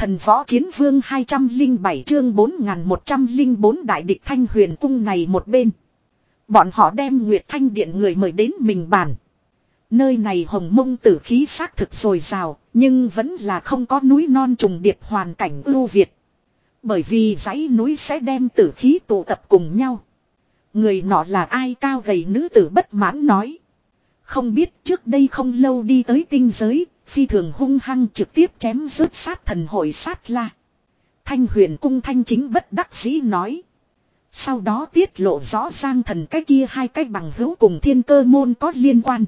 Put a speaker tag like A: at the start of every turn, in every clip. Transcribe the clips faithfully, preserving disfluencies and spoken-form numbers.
A: Thần võ chiến vương hai trăm lẻ bảy chương bốn nghìn một trăm lẻ bốn đại địch Thanh Huyền cung này một bên. Bọn họ đem Nguyệt Thanh Điện người mời đến mình bàn. Nơi này hồng mông tử khí xác thực dồi dào, nhưng vẫn là không có núi non trùng điệp hoàn cảnh ưu việt. Bởi vì dãy núi sẽ đem tử khí tụ tập cùng nhau. Người nọ là ai? Cao gầy nữ tử bất mãn nói. Không biết trước đây không lâu đi tới tinh giới, phi thường hung hăng trực tiếp chém rớt sát thần hội sát la. Thanh Huyền cung Thanh Chính bất đắc dĩ nói. Sau đó tiết lộ rõ Giang Thần cái kia hai cái bằng hữu cùng Thiên Cơ môn có liên quan.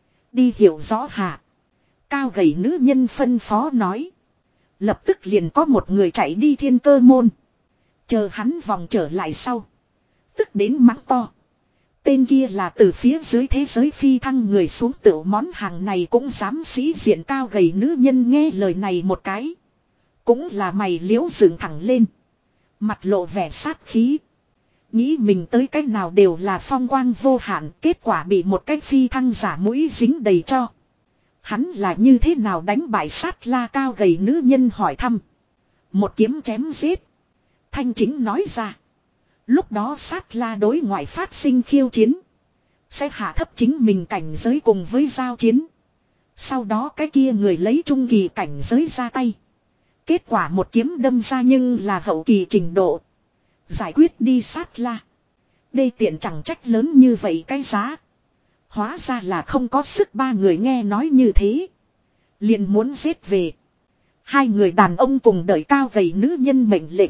A: Đi hiểu rõ hạ. Cao gầy nữ nhân phân phó nói. Lập tức liền có một người chạy đi Thiên Cơ môn. Chờ hắn vòng trở lại sau. Tức đến mắng to. Tên kia là từ phía dưới thế giới phi thăng người xuống tựu món hàng này cũng dám sĩ diện. Cao gầy nữ nhân nghe lời này một cái. Cũng là mày liễu dựng thẳng lên. Mặt lộ vẻ sát khí. Nghĩ mình tới cách nào đều là phong quang vô hạn. Kết quả bị một cái phi thăng giả mũi dính đầy cho. Hắn là như thế nào đánh bại sát la? Cao gầy nữ nhân hỏi thăm. Một kiếm chém giết. Thanh Chính nói ra. Lúc đó sát la đối ngoại phát sinh khiêu chiến. Sẽ hạ thấp chính mình cảnh giới cùng với giao chiến. Sau đó cái kia người lấy trung kỳ cảnh giới ra tay. Kết quả một kiếm đâm ra nhưng là hậu kỳ trình độ. Giải quyết đi sát la. Đây tiện chẳng trách lớn như vậy cái giá. Hóa ra là không có sức. Ba người nghe nói như thế. Liền muốn giết về. Hai người đàn ông cùng đợi cao gầy nữ nhân mệnh lệnh.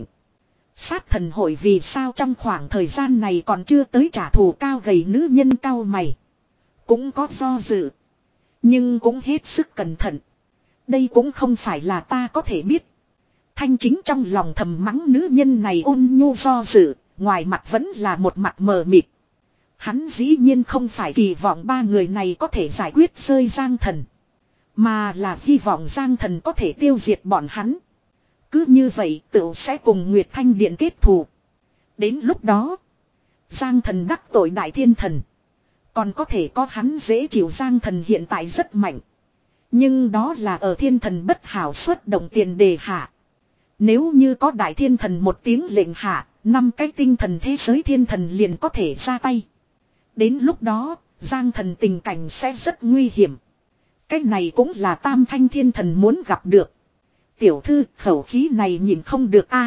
A: Sát thần hội vì sao trong khoảng thời gian này còn chưa tới trả thù? Cao gầy nữ nhân cao mày. Cũng có do dự. Nhưng cũng hết sức cẩn thận. Đây cũng không phải là ta có thể biết. Thanh Chính trong lòng thầm mắng nữ nhân này ôn nhu do dự. Ngoài mặt vẫn là một mặt mờ mịt. Hắn dĩ nhiên không phải kỳ vọng ba người này có thể giải quyết rơi Giang Thần. Mà là hy vọng Giang Thần có thể tiêu diệt bọn hắn. Cứ như vậy tựu sẽ cùng Nguyệt Thanh Điện kết thù. Đến lúc đó. Giang Thần đắc tội Đại Thiên Thần. Còn có thể có hắn dễ chịu. Giang Thần hiện tại rất mạnh. Nhưng đó là ở Thiên Thần bất hảo xuất động tiền đề hạ. Nếu như có Đại Thiên Thần một tiếng lệnh hạ. Năm cái tinh thần thế giới Thiên Thần liền có thể ra tay. Đến lúc đó Giang Thần tình cảnh sẽ rất nguy hiểm. Cái này cũng là Tam Thanh Thiên Thần muốn gặp được. Tiểu thư khẩu khí này nhìn không được a.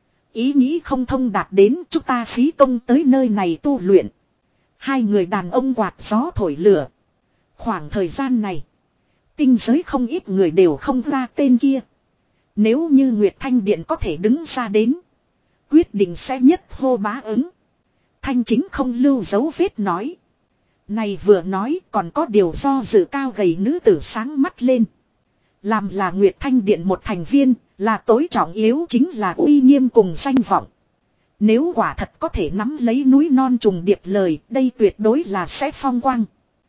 A: Ý nghĩ không thông đạt đến chúng ta phí công tới nơi này tu luyện. Hai người đàn ông quạt gió thổi lửa. Khoảng thời gian này. Tinh giới không ít người đều không ra tên kia. Nếu như Nguyệt Thanh Điện có thể đứng ra đến. Quyết định sẽ nhất hô bá ứng. Thanh Chính không lưu dấu vết nói. Này vừa nói còn có điều do dự. Cao gầy nữ tử sáng mắt lên. Làm là Nguyệt Thanh Điện một thành viên, là tối trọng yếu chính là uy nghiêm cùng danh vọng. Nếu quả thật có thể nắm lấy núi non trùng điệp lời, đây tuyệt đối là sẽ phong quang.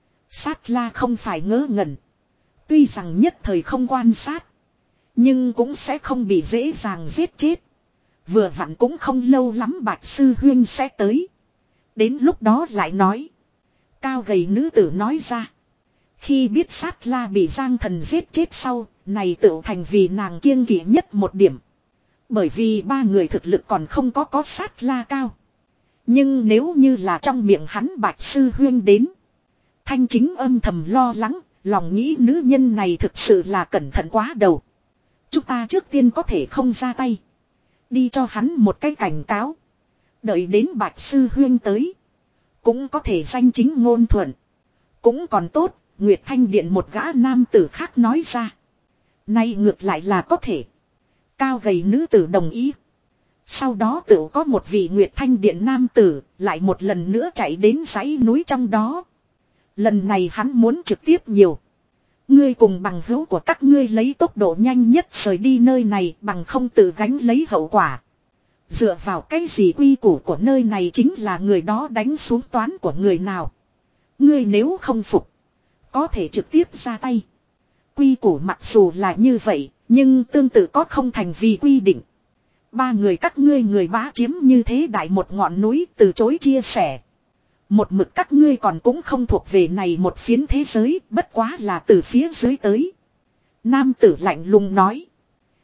A: Sát la không phải ngớ ngẩn. Tuy rằng nhất thời không quan sát, nhưng cũng sẽ không bị dễ dàng giết chết. Vừa vặn cũng không lâu lắm Bạch Sư Huyên sẽ tới. Đến lúc đó lại nói. Cao gầy nữ tử nói ra. Khi biết sát la bị Giang Thần giết chết sau, này tựu thành vì nàng kiêng kỵ nhất một điểm. Bởi vì ba người thực lực còn không có có sát la cao. Nhưng nếu như là trong miệng hắn Bạch Sư Huyên đến. Thanh Chính âm thầm lo lắng, lòng nghĩ nữ nhân này thực sự là cẩn thận quá đầu. Chúng ta trước tiên có thể không ra tay. Đi cho hắn một cái cảnh cáo. Đợi đến Bạch Sư Huyên tới. Cũng có thể danh chính ngôn thuận. Cũng còn tốt. Nguyệt Thanh Điện một gã nam tử khác nói ra. Nay ngược lại là có thể. Cao gầy nữ tử đồng ý. Sau đó tự có một vị Nguyệt Thanh Điện nam tử lại một lần nữa chạy đến dãy núi trong đó. Lần này hắn muốn trực tiếp nhiều. Ngươi cùng bằng hữu của các ngươi lấy tốc độ nhanh nhất rời đi nơi này bằng không tự gánh lấy hậu quả. Dựa vào cái gì quy củ của nơi này chính là người đó đánh xuống toán của người nào. Ngươi nếu không phục. Có thể trực tiếp ra tay. Quy củ mặc dù là như vậy, nhưng tương tự có không thành vì quy định. Ba người các ngươi người bá chiếm như thế đại một ngọn núi từ chối chia sẻ. Một mực các ngươi còn cũng không thuộc về này một phiến thế giới, bất quá là từ phía dưới tới. Nam tử lạnh lùng nói.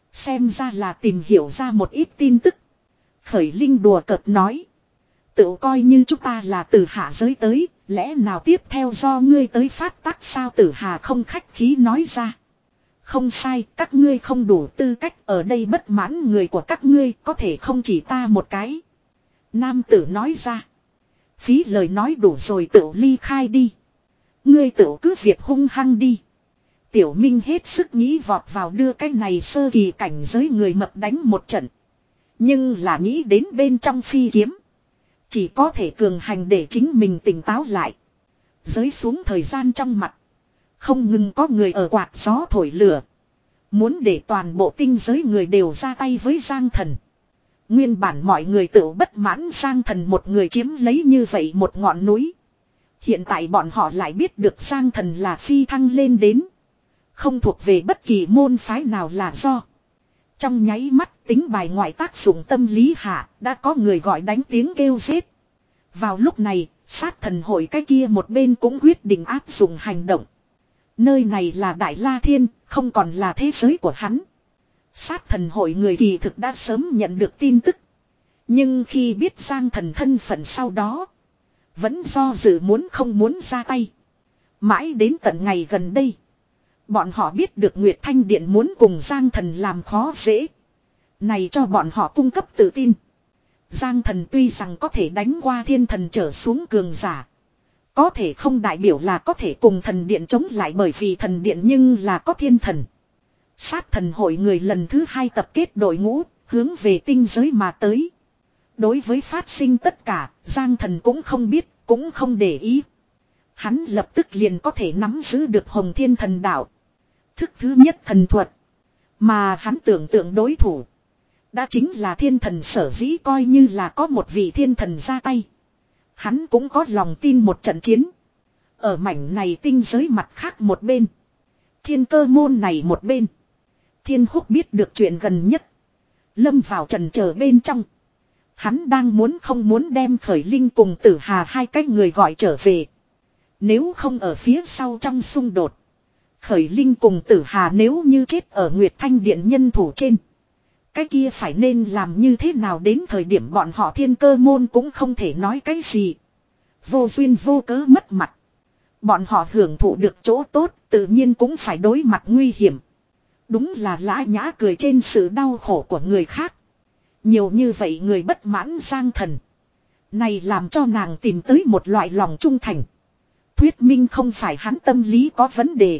A: Xem ra là tìm hiểu ra một ít tin tức. Khởi Linh đùa cợt nói. Tự coi như chúng ta là từ hạ giới tới, lẽ nào tiếp theo do ngươi tới phát tác sao? Tử Hà không khách khí nói ra. Không sai, các ngươi không đủ tư cách, ở đây bất mãn người của các ngươi có thể không chỉ ta một cái. Nam tử nói ra. Phí lời nói đủ rồi, tự ly khai đi. Ngươi tự cứ việc hung hăng đi. Tiểu Minh hết sức nghĩ vọt vào đưa cái này sơ kỳ cảnh giới người mập đánh một trận. Nhưng là nghĩ đến bên trong phi kiếm. Chỉ có thể cường hành để chính mình tỉnh táo lại. Giới xuống thời gian trong mặt. Không ngừng có người ở quạt gió thổi lửa. Muốn để toàn bộ tinh giới người đều ra tay với Giang Thần. Nguyên bản mọi người tự bất mãn Giang Thần một người chiếm lấy như vậy một ngọn núi. Hiện tại bọn họ lại biết được Giang Thần là phi thăng lên đến. Không thuộc về bất kỳ môn phái nào là do. Trong nháy mắt tính bài ngoại tác dụng tâm lý hạ, đã có người gọi đánh tiếng kêu giết. Vào lúc này, sát thần hội cái kia một bên cũng quyết định áp dụng hành động. Nơi này là Đại La Thiên, không còn là thế giới của hắn. Sát thần hội người kỳ thực đã sớm nhận được tin tức. Nhưng khi biết Giang Thần thân phận sau đó, vẫn do dự muốn không muốn ra tay. Mãi đến tận ngày gần đây, bọn họ biết được Nguyệt Thanh Điện muốn cùng Giang Thần làm khó dễ. Này cho bọn họ cung cấp tự tin. Giang Thần tuy rằng có thể đánh qua thiên thần trở xuống cường giả. Có thể không đại biểu là có thể cùng thần điện chống lại, bởi vì thần điện nhưng là có thiên thần. Sát thần hội người lần thứ hai tập kết đội ngũ, hướng về tinh giới mà tới. Đối với phát sinh tất cả, Giang Thần cũng không biết, cũng không để ý. Hắn lập tức liền có thể nắm giữ được Hồng Thiên Thần Đạo. Thức thứ nhất thần thuật. Mà hắn tưởng tượng đối thủ. Đã chính là thiên thần, sở dĩ coi như là có một vị thiên thần ra tay. Hắn cũng có lòng tin một trận chiến. Ở mảnh này tinh giới mặt khác một bên. Thiên cơ môn này một bên. Thiên Húc biết được chuyện gần nhất. Lâm vào trần chờ bên trong. Hắn đang muốn không muốn đem Khởi Linh cùng Tử Hà hai cái người gọi trở về. Nếu không ở phía sau trong xung đột. Khởi Linh cùng Tử Hà nếu như chết ở Nguyệt Thanh Điện nhân thủ trên. Cái kia phải nên làm như thế nào, đến thời điểm bọn họ thiên cơ môn cũng không thể nói cái gì. Vô duyên vô cớ mất mặt. Bọn họ hưởng thụ được chỗ tốt, tự nhiên cũng phải đối mặt nguy hiểm. Đúng là Lã Nhã cười trên sự đau khổ của người khác. Nhiều như vậy người bất mãn Giang Thần. Này làm cho nàng tìm tới một loại lòng trung thành. Thuyết minh không phải hắn tâm lý có vấn đề.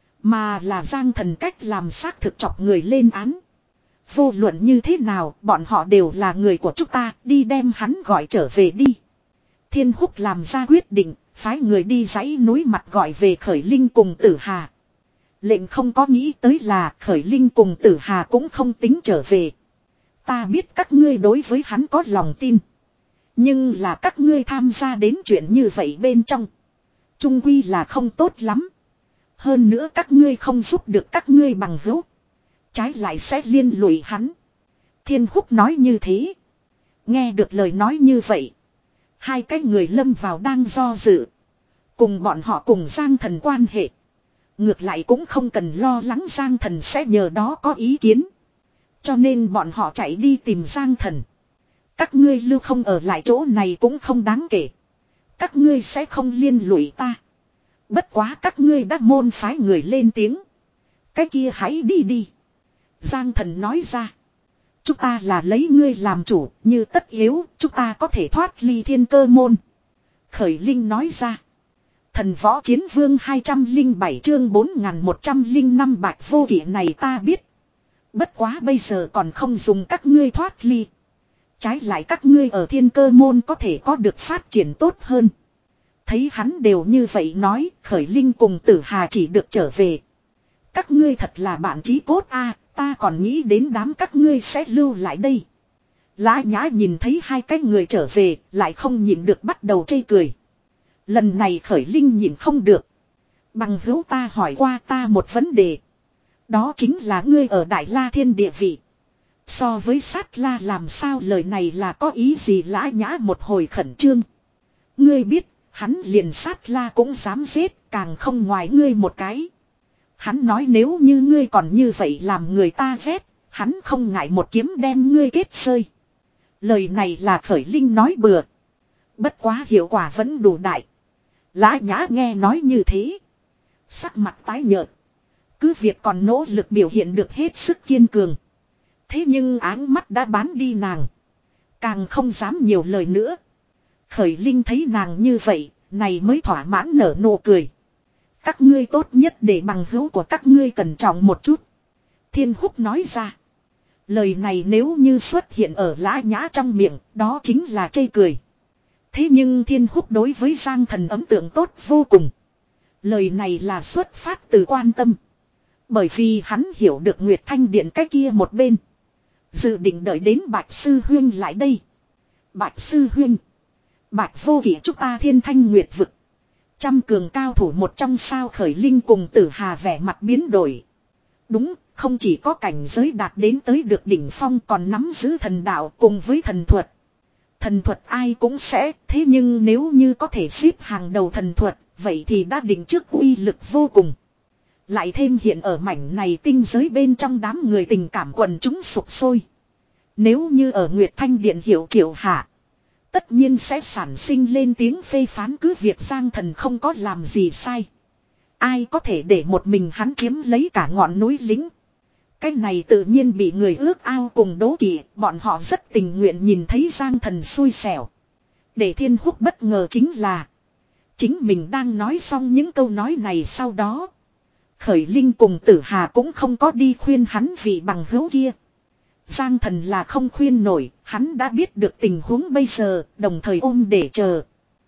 A: Mà là Giang Thần cách làm xác thực chọc người lên án. Vô luận như thế nào, bọn họ đều là người của chúng ta, đi đem hắn gọi trở về đi. Thiên Húc làm ra quyết định, phái người đi dãy núi mặt gọi về Khởi Linh cùng Tử Hà. Lệnh không có nghĩ tới là Khởi Linh cùng Tử Hà cũng không tính trở về. Ta biết các ngươi đối với hắn có lòng tin. Nhưng là các ngươi tham gia đến chuyện như vậy bên trong. Trung quy là không tốt lắm. Hơn nữa các ngươi không giúp được các ngươi bằng hữu. Trái lại sẽ liên lụy hắn. Thiên Húc nói như thế. Nghe được lời nói như vậy. Hai cái người lâm vào đang do dự. Cùng bọn họ cùng Giang Thần quan hệ. Ngược lại cũng không cần lo lắng Giang Thần sẽ nhờ đó có ý kiến. Cho nên bọn họ chạy đi tìm Giang Thần. Các ngươi lưu không ở lại chỗ này cũng không đáng kể. Các ngươi sẽ không liên lụy ta. Bất quá các ngươi đã môn phái người lên tiếng. Cái kia hãy đi đi. Giang Thần nói ra. Chúng ta là lấy ngươi làm chủ, như tất yếu, chúng ta có thể thoát ly thiên cơ môn. Khởi Linh nói ra. Thần võ chiến vương hai trăm lẻ bảy chương bốn nghìn một trăm lẻ năm bạch vô kỵ này ta biết. Bất quá bây giờ còn không dùng các ngươi thoát ly. Trái lại các ngươi ở thiên cơ môn có thể có được phát triển tốt hơn. Thấy hắn đều như vậy nói, Khởi Linh cùng Tử Hà chỉ được trở về. Các ngươi thật là bạn chí cốt a, ta còn nghĩ đến đám các ngươi sẽ lưu lại đây. Lã Nhã nhìn thấy hai cái người trở về, lại không nhịn được bắt đầu chê cười. Lần này Khởi Linh nhịn không được. Bằng hữu ta hỏi qua ta một vấn đề. Đó chính là ngươi ở Đại La Thiên địa vị. So với Sát La làm sao, lời này là có ý gì? Lã Nhã một hồi khẩn trương. Ngươi biết, hắn liền Sát La cũng dám giết, càng không ngoài ngươi một cái. Hắn nói nếu như ngươi còn như vậy làm người ta ghét, hắn không ngại một kiếm đem ngươi kết rơi. Lời này là Khởi Linh nói bừa. Bất quá hiệu quả vẫn đủ đại. Lã Nhã nghe nói như thế. Sắc mặt tái nhợt. Cứ việc còn nỗ lực biểu hiện được hết sức kiên cường. Thế nhưng áng mắt đã bán đi nàng. Càng không dám nhiều lời nữa. Khởi Linh thấy nàng như vậy, này mới thỏa mãn nở nụ cười. Các ngươi tốt nhất để bằng hữu của các ngươi cẩn trọng một chút. Thiên Húc nói ra. Lời này nếu như xuất hiện ở Lã Nhã trong miệng, đó chính là chê cười. Thế nhưng Thiên Húc đối với Giang Thần ấn tượng tốt vô cùng. Lời này là xuất phát từ quan tâm. Bởi vì hắn hiểu được Nguyệt Thanh Điện cái kia một bên. Dự định đợi đến Bạch Sư Huyên lại đây. Bạch Sư Huyên. Bạch vô kỷ chúng ta thiên thanh nguyệt vực. Trăm cường cao thủ một trong sao Khởi Linh cùng Tử Hà vẻ mặt biến đổi. Đúng, không chỉ có cảnh giới đạt đến tới được đỉnh phong còn nắm giữ thần đạo cùng với thần thuật. Thần thuật ai cũng sẽ, thế nhưng nếu như có thể xếp hàng đầu thần thuật, vậy thì đã định trước uy lực vô cùng. Lại thêm hiện ở mảnh này tinh giới bên trong đám người tình cảm quần chúng sục sôi. Nếu như ở Nguyệt Thanh Điện hiểu triệu hạ, tất nhiên sẽ sản sinh lên tiếng phê phán cứ việc Giang Thần không có làm gì sai. Ai có thể để một mình hắn chiếm lấy cả ngọn núi lính. Cái này tự nhiên bị người ước ao cùng đố kỵ, bọn họ rất tình nguyện nhìn thấy Giang Thần xui xẻo. Để Thiên Húc bất ngờ chính là, chính mình đang nói xong những câu nói này sau đó. Khởi Linh cùng Tử Hà cũng không có đi khuyên hắn vì bằng hữu kia. Giang Thần là không khuyên nổi, hắn đã biết được tình huống bây giờ, đồng thời ôm để chờ.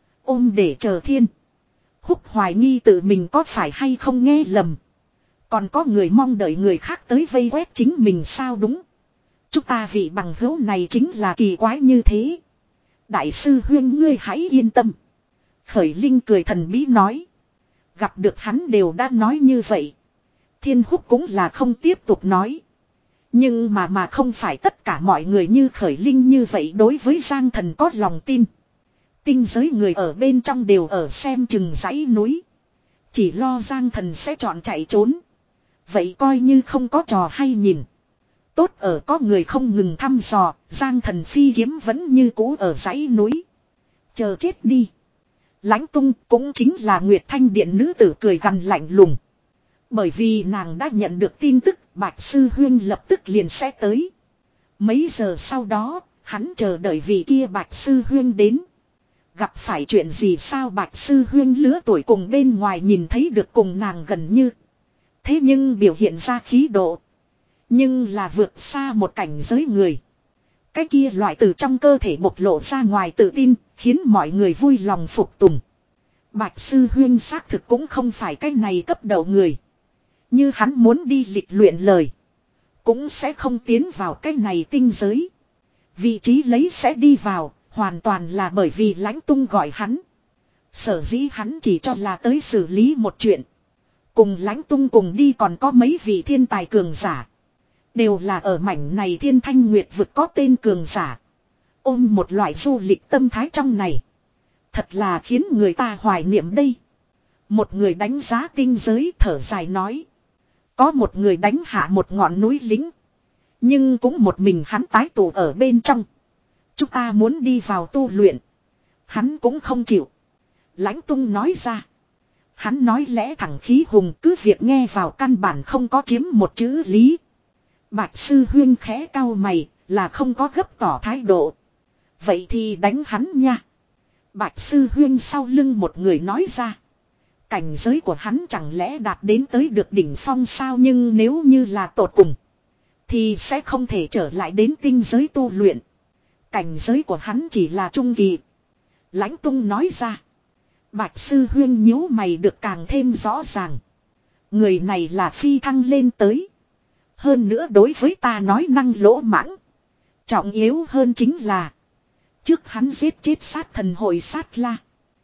A: Ôm để chờ Thiên Húc hoài nghi tự mình có phải hay không nghe lầm. Còn có người mong đợi người khác tới vây quét chính mình sao đúng. Chúng ta vị bằng hữu này chính là kỳ quái như thế. Đại sư Huyên ngươi hãy yên tâm. Khởi Linh cười thần bí nói. Gặp được hắn đều đã nói như vậy. Thiên Húc cũng là không tiếp tục nói. Nhưng mà mà không phải tất cả mọi người như Khởi Linh như vậy đối với Giang Thần có lòng tin. Tinh giới người ở bên trong đều ở xem chừng dãy núi. Chỉ lo Giang Thần sẽ chọn chạy trốn. Vậy coi như không có trò hay nhìn. Tốt ở có người không ngừng thăm dò, Giang Thần phi kiếm vẫn như cũ ở dãy núi. Chờ chết đi. Lãnh Tung cũng chính là Nguyệt Thanh Điện nữ tử cười gằn lạnh lùng. Bởi vì nàng đã nhận được tin tức Bạch Sư Huyên lập tức liền sẽ tới. Mấy giờ sau đó, hắn chờ đợi vị kia Bạch Sư Huyên đến. Gặp phải chuyện gì sao Bạch Sư Huyên lứa tuổi cùng bên ngoài nhìn thấy được cùng nàng gần như. Thế nhưng biểu hiện ra khí độ. Nhưng là vượt xa một cảnh giới người. Cái kia loại từ trong cơ thể bộc lộ ra ngoài tự tin, khiến mọi người vui lòng phục tùng. Bạch Sư Huyên xác thực cũng không phải cái này cấp đầu người. Như hắn muốn đi lịch luyện lời. Cũng sẽ không tiến vào cái này tinh giới. Vị trí lấy sẽ đi vào, hoàn toàn là bởi vì Lãnh Tung gọi hắn. Sở dĩ hắn chỉ cho là tới xử lý một chuyện. Cùng Lãnh Tung cùng đi còn có mấy vị thiên tài cường giả. Đều là ở mảnh này thiên thanh nguyệt vực có tên cường giả. Ôm một loại du lịch tâm thái trong này. Thật là khiến người ta hoài niệm đây. Một người đánh giá tinh giới thở dài nói. Có một người đánh hạ một ngọn núi lính. Nhưng cũng một mình hắn tái tụ ở bên trong. Chúng ta muốn đi vào tu luyện. Hắn cũng không chịu. Lãnh Tung nói ra. Hắn nói lẽ thẳng khí hùng cứ việc nghe vào căn bản không có chiếm một chữ lý. Bạch Sư Huyên khẽ cau mày là không có gấp tỏ thái độ. Vậy thì đánh hắn nha. Bạch Sư Huyên sau lưng một người nói ra. Cảnh giới của hắn chẳng lẽ đạt đến tới được đỉnh phong sao nhưng nếu như là tột cùng. Thì sẽ không thể trở lại đến tinh giới tu luyện. Cảnh giới của hắn chỉ là trung kỳ. Lãnh Tung nói ra. Bạch Sư Huyên nhíu mày được càng thêm rõ ràng. Người này là phi thăng lên tới. Hơn nữa đối với ta nói năng lỗ mãng. Trọng yếu hơn chính là. Trước hắn giết chết sát thần hội sát la.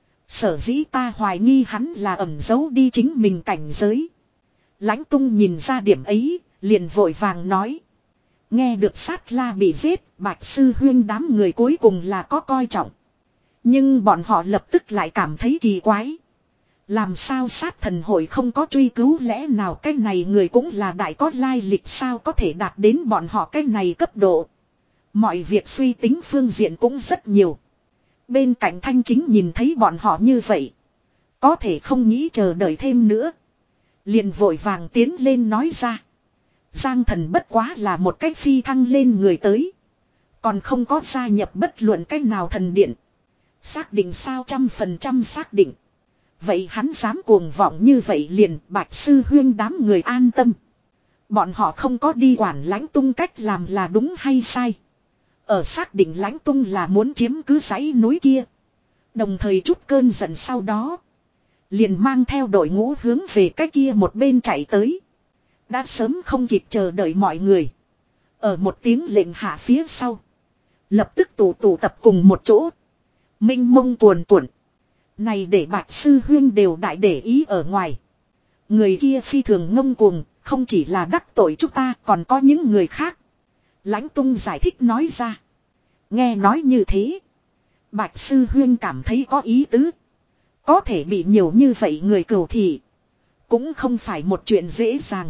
A: Sở dĩ ta hoài nghi hắn là ẩn giấu đi chính mình cảnh giới. Lãnh Tung nhìn ra điểm ấy, liền vội vàng nói. Nghe được sát la bị giết, Bạch Sư Huyên đám người cuối cùng là có coi trọng. Nhưng bọn họ lập tức lại cảm thấy kỳ quái. Làm sao sát thần hội không có truy cứu, lẽ nào cái này người cũng là đại có lai lịch sao có thể đạt đến bọn họ cái này cấp độ. Mọi việc suy tính phương diện cũng rất nhiều. Bên cạnh Thanh Chính nhìn thấy bọn họ như vậy. Có thể không nghĩ chờ đợi thêm nữa. Liền vội vàng tiến lên nói ra. Giang thần bất quá là một cách phi thăng lên người tới. Còn không có gia nhập bất luận cách nào thần điện. Xác định sao, trăm phần trăm xác định. Vậy hắn dám cuồng vọng như vậy liền, Bạch sư huyên đám người an tâm. Bọn họ không có đi quản Lãnh Tung cách làm là đúng hay sai. Ở xác định Lãnh Tung là muốn chiếm cứ dãy núi kia. Đồng thời chút cơn giận sau đó. Liền mang theo đội ngũ hướng về cái kia một bên chạy tới. Đã sớm không kịp chờ đợi mọi người. Ở một tiếng lệnh hạ phía sau. Lập tức tụ tụ tập cùng một chỗ. Minh mông tuồn tuồn. Này để Bạch sư huyên đều đại để ý ở ngoài. Người kia phi thường ngông cuồng, không chỉ là đắc tội chúng ta còn có những người khác. Lãnh Tung giải thích nói ra. Nghe nói như thế. Bạch sư huyên cảm thấy có ý tứ. Có thể bị nhiều như vậy người cừu thị. Cũng không phải một chuyện dễ dàng.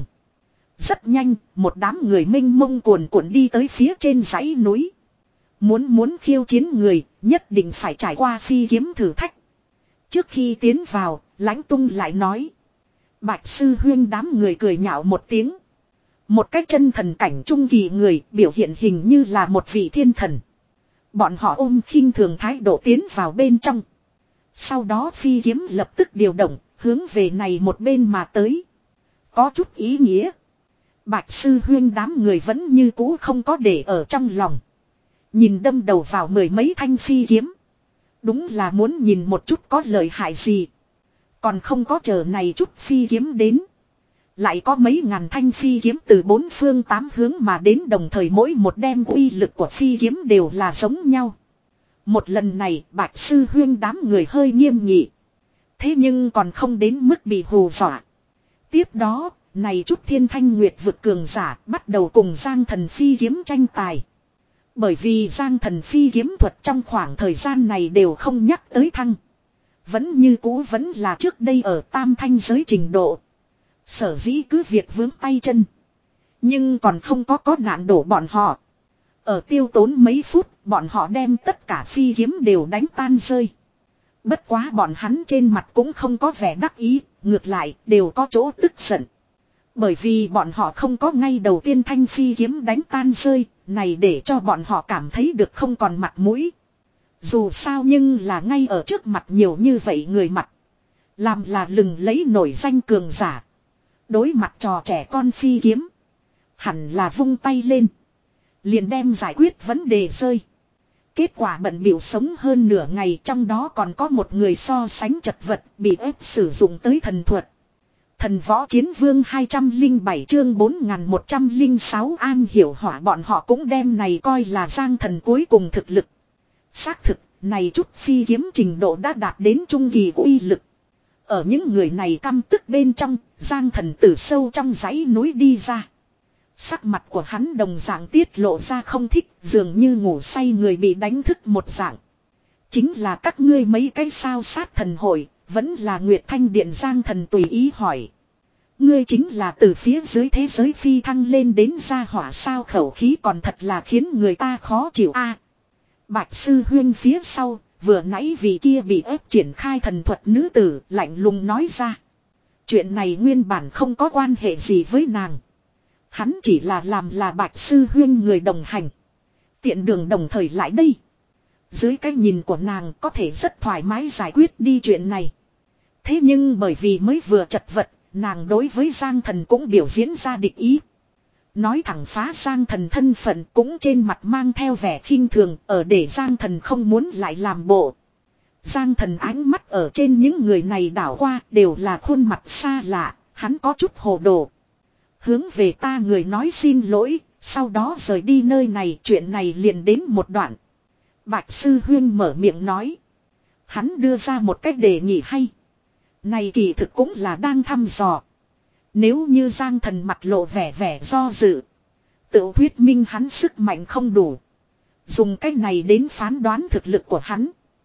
A: Rất nhanh, một đám người minh mông cuồn cuộn đi tới phía trên dãy núi. Muốn muốn khiêu chiến người, nhất định phải trải qua phi kiếm thử thách. Trước khi tiến vào, Lãnh Tung lại nói. Bạch sư huyên đám người cười nhạo một tiếng. Một cái chân thần cảnh trung kỳ người biểu hiện hình như là một vị thiên thần. Bọn họ ôm khinh thường thái độ tiến vào bên trong. Sau đó phi kiếm lập tức điều động, hướng về này một bên mà tới. Có chút ý nghĩa. Bạch sư huyên đám người vẫn như cũ không có để ở trong lòng. Nhìn đâm đầu vào mười mấy thanh phi kiếm. Đúng là muốn nhìn một chút có lợi hại gì. Còn không có chờ này chút phi kiếm đến. Lại có mấy ngàn thanh phi kiếm từ bốn phương tám hướng mà đến, đồng thời mỗi một đem uy lực của phi kiếm đều là giống nhau. Một lần này Bạch sư huyên đám người hơi nghiêm nghị. Thế nhưng còn không đến mức bị hù dọa. Tiếp đó, này chút thiên thanh nguyệt vực cường giả bắt đầu cùng Giang thần phi kiếm tranh tài. Bởi vì Giang thần phi kiếm thuật trong khoảng thời gian này đều không nhắc tới thăng. Vẫn như cũ vẫn là trước đây ở tam thanh giới trình độ. Sở dĩ cứ việc vướng tay chân. Nhưng còn không có có nạn đổ bọn họ. Ở tiêu tốn mấy phút, bọn họ đem tất cả phi kiếm đều đánh tan rơi. Bất quá bọn hắn trên mặt cũng không có vẻ đắc ý, ngược lại đều có chỗ tức giận. Bởi vì bọn họ không có ngay đầu tiên thanh phi kiếm đánh tan rơi, này để cho bọn họ cảm thấy được không còn mặt mũi. Dù sao nhưng là ngay ở trước mặt nhiều như vậy người mặt. Làm là lừng lấy nổi danh cường giả. Đối mặt trò trẻ con phi kiếm. Hẳn là vung tay lên. Liền đem giải quyết vấn đề rơi. Kết quả bận biểu sống hơn nửa ngày, trong đó còn có một người so sánh chật vật bị ép sử dụng tới thần thuật. Thần võ chiến vương hai trăm lẻ bảy chương bốn nghìn một trăm lẻ sáu An Hiểu Hỏa bọn họ cũng đem này coi là Giang thần cuối cùng thực lực. Xác thực, này chút phi kiếm trình độ đã đạt đến trung kỳ uy lực. Ở những người này căm tức bên trong, Giang thần từ sâu trong dãy núi đi ra. Sắc mặt của hắn đồng dạng tiết lộ ra không thích, dường như ngủ say người bị đánh thức một dạng. Chính là các ngươi mấy cái sao sát thần hội, vẫn là Nguyệt Thanh Điện. Giang thần tùy ý hỏi. Ngươi chính là từ phía dưới thế giới phi thăng lên đến gia hỏa sao, khẩu khí còn thật là khiến người ta khó chịu a. À, Bạch sư huyên phía sau, vừa nãy vị kia bị ép triển khai thần thuật nữ tử lạnh lùng nói ra. Chuyện này nguyên bản không có quan hệ gì với nàng. Hắn chỉ là làm là Bạch sư huyên người đồng hành. Tiện đường đồng thời lại đây. Dưới cái nhìn của nàng có thể rất thoải mái giải quyết đi chuyện này. Thế nhưng bởi vì mới vừa chật vật, nàng đối với Giang thần cũng biểu diễn ra địch ý. Nói thẳng phá Giang thần thân phận, cũng trên mặt mang theo vẻ khinh thường, ở để Giang thần không muốn lại làm bộ. Giang thần ánh mắt ở trên những người này đảo qua, đều là khuôn mặt xa lạ, hắn có chút hồ đồ. Hướng về ta người nói xin lỗi, sau đó rời đi nơi này, chuyện này liền đến một đoạn. Bạch sư huyên mở miệng nói. Hắn đưa ra một cách đề nghị hay. Này kỳ thực cũng là đang thăm dò. Nếu như Giang thần mặt lộ vẻ vẻ do dự, tự thuyết minh hắn sức mạnh không đủ. Dùng cách này đến phán đoán thực lực của hắn.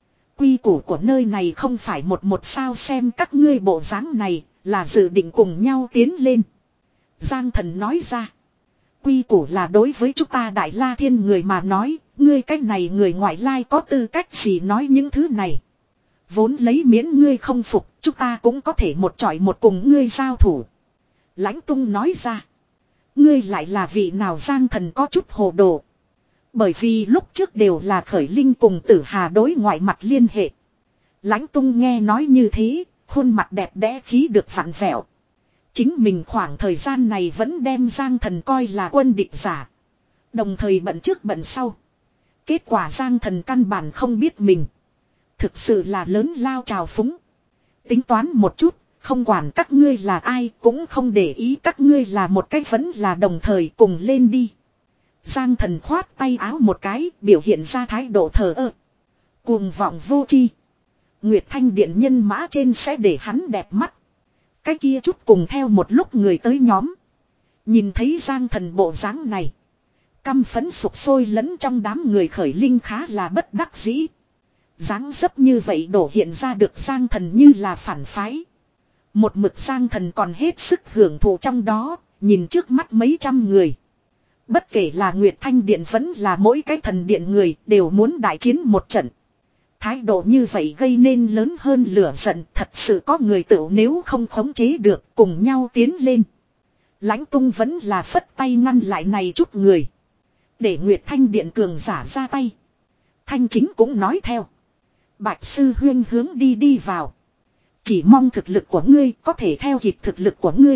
A: Quy củ của nơi này không phải một một sao, xem các ngươi bộ dáng này là dự định cùng nhau tiến lên. Giang Thần nói ra. Quy củ là đối với chúng ta Đại La Thiên người mà nói, ngươi cách này người ngoại lai có tư cách gì nói những thứ này. Vốn lấy miễn ngươi không phục, chúng ta cũng có thể một chọi một cùng ngươi giao thủ. Lãnh Tung nói ra. Ngươi lại là vị nào? Giang Thần có chút hồ đồ. Bởi vì lúc trước đều là Khởi Linh cùng Tử Hà đối ngoại mặt liên hệ. Lãnh Tung nghe nói như thế, khuôn mặt đẹp đẽ khí được vặn vẹo. Chính mình khoảng thời gian này vẫn đem Giang Thần coi là quân địch giả. Đồng thời bận trước bận sau. Kết quả Giang Thần căn bản không biết mình. Thực sự là lớn lao trào phúng. Tính toán một chút, không quản các ngươi là ai, cũng không để ý các ngươi là một cách vẫn là đồng thời, cùng lên đi. Giang Thần khoát tay áo một cái, biểu hiện ra thái độ thờ ơ. Cuồng vọng vô tri. Nguyệt Thanh Điện nhân mã trên sẽ để hắn đẹp mắt. Cái kia chút cùng theo một lúc người tới nhóm. Nhìn thấy Giang Thần bộ dáng này. Căm phẫn sục sôi lẫn trong đám người Khởi Linh khá là bất đắc dĩ. Dáng dấp như vậy đổ hiện ra được Giang Thần như là phản phái. Một mực Giang Thần còn hết sức hưởng thụ trong đó, nhìn trước mắt mấy trăm người. Bất kể là Nguyệt Thanh Điện vẫn là mỗi cái thần điện người đều muốn đại chiến một trận. Thái độ như vậy gây nên lớn hơn lửa giận, thật sự có người tự nếu không khống chế được cùng nhau tiến lên. Lãnh Tung vẫn là phất tay ngăn lại này chút người. Để Nguyệt Thanh Điện cường giả ra tay. Thanh Chính cũng nói theo. Bạch Sư Huyên hướng đi đi vào. Chỉ mong thực lực của ngươi có thể theo kịp thực lực của ngươi.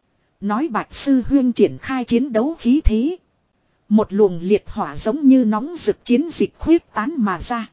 A: Nói Bạch Sư Huyên triển khai chiến đấu khí thế. Một luồng liệt hỏa giống như nóng rực chiến dịch khuyết tán mà ra.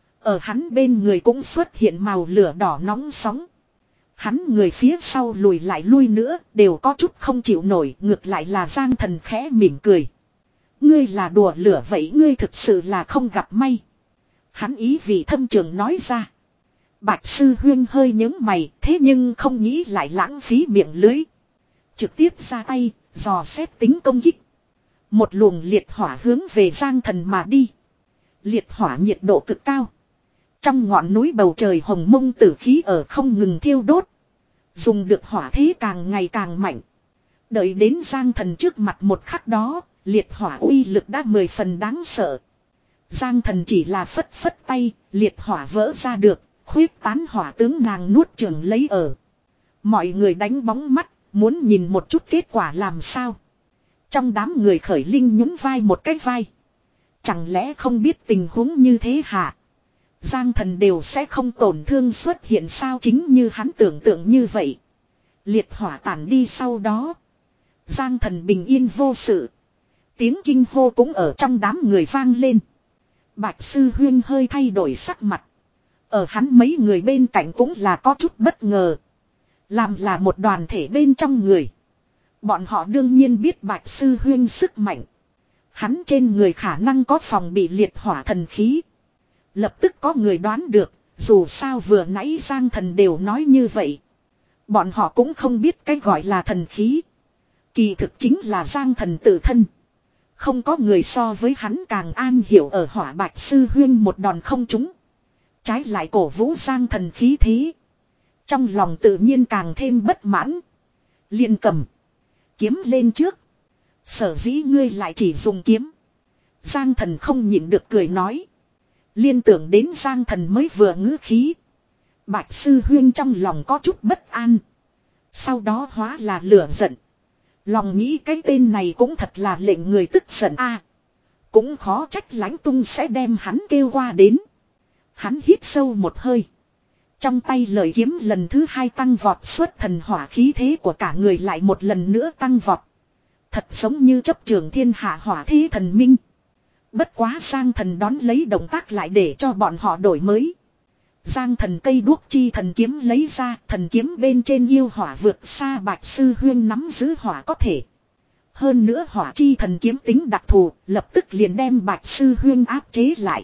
A: Ở hắn bên người cũng xuất hiện màu lửa đỏ nóng sóng. Hắn người phía sau lùi lại lui nữa đều có chút không chịu nổi, ngược lại là Giang Thần khẽ mỉm cười. Ngươi là đùa lửa vậy, ngươi thực sự là không gặp may. Hắn ý vị thâm trường nói ra. Bạch Sư Huyên hơi nhướng mày, thế nhưng không nghĩ lại lãng phí miệng lưới. Trực tiếp ra tay, dò xét tính công kích. Một luồng liệt hỏa hướng về Giang Thần mà đi. Liệt hỏa nhiệt độ cực cao. Trong ngọn núi bầu trời hồng mông tử khí ở không ngừng thiêu đốt. Dùng được hỏa thế càng ngày càng mạnh. Đợi đến Giang Thần trước mặt một khắc đó, liệt hỏa uy lực đã mười phần đáng sợ. Giang Thần chỉ là phất phất tay, liệt hỏa vỡ ra được, khuyết tán hỏa tướng nàng nuốt chửng lấy ở. Mọi người đánh bóng mắt, muốn nhìn một chút kết quả làm sao. Trong đám người Khởi Linh nhún vai một cái vai. Chẳng lẽ không biết tình huống như thế hả? Giang Thần đều sẽ không tổn thương xuất hiện sao? Chính như hắn tưởng tượng như vậy. Liệt hỏa tản đi sau đó. Giang Thần bình yên vô sự. Tiếng kinh hô cũng ở trong đám người vang lên. Bạch Sư Huyên hơi thay đổi sắc mặt. Ở hắn mấy người bên cạnh cũng là có chút bất ngờ. Làm là một đoàn thể bên trong người. Bọn họ đương nhiên biết Bạch Sư Huyên sức mạnh. Hắn trên người khả năng có phòng bị liệt hỏa thần khí. Lập tức có người đoán được, dù sao vừa nãy Giang Thần đều nói như vậy. Bọn họ cũng không biết cái gọi là thần khí. Kỳ thực chính là Giang Thần tự thân. Không có người so với hắn càng an hiểu ở hỏa. Bạch Sư Huyên một đòn không trúng. Trái lại cổ vũ Giang Thần khí thế. Trong lòng tự nhiên càng thêm bất mãn. Liền cầm kiếm lên trước. Sở dĩ ngươi lại chỉ dùng kiếm. Giang Thần không nhịn được cười nói. Liên tưởng đến Giang Thần mới vừa ngữ khí. Bạch Sư Huyên trong lòng có chút bất an. Sau đó hóa là lửa giận. Lòng nghĩ cái tên này cũng thật là lệnh người tức giận a. Cũng khó trách Lãnh Tung sẽ đem hắn kêu qua đến. Hắn hít sâu một hơi. Trong tay lợi kiếm lần thứ hai tăng vọt, xuất thần hỏa khí thế của cả người lại một lần nữa tăng vọt. Thật giống như chấp trường thiên hạ hỏa thế thần minh. Bất quá Giang Thần đón lấy động tác lại để cho bọn họ đổi mới. Giang Thần cây đuốc chi thần kiếm lấy ra, thần kiếm bên trên yêu hỏa vượt xa Bạch Sư Huyên nắm giữ hỏa có thể. Hơn nữa hỏa chi thần kiếm tính đặc thù, lập tức liền đem Bạch Sư Huyên áp chế lại.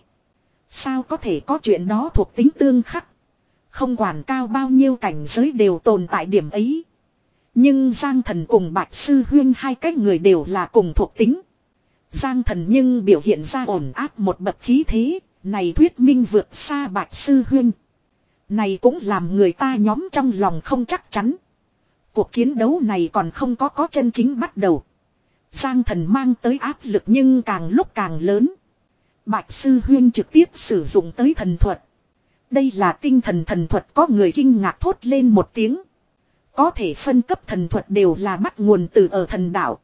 A: Sao có thể có chuyện đó, thuộc tính tương khắc. Không quản cao bao nhiêu cảnh giới đều tồn tại điểm ấy. Nhưng Giang Thần cùng Bạch Sư Huyên hai cái người đều là cùng thuộc tính. Giang Thần nhưng biểu hiện ra ổn áp một bậc khí thế, Này thuyết minh vượt xa Bạch Sư Huynh. Này cũng làm người ta nhóm trong lòng không chắc chắn. Cuộc chiến đấu này còn không có có chân chính bắt đầu. Giang Thần mang tới áp lực nhưng càng lúc càng lớn. Bạch Sư Huynh trực tiếp sử dụng tới thần thuật. Đây là tinh thần thần thuật, có người kinh ngạc thốt lên một tiếng. Có thể phân cấp thần thuật đều là bắt nguồn từ ở thần đạo.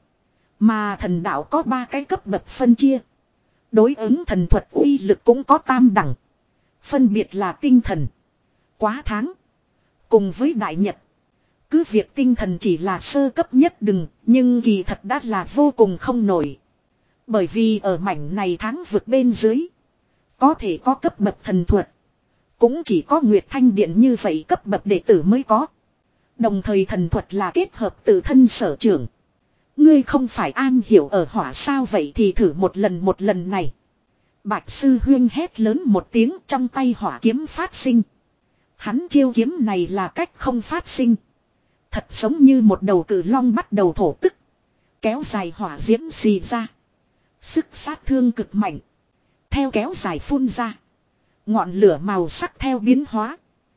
A: Mà thần đạo có ba cái cấp bậc phân chia. Đối ứng thần thuật uy lực cũng có tam đẳng. Phân biệt là tinh thần, quá tháng, cùng với đại nhật. Cứ việc tinh thần chỉ là sơ cấp nhất đừng, nhưng kỳ thật đã là vô cùng không nổi. Bởi vì ở mảnh này tháng vực bên dưới, có thể có cấp bậc thần thuật. Cũng chỉ có Nguyệt Thanh Điện như vậy cấp bậc đệ tử mới có. Đồng thời thần thuật là kết hợp tự thân sở trường. Ngươi không phải an hiểu ở hỏa sao, vậy thì thử một lần một lần này. Bạch Sư Huynh hét lớn một tiếng, trong tay hỏa kiếm phát sinh. Hắn chiêu kiếm này là cách không phát sinh. Thật giống như một đầu cự long bắt đầu thổ tức. Kéo dài hỏa diễm xì ra. Sức sát thương cực mạnh. Theo kéo dài phun ra. Ngọn lửa màu sắc theo biến hóa.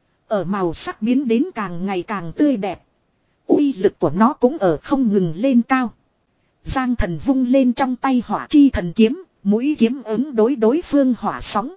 A: Ở màu sắc biến đến càng ngày càng tươi đẹp. Uy lực của nó cũng ở không ngừng lên cao. Giang Thần vung lên trong tay hỏa chi thần kiếm. Mũi kiếm ứng đối đối phương hỏa sóng.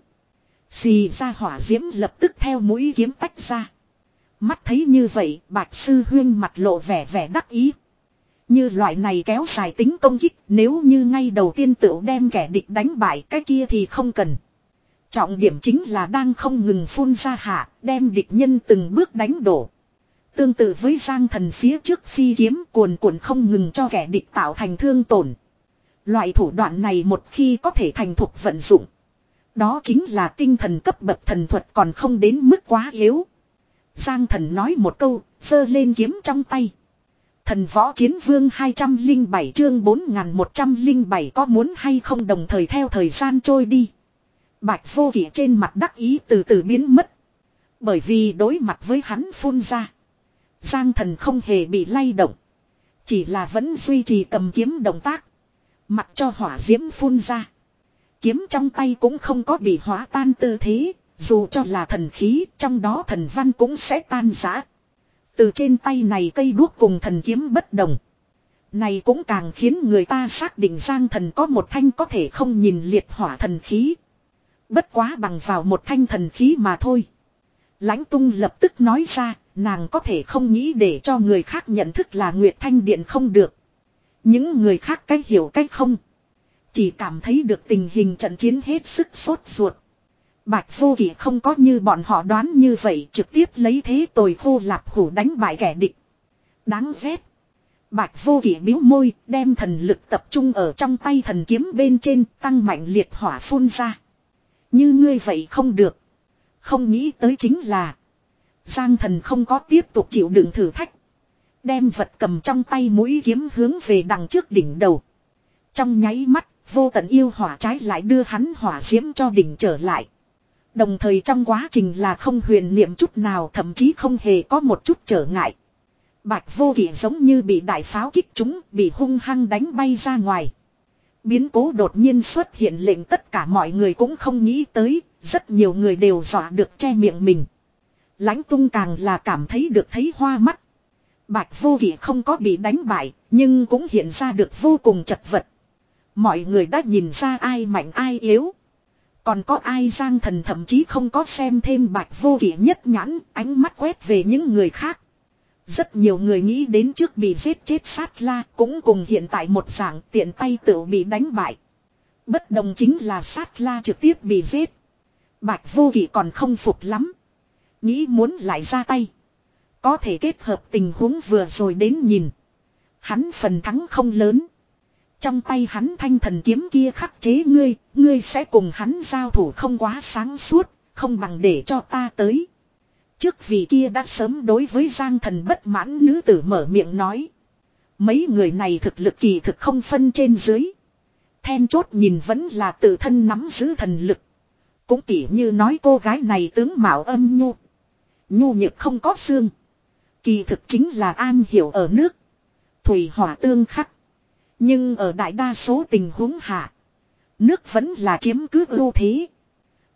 A: Xì ra hỏa diễm lập tức theo mũi kiếm tách ra. Mắt thấy như vậy, Bạch Sư Huynh mặt lộ vẻ vẻ đắc ý. Như loại này kéo dài tính công kích, nếu như ngay đầu tiên tựu đem kẻ địch đánh bại, cái kia thì không cần. Trọng điểm chính là đang không ngừng phun ra hạ, đem địch nhân từng bước đánh đổ. Tương tự với Giang Thần phía trước phi kiếm cuồn cuộn không ngừng cho kẻ địch tạo thành thương tổn. Loại thủ đoạn này một khi có thể thành thục vận dụng, đó chính là tinh thần cấp bậc thần thuật, còn không đến mức quá yếu. Giang Thần nói một câu, giơ lên kiếm trong tay. Thần Võ Chiến Vương hai trăm lẻ bảy chương bốn nghìn một trăm lẻ bảy có muốn hay không. Đồng thời theo thời gian trôi đi, Bạch Vô Kỵ trên mặt đắc ý từ từ biến mất. Bởi vì đối mặt với hắn phun ra, Giang Thần không hề bị lay động, chỉ là vẫn duy trì cầm kiếm động tác, mặc cho hỏa diễm phun ra. Kiếm trong tay cũng không có bị hóa tan tư thế, dù cho là thần khí, trong đó thần văn cũng sẽ tan rã. Từ trên tay này cây đuốc cùng thần kiếm bất đồng. Này cũng càng khiến người ta xác định Giang Thần có một thanh có thể không nhìn liệt hỏa thần khí. Bất quá bằng vào một thanh thần khí mà thôi. Lãnh Tung lập tức nói ra, nàng có thể không nghĩ để cho người khác nhận thức là Nguyệt Thanh Điện không được. Những người khác cách hiểu cách không. Chỉ cảm thấy được tình hình trận chiến hết sức sốt ruột. Bạch Vô Kỵ không có như bọn họ đoán như vậy, trực tiếp lấy thế tồi khô lạp hủ đánh bại kẻ địch. Đáng ghét. Bạch Vô Kỵ bĩu môi, đem thần lực tập trung ở trong tay thần kiếm bên trên, tăng mạnh liệt hỏa phun ra. Như ngươi vậy không được. Không nghĩ tới chính là Giang Thần không có tiếp tục chịu đựng thử thách, đem vật cầm trong tay mũi kiếm hướng về đằng trước đỉnh đầu. Trong nháy mắt, vô tận yêu hỏa trái lại đưa hắn hỏa diễm cho đỉnh trở lại. Đồng thời trong quá trình là không huyền niệm chút nào, thậm chí không hề có một chút trở ngại. Bạch Vô Kỵ giống như bị đại pháo kích trúng, bị hung hăng đánh bay ra ngoài. Biến cố đột nhiên xuất hiện lệnh tất cả mọi người cũng không nghĩ tới, rất nhiều người đều dọa được che miệng mình. Lãnh Tung càng là cảm thấy được thấy hoa mắt. Bạch Vô Kỵ không có bị đánh bại, nhưng cũng hiện ra được vô cùng chật vật. Mọi người đã nhìn ra ai mạnh ai yếu. Còn có ai Giang Thần thậm chí không có xem thêm Bạch Vô Kỵ nhất nhãn, ánh mắt quét về những người khác. Rất nhiều người nghĩ đến trước bị giết chết Sát La, cũng cùng hiện tại một dạng tiện tay tự bị đánh bại. Bất đồng chính là Sát La trực tiếp bị giết. Bạch Vô Kỵ còn không phục lắm, nghĩ muốn lại ra tay. Có thể kết hợp tình huống vừa rồi đến nhìn, hắn phần thắng không lớn. Trong tay hắn thanh thần kiếm kia khắc chế ngươi, ngươi sẽ cùng hắn giao thủ không quá sáng suốt, không bằng để cho ta tới. Trước vị kia đã sớm đối với Giang Thần bất mãn nữ tử mở miệng nói. Mấy người này thực lực kỳ thực không phân trên dưới. Then chốt nhìn vẫn là tự thân nắm giữ thần lực. Cũng tỉ như nói cô gái này tướng mạo âm nhu, nhu nhược không có xương. Kỳ thực chính là an hiểu ở nước, thủy hỏa tương khắc. Nhưng ở đại đa số tình huống hạ, nước vẫn là chiếm cứ ưu thế.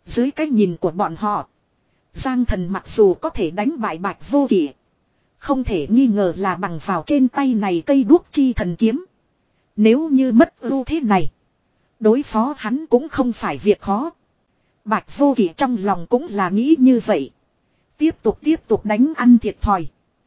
A: Dưới cái nhìn của bọn họ, Giang Thần mặc dù có thể đánh bại Bạch Vô Kỵ, không thể nghi ngờ là bằng vào trên tay này cây đuốc chi thần kiếm. Nếu như mất ưu thế này, đối phó hắn cũng không phải việc khó. Bạch Vô Kỵ trong lòng cũng là nghĩ như vậy. Tiếp tục tiếp tục đánh ăn thiệt thòi.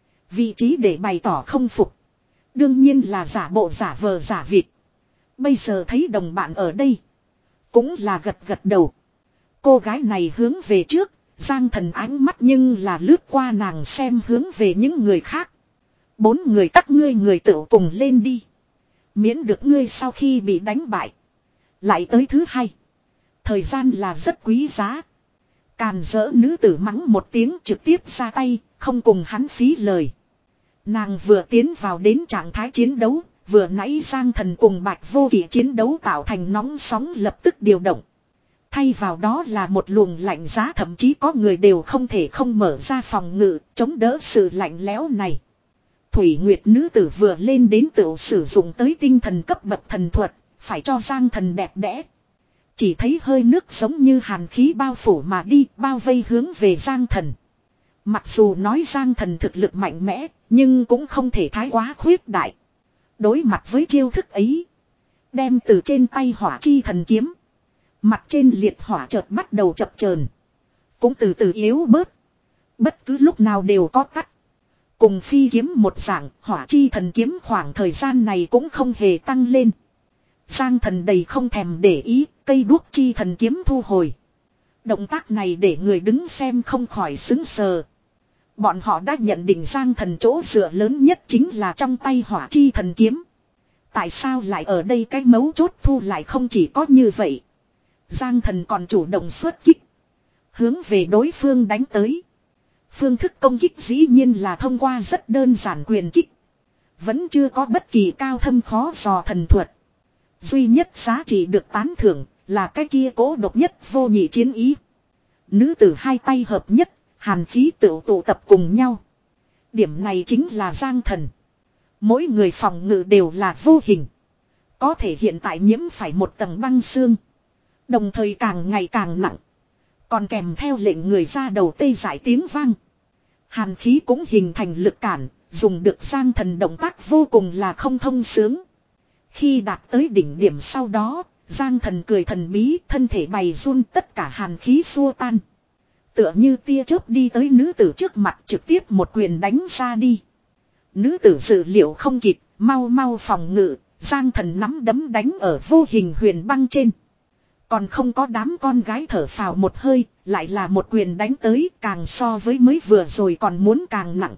A: Vị trí để bày tỏ không phục. Đương nhiên là giả bộ giả vờ giả vịt. Bây giờ thấy đồng bạn ở đây, cũng là gật gật đầu. Cô gái này hướng về trước, Giang Thần ánh mắt nhưng là lướt qua nàng xem hướng về những người khác. Bốn người các ngươi người tự cùng lên đi. Miễn được ngươi sau khi bị đánh bại, lại tới thứ hai. Thời gian là rất quý giá. Càn dỡ nữ tử mắng một tiếng trực tiếp ra tay, không cùng hắn phí lời. Nàng vừa tiến vào đến trạng thái chiến đấu, vừa nãy Giang Thần cùng Bạch Vô Kỵ chiến đấu tạo thành nóng sóng lập tức điều động. Thay vào đó là một luồng lạnh giá, thậm chí có người đều không thể không mở ra phòng ngự, chống đỡ sự lạnh lẽo này. Thủy Nguyệt nữ tử vừa lên đến tự sử dụng tới tinh thần cấp bậc thần thuật, phải cho Giang Thần đẹp đẽ. Chỉ thấy hơi nước giống như hàn khí bao phủ mà đi, bao vây hướng về Giang Thần. Mặc dù nói Giang Thần thực lực mạnh mẽ, nhưng cũng không thể thái quá khuyết đại. Đối mặt với chiêu thức ấy, đem từ trên tay hỏa chi thần kiếm, mặt trên liệt hỏa chợt bắt đầu chập chờn, cũng từ từ yếu bớt. Bất cứ lúc nào đều có tắt. Cùng phi kiếm một dạng, hỏa chi thần kiếm khoảng thời gian này cũng không hề tăng lên. Giang Thần đầy không thèm để ý, cây đuốc chi thần kiếm thu hồi. Động tác này để người đứng xem không khỏi xứng sờ. Bọn họ đã nhận định Giang Thần chỗ dựa lớn nhất chính là trong tay hỏa chi thần kiếm. Tại sao lại ở đây cái mấu chốt thu lại không chỉ có như vậy. Giang Thần còn chủ động xuất kích, hướng về đối phương đánh tới. Phương thức công kích dĩ nhiên là thông qua rất đơn giản quyền kích. Vẫn chưa có bất kỳ cao thâm khó dò thần thuật. Duy nhất giá trị được tán thưởng là cái kia cố độc nhất vô nhị chiến ý. Nữ tử hai tay hợp nhất, hàn khí tự tụ tập cùng nhau. Điểm này chính là Giang Thần. Mỗi người phòng ngự đều là vô hình, có thể hiện tại nhiễm phải một tầng băng xương, đồng thời càng ngày càng nặng, còn kèm theo lệnh người ra đầu tê dại tiếng vang. Hàn khí cũng hình thành lực cản, dùng được Giang Thần động tác vô cùng là không thông sướng. Khi đạt tới đỉnh điểm sau đó, Giang Thần cười thần bí, thân thể bày run, tất cả hàn khí xua tan. Tựa như tia chớp đi tới nữ tử trước mặt, trực tiếp một quyền đánh ra đi. Nữ tử dự liệu không kịp, mau mau phòng ngự, Giang Thần nắm đấm đánh ở vô hình huyền băng trên. Còn không có đám con gái thở phào một hơi, lại là một quyền đánh tới, càng so với mới vừa rồi còn muốn càng nặng.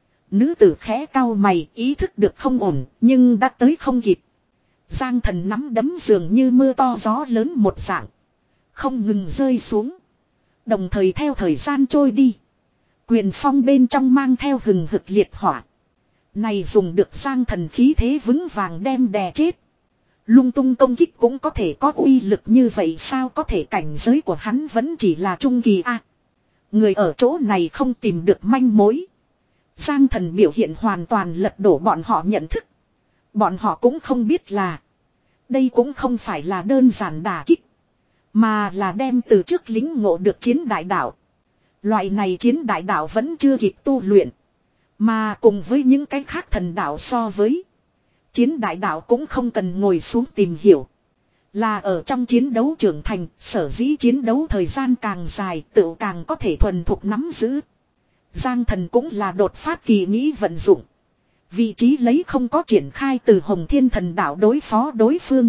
A: Nữ tử khẽ cau mày, ý thức được không ổn, nhưng đã tới không kịp. Giang Thần nắm đấm dường như mưa to gió lớn một dạng, không ngừng rơi xuống. Đồng thời theo thời gian trôi đi, quyền phong bên trong mang theo hừng hực liệt hỏa. Này dùng được Giang Thần khí thế vững vàng đem đè chết. Lung tung công kích cũng có thể có uy lực như vậy sao, có thể cảnh giới của hắn vẫn chỉ là trung kỳ a. Người ở chỗ này không tìm được manh mối. Giang Thần biểu hiện hoàn toàn lật đổ bọn họ nhận thức. Bọn họ cũng không biết là đây cũng không phải là đơn giản đả kích, mà là đem từ trước lính ngộ được chiến đại đạo. Loại này chiến đại đạo vẫn chưa kịp tu luyện, mà cùng với những cái khác thần đạo so với, chiến đại đạo cũng không cần ngồi xuống tìm hiểu. Là ở trong chiến đấu trưởng thành, sở dĩ chiến đấu thời gian càng dài tự càng có thể thuần thục nắm giữ. Giang Thần cũng là đột phát kỳ nghĩ vận dụng. Vị trí lấy không có triển khai từ Hồng Thiên Thần đạo đối phó đối phương,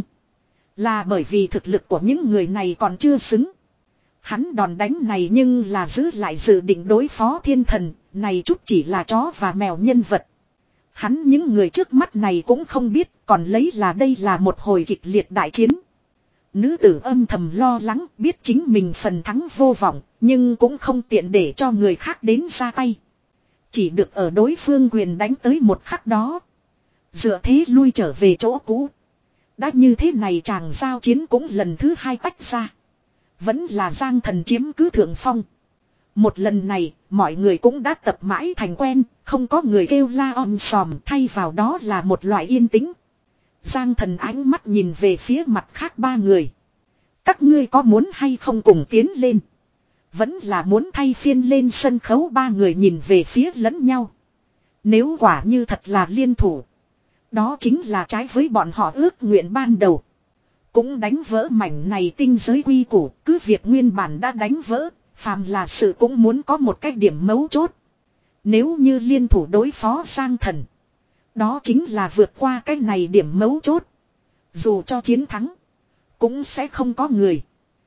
A: là bởi vì thực lực của những người này còn chưa xứng. Hắn đòn đánh này nhưng là giữ lại dự định đối phó thiên thần, này chút chỉ là chó và mèo nhân vật. Hắn những người trước mắt này cũng không biết, còn lấy là đây là một hồi kịch liệt đại chiến. Nữ tử âm thầm lo lắng, biết chính mình phần thắng vô vọng, nhưng cũng không tiện để cho người khác đến ra tay. Chỉ được ở đối phương quyền đánh tới một khắc đó, dựa thế lui trở về chỗ cũ. Đã như thế này chàng giao chiến cũng lần thứ hai tách ra. Vẫn là Giang Thần chiếm cứ thượng phong. Một lần này, mọi người cũng đã tập mãi thành quen, không có người kêu la om sòm, thay vào đó là một loại yên tĩnh. Giang Thần ánh mắt nhìn về phía mặt khác ba người. Các ngươi có muốn hay không cùng tiến lên? Vẫn là muốn thay phiên lên sân khấu, ba người nhìn về phía lẫn nhau. Nếu quả như thật là liên thủ, đó chính là trái với bọn họ ước nguyện ban đầu. Cũng đánh vỡ mảnh này tinh giới quy củ, cứ việc nguyên bản đã đánh vỡ, phàm là sự cũng muốn có một cái điểm mấu chốt. Nếu như liên thủ đối phó Giang Thần, đó chính là vượt qua cái này điểm mấu chốt. Dù cho chiến thắng, cũng sẽ không có người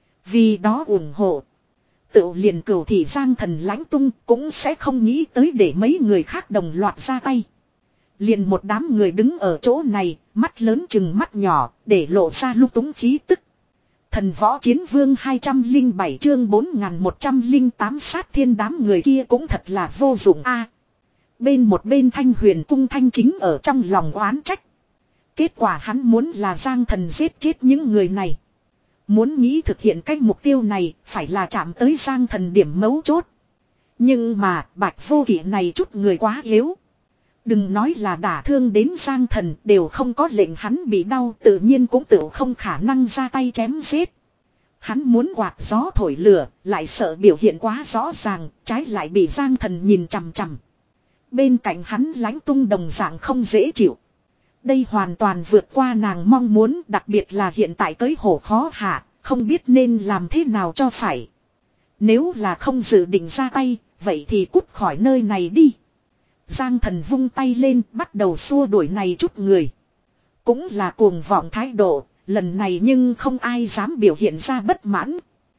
A: vì đó ủng hộ. Tự liền cửu thị Giang Thần Lãnh Tung cũng sẽ không nghĩ tới để mấy người khác đồng loạt ra tay. Liền một đám người đứng ở chỗ này, mắt lớn chừng mắt nhỏ, để lộ ra lung túng khí tức. Thần Võ Chiến Vương hai trăm lẻ bảy chương bốn nghìn một trăm lẻ tám sát thiên, đám người kia cũng thật là vô dụng a. Bên một bên Thanh Huyền Cung Thanh chính ở trong lòng oán trách. Kết quả hắn muốn là Giang Thần giết chết những người này. Muốn nghĩ thực hiện cái mục tiêu này, phải là chạm tới Giang Thần điểm mấu chốt. Nhưng mà, Bạch Vô Kỵ này chút người quá yếu. Đừng nói là đả thương đến Giang Thần, đều không có lệnh hắn bị đau, tự nhiên cũng tự không khả năng ra tay chém giết. Hắn muốn quạt gió thổi lửa, lại sợ biểu hiện quá rõ ràng, trái lại bị Giang Thần nhìn chằm chằm. Bên cạnh hắn Lãnh Tung đồng dạng không dễ chịu. Đây hoàn toàn vượt qua nàng mong muốn, đặc biệt là hiện tại tới hổ khó hạ, không biết nên làm thế nào cho phải. Nếu là không dự định ra tay, vậy thì cút khỏi nơi này đi. Giang Thần vung tay lên, bắt đầu xua đuổi này chút người. Cũng là cuồng vọng thái độ, lần này nhưng không ai dám biểu hiện ra bất mãn.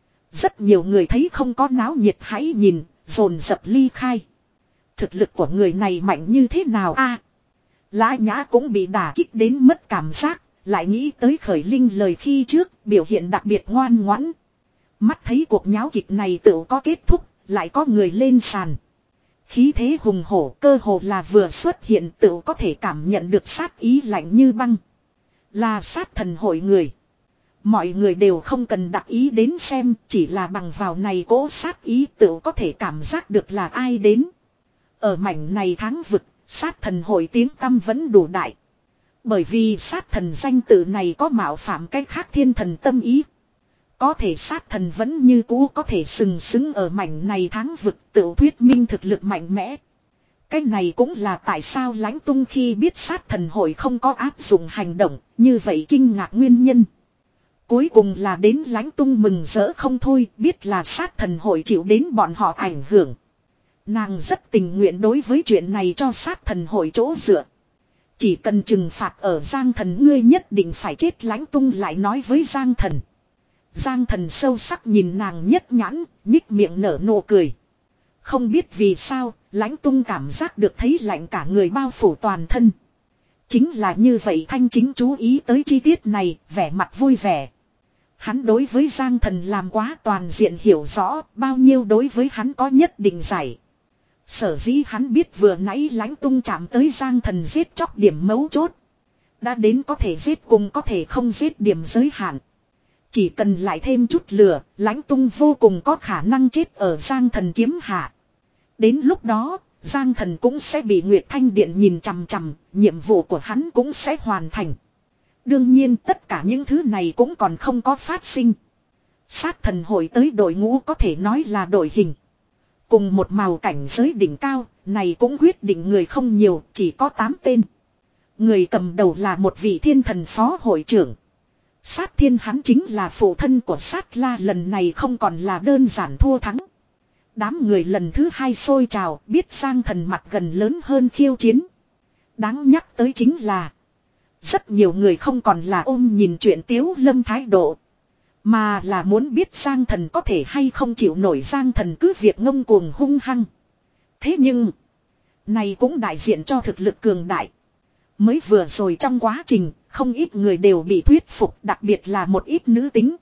A: Rất nhiều người thấy không có náo nhiệt hãy nhìn, dồn dập ly khai. Thực lực của người này mạnh như thế nào a? Lã Nhã cũng bị đả kích đến mất cảm giác, lại nghĩ tới Khởi Linh lời khi trước, biểu hiện đặc biệt ngoan ngoãn. Mắt thấy cuộc nháo kịch này tự có kết thúc, lại có người lên sàn. Khí thế hùng hổ, cơ hồ là vừa xuất hiện tự có thể cảm nhận được sát ý lạnh như băng. Là sát thần hội người. Mọi người đều không cần đặc ý đến xem, chỉ là bằng vào này cố sát ý tự có thể cảm giác được là ai đến. Ở mảnh này tháng vực, sát thần hội tiếng tăm vẫn đủ đại. Bởi vì sát thần danh tự này có mạo phạm cách khác thiên thần tâm ý. Có thể sát thần vẫn như cũ có thể sừng sững ở mảnh này tháng vực, tự thuyết minh thực lực mạnh mẽ. Cái này cũng là tại sao Lãnh Tung khi biết sát thần hội không có áp dụng hành động, như vậy kinh ngạc nguyên nhân. Cuối cùng là đến Lãnh Tung mừng rỡ không thôi, biết là sát thần hội chịu đến bọn họ ảnh hưởng. Nàng rất tình nguyện đối với chuyện này cho sát thần hội chỗ dựa. Chỉ cần trừng phạt ở Giang Thần, ngươi nhất định phải chết. Lãnh Tung lại nói với Giang Thần. Giang Thần sâu sắc nhìn nàng nhất nhãn, nhích miệng nở nụ cười. Không biết vì sao, Lãnh Tung cảm giác được thấy lạnh cả người bao phủ toàn thân. Chính là như vậy, Thanh chính chú ý tới chi tiết này, vẻ mặt vui vẻ. Hắn đối với Giang Thần làm quá toàn diện hiểu rõ, bao nhiêu đối với hắn có nhất định giải. Sở dĩ hắn biết vừa nãy Lãnh Tung chạm tới Giang Thần giết chóc điểm mấu chốt. Đã đến có thể giết cùng có thể không giết điểm giới hạn. Chỉ cần lại thêm chút lửa, Lãnh Tung vô cùng có khả năng chết ở Giang Thần kiếm hạ. Đến lúc đó, Giang Thần cũng sẽ bị Nguyệt Thanh Điện nhìn chằm chằm, nhiệm vụ của hắn cũng sẽ hoàn thành. Đương nhiên tất cả những thứ này cũng còn không có phát sinh. Sát thần hội tới đội ngũ có thể nói là đội hình. Cùng một màu cảnh giới đỉnh cao, này cũng quyết định người không nhiều, chỉ có tám tên. Người cầm đầu là một vị thiên thần phó hội trưởng. Sát thiên hắn chính là phụ thân của sát la, lần này không còn là đơn giản thua thắng. Đám người lần thứ hai sôi trào, biết Giang Thần mặt gần lớn hơn khiêu chiến. Đáng nhắc tới chính là rất nhiều người không còn là ôm nhìn chuyện Tiếu Lâm thái độ, mà là muốn biết Giang Thần có thể hay không chịu nổi. Giang Thần cứ việc ngông cuồng hung hăng. Thế nhưng này cũng đại diện cho thực lực cường đại. Mới vừa rồi trong quá trình, không ít người đều bị thuyết phục, đặc biệt là một ít nữ tính.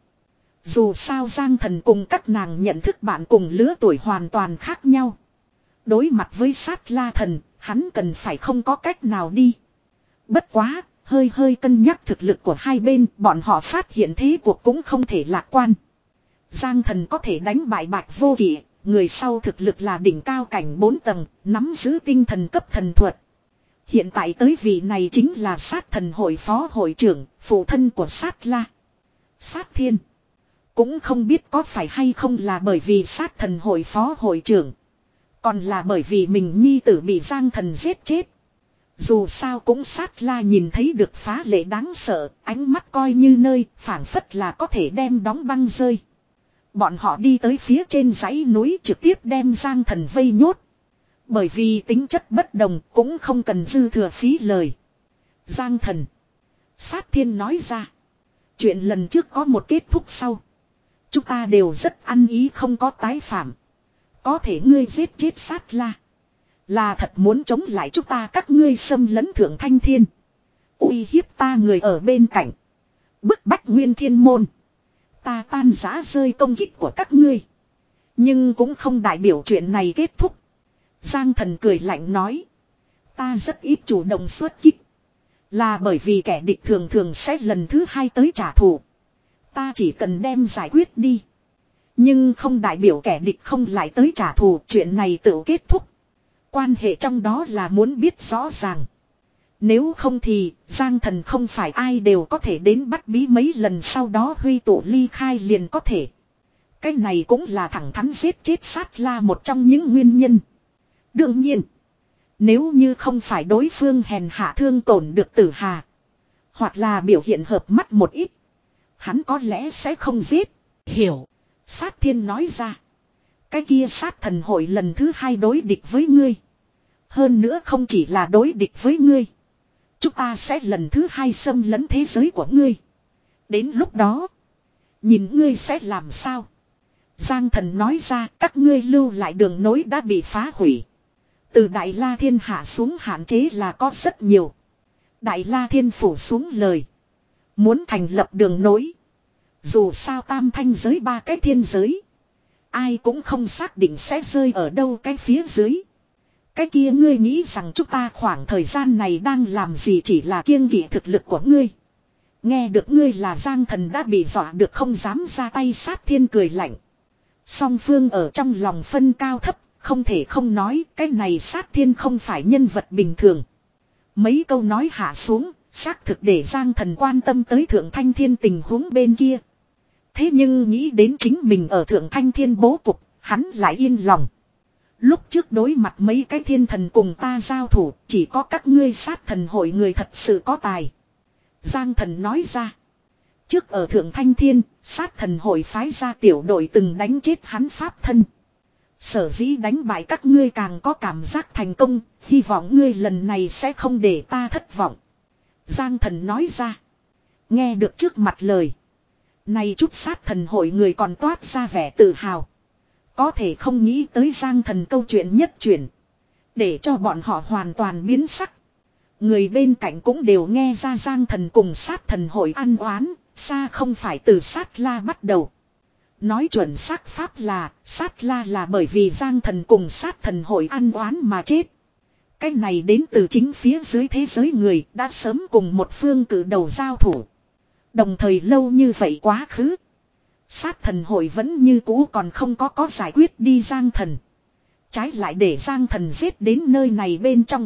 A: Dù sao Giang Thần cùng các nàng nhận thức bạn cùng lứa tuổi hoàn toàn khác nhau. Đối mặt với sát la thần, hắn cần phải không có cách nào đi. Bất quá, hơi hơi cân nhắc thực lực của hai bên, bọn họ phát hiện thế cuộc cũng không thể lạc quan. Giang Thần có thể đánh bại Bạch Vô Kỵ, người sau thực lực là đỉnh cao cảnh bốn tầng, nắm giữ tinh thần cấp thần thuật. Hiện tại tới vị này chính là sát thần hội phó hội trưởng, phụ thân của sát la. Sát thiên. Cũng không biết có phải hay không là bởi vì sát thần hội phó hội trưởng. Còn là bởi vì mình nhi tử bị Giang Thần giết chết. Dù sao cũng sát la nhìn thấy được phá lệ đáng sợ, ánh mắt coi như nơi phảng phất là có thể đem đóng băng rơi. Bọn họ đi tới phía trên dãy núi trực tiếp đem Giang Thần vây nhốt. Bởi vì tính chất bất đồng cũng không cần dư thừa phí lời. Giang Thần. Sát Thiên nói ra. Chuyện lần trước có một kết thúc sau. Chúng ta đều rất ăn ý không có tái phạm. Có thể ngươi giết chết sát la. Là thật muốn chống lại chúng ta các ngươi xâm lấn thượng thanh thiên. Uy hiếp ta người ở bên cạnh. Bức bách nguyên thiên môn. Ta tan rã rơi công kích của các ngươi. Nhưng cũng không đại biểu chuyện này kết thúc. Giang Thần cười lạnh nói. Ta rất ít chủ động xuất kích. Là bởi vì kẻ địch thường thường sẽ lần thứ hai tới trả thù. Ta chỉ cần đem giải quyết đi. Nhưng không đại biểu kẻ địch không lại tới trả thù. Chuyện này tự kết thúc. Quan hệ trong đó là muốn biết rõ ràng. Nếu không thì Giang Thần không phải ai đều có thể đến bắt bí mấy lần sau đó huy tụ ly khai liền có thể. Cái này cũng là thẳng thắn giết chết sát la một trong những nguyên nhân. Đương nhiên. Nếu như không phải đối phương hèn hạ thương tổn được Tử Hà. Hoặc là biểu hiện hợp mắt một ít. Hắn có lẽ sẽ không giết. Hiểu. Sát Thiên nói ra. Cái kia sát thần hội lần thứ hai đối địch với ngươi. Hơn nữa không chỉ là đối địch với ngươi. Chúng ta sẽ lần thứ hai xâm lấn thế giới của ngươi. Đến lúc đó. Nhìn ngươi sẽ làm sao. Giang Thần nói ra các ngươi lưu lại đường nối đã bị phá hủy. Từ Đại La Thiên hạ xuống hạn chế là có rất nhiều. Đại La Thiên phủ xuống lời. Muốn thành lập đường nối. Dù sao tam thanh giới ba cái thiên giới. Ai cũng không xác định sẽ rơi ở đâu cái phía dưới. Cái kia ngươi nghĩ rằng chúng ta khoảng thời gian này đang làm gì chỉ là kiêng kỵ thực lực của ngươi. Nghe được ngươi là Giang Thần đã bị dọa được không dám ra tay. Sát Thiên cười lạnh. Song phương ở trong lòng phân cao thấp. Không thể không nói cái này Sát Thiên không phải nhân vật bình thường. Mấy câu nói hạ xuống. Xác thực để Giang Thần quan tâm tới Thượng Thanh Thiên tình huống bên kia. Thế nhưng nghĩ đến chính mình ở Thượng Thanh Thiên bố cục. Hắn lại yên lòng. Lúc trước đối mặt mấy cái thiên thần cùng ta giao thủ. Chỉ có các ngươi sát thần hội người thật sự có tài. Giang Thần nói ra. Trước ở Thượng Thanh Thiên. Sát thần hội phái ra tiểu đội từng đánh chết hắn pháp thân. Sở dĩ đánh bại các ngươi càng có cảm giác thành công. Hy vọng ngươi lần này sẽ không để ta thất vọng. Giang Thần nói ra. Nghe được trước mặt lời. Này chút sát thần hội người còn toát ra vẻ tự hào. Có thể không nghĩ tới Giang Thần câu chuyện nhất chuyển. Để cho bọn họ hoàn toàn biến sắc. Người bên cạnh cũng đều nghe ra Giang Thần cùng sát thần hội ăn oán. Xa không phải từ sát la bắt đầu. Nói chuẩn xác pháp là sát la là bởi vì Giang Thần cùng sát thần hội ăn oán mà chết. Cái này đến từ chính phía dưới thế giới người đã sớm cùng một phương cử đầu giao thủ. Đồng thời lâu như vậy quá khứ. Sát thần hội vẫn như cũ còn không có có giải quyết đi Giang Thần. Trái lại để Giang Thần giết đến nơi này bên trong.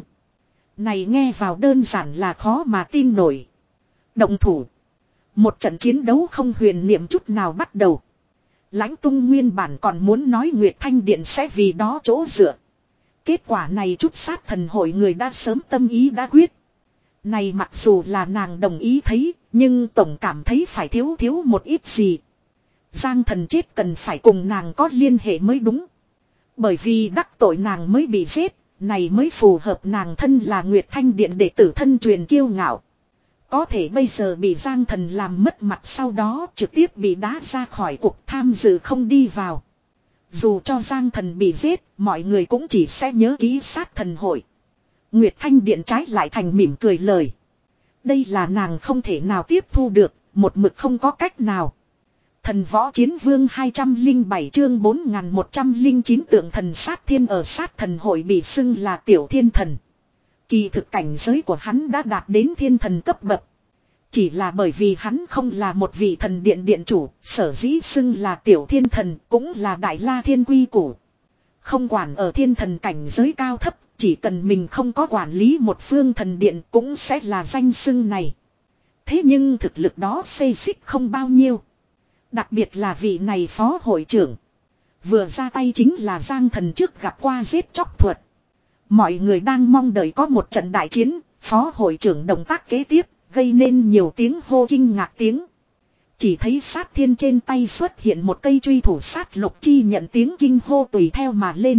A: Này nghe vào đơn giản là khó mà tin nổi. Động thủ. Một trận chiến đấu không huyền niệm chút nào bắt đầu. Lãnh Tung nguyên bản còn muốn nói Nguyệt Thanh Điện sẽ vì đó chỗ dựa. Kết quả này chút sát thần hội người đã sớm tâm ý đã quyết. Này mặc dù là nàng đồng ý thấy, nhưng tổng cảm thấy phải thiếu thiếu một ít gì. Giang Thần chết cần phải cùng nàng có liên hệ mới đúng. Bởi vì đắc tội nàng mới bị giết, này mới phù hợp nàng thân là Nguyệt Thanh Điện đệ tử thân truyền kiêu ngạo. Có thể bây giờ bị Giang Thần làm mất mặt sau đó trực tiếp bị đá ra khỏi cuộc tham dự không đi vào. Dù cho Giang Thần bị giết, mọi người cũng chỉ sẽ nhớ ký sát thần hội. Nguyệt Thanh Điện trái lại thành mỉm cười lời. Đây là nàng không thể nào tiếp thu được, một mực không có cách nào. Thần Võ Chiến Vương hai trăm lẻ bảy chương bốn nghìn một trăm lẻ chín tượng thần sát thiên ở sát thần hội bị xưng là tiểu thiên thần. Kỳ thực cảnh giới của hắn đã đạt đến thiên thần cấp bậc. Chỉ là bởi vì hắn không là một vị thần điện điện chủ, sở dĩ xưng là tiểu thiên thần cũng là đại la thiên quy củ. Không quản ở thiên thần cảnh giới cao thấp, chỉ cần mình không có quản lý một phương thần điện cũng sẽ là danh xưng này. Thế nhưng thực lực đó xê xích không bao nhiêu. Đặc biệt là vị này phó hội trưởng. Vừa ra tay chính là Giang Thần trước gặp qua giết chóc thuật. Mọi người đang mong đợi có một trận đại chiến, phó hội trưởng động tác kế tiếp, gây nên nhiều tiếng hô kinh ngạc tiếng. Chỉ thấy sát thiên trên tay xuất hiện một cây truy thủ, sát lục chi nhận tiếng kinh hô tùy theo mà lên.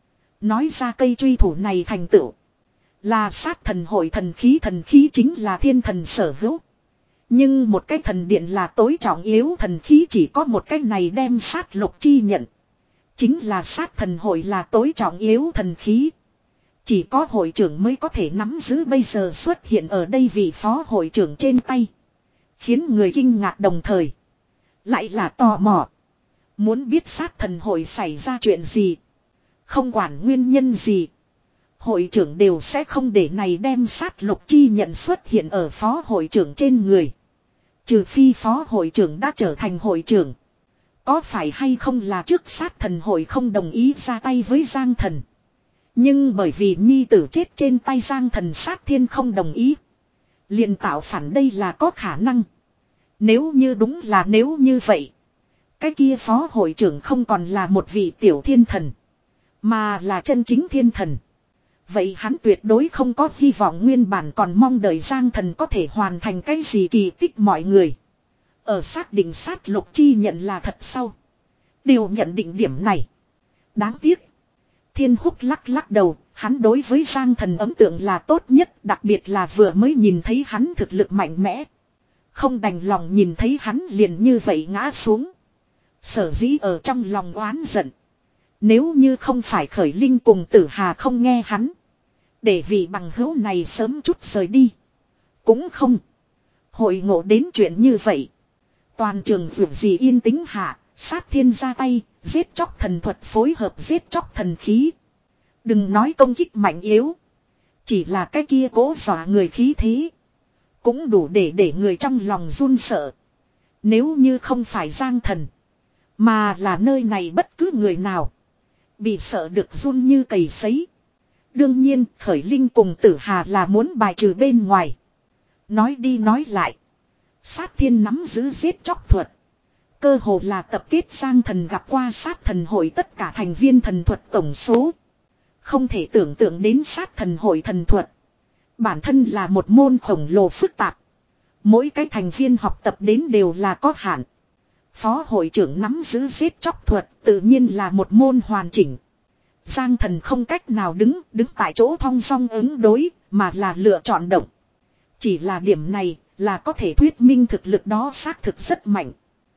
A: Nói ra cây truy thủ này thành tựu là sát thần hội thần khí, thần khí chính là thiên thần sở hữu. Nhưng một cái thần điện là tối trọng yếu thần khí, chỉ có một cái này đem sát lục chi nhận. Chính là sát thần hội là tối trọng yếu thần khí. Chỉ có hội trưởng mới có thể nắm giữ, bây giờ xuất hiện ở đây vị phó hội trưởng trên tay. Khiến người kinh ngạc đồng thời lại là tò mò. Muốn biết sát thần hội xảy ra chuyện gì. Không quản nguyên nhân gì. Hội trưởng đều sẽ không để này đem sát lục chi nhận xuất hiện ở phó hội trưởng trên người. Trừ phi phó hội trưởng đã trở thành hội trưởng. Có phải hay không là trước sát thần hội không đồng ý ra tay với Giang Thần. Nhưng bởi vì nhi tử chết trên tay Giang Thần, sát thiên không đồng ý. Liền tạo phản, đây là có khả năng. Nếu như đúng là nếu như vậy. Cái kia phó hội trưởng không còn là một vị tiểu thiên thần. Mà là chân chính thiên thần. Vậy hắn tuyệt đối không có hy vọng, nguyên bản còn mong đợi Giang Thần có thể hoàn thành cái gì kỳ tích. Mọi người ở xác định sát lục chi nhận là thật sau đều nhận định điểm này. Đáng tiếc Thiên Húc lắc lắc đầu, hắn đối với Giang Thần ấn tượng là tốt nhất, đặc biệt là vừa mới nhìn thấy hắn thực lực mạnh mẽ. Không đành lòng nhìn thấy hắn liền như vậy ngã xuống. Sở dĩ ở trong lòng oán giận. Nếu như không phải Khởi Linh cùng Tử Hà không nghe hắn, để vị bằng hữu này sớm chút rời đi, cũng không hội ngộ đến chuyện như vậy. Toàn trường vượt gì yên tĩnh hạ, sát thiên ra tay, giết chóc thần thuật phối hợp giết chóc thần khí. Đừng nói công kích mạnh yếu, chỉ là cái kia cố dọa người khí thế cũng đủ để để người trong lòng run sợ. Nếu như không phải Giang Thần, mà là nơi này bất cứ người nào, bị sợ được run như cầy sấy. Đương nhiên Khởi Linh cùng Tử Hà là muốn bài trừ bên ngoài. Nói đi nói lại, sát thiên nắm giữ giết chóc thuật, cơ hồ là tập kết Giang Thần gặp qua sát thần hội tất cả thành viên thần thuật tổng số. Không thể tưởng tượng đến sát thần hội thần thuật bản thân là một môn khổng lồ phức tạp. Mỗi cái thành viên học tập đến đều là có hạn. Phó hội trưởng nắm giữ giết chóc thuật tự nhiên là một môn hoàn chỉnh. Giang Thần không cách nào đứng đứng tại chỗ thong dong ứng đối, mà là lựa chọn động. Chỉ là điểm này là có thể thuyết minh thực lực đó xác thực rất mạnh.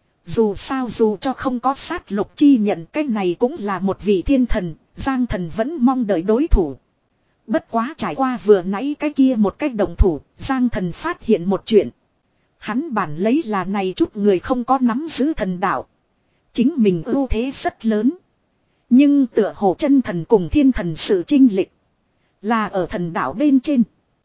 A: Dù sao dù cho không có sát lục chi nhận, cái này cũng là một vị thiên thần, Giang Thần vẫn mong đợi đối thủ. Bất quá trải qua vừa nãy cái kia một cách đồng thủ, Giang Thần phát hiện một chuyện. Hắn bản lấy là này chút người không có nắm giữ thần đạo. Chính mình ưu thế rất lớn. Nhưng tựa hồ chân thần cùng thiên thần sự chinh lịch là ở thần đạo bên trên.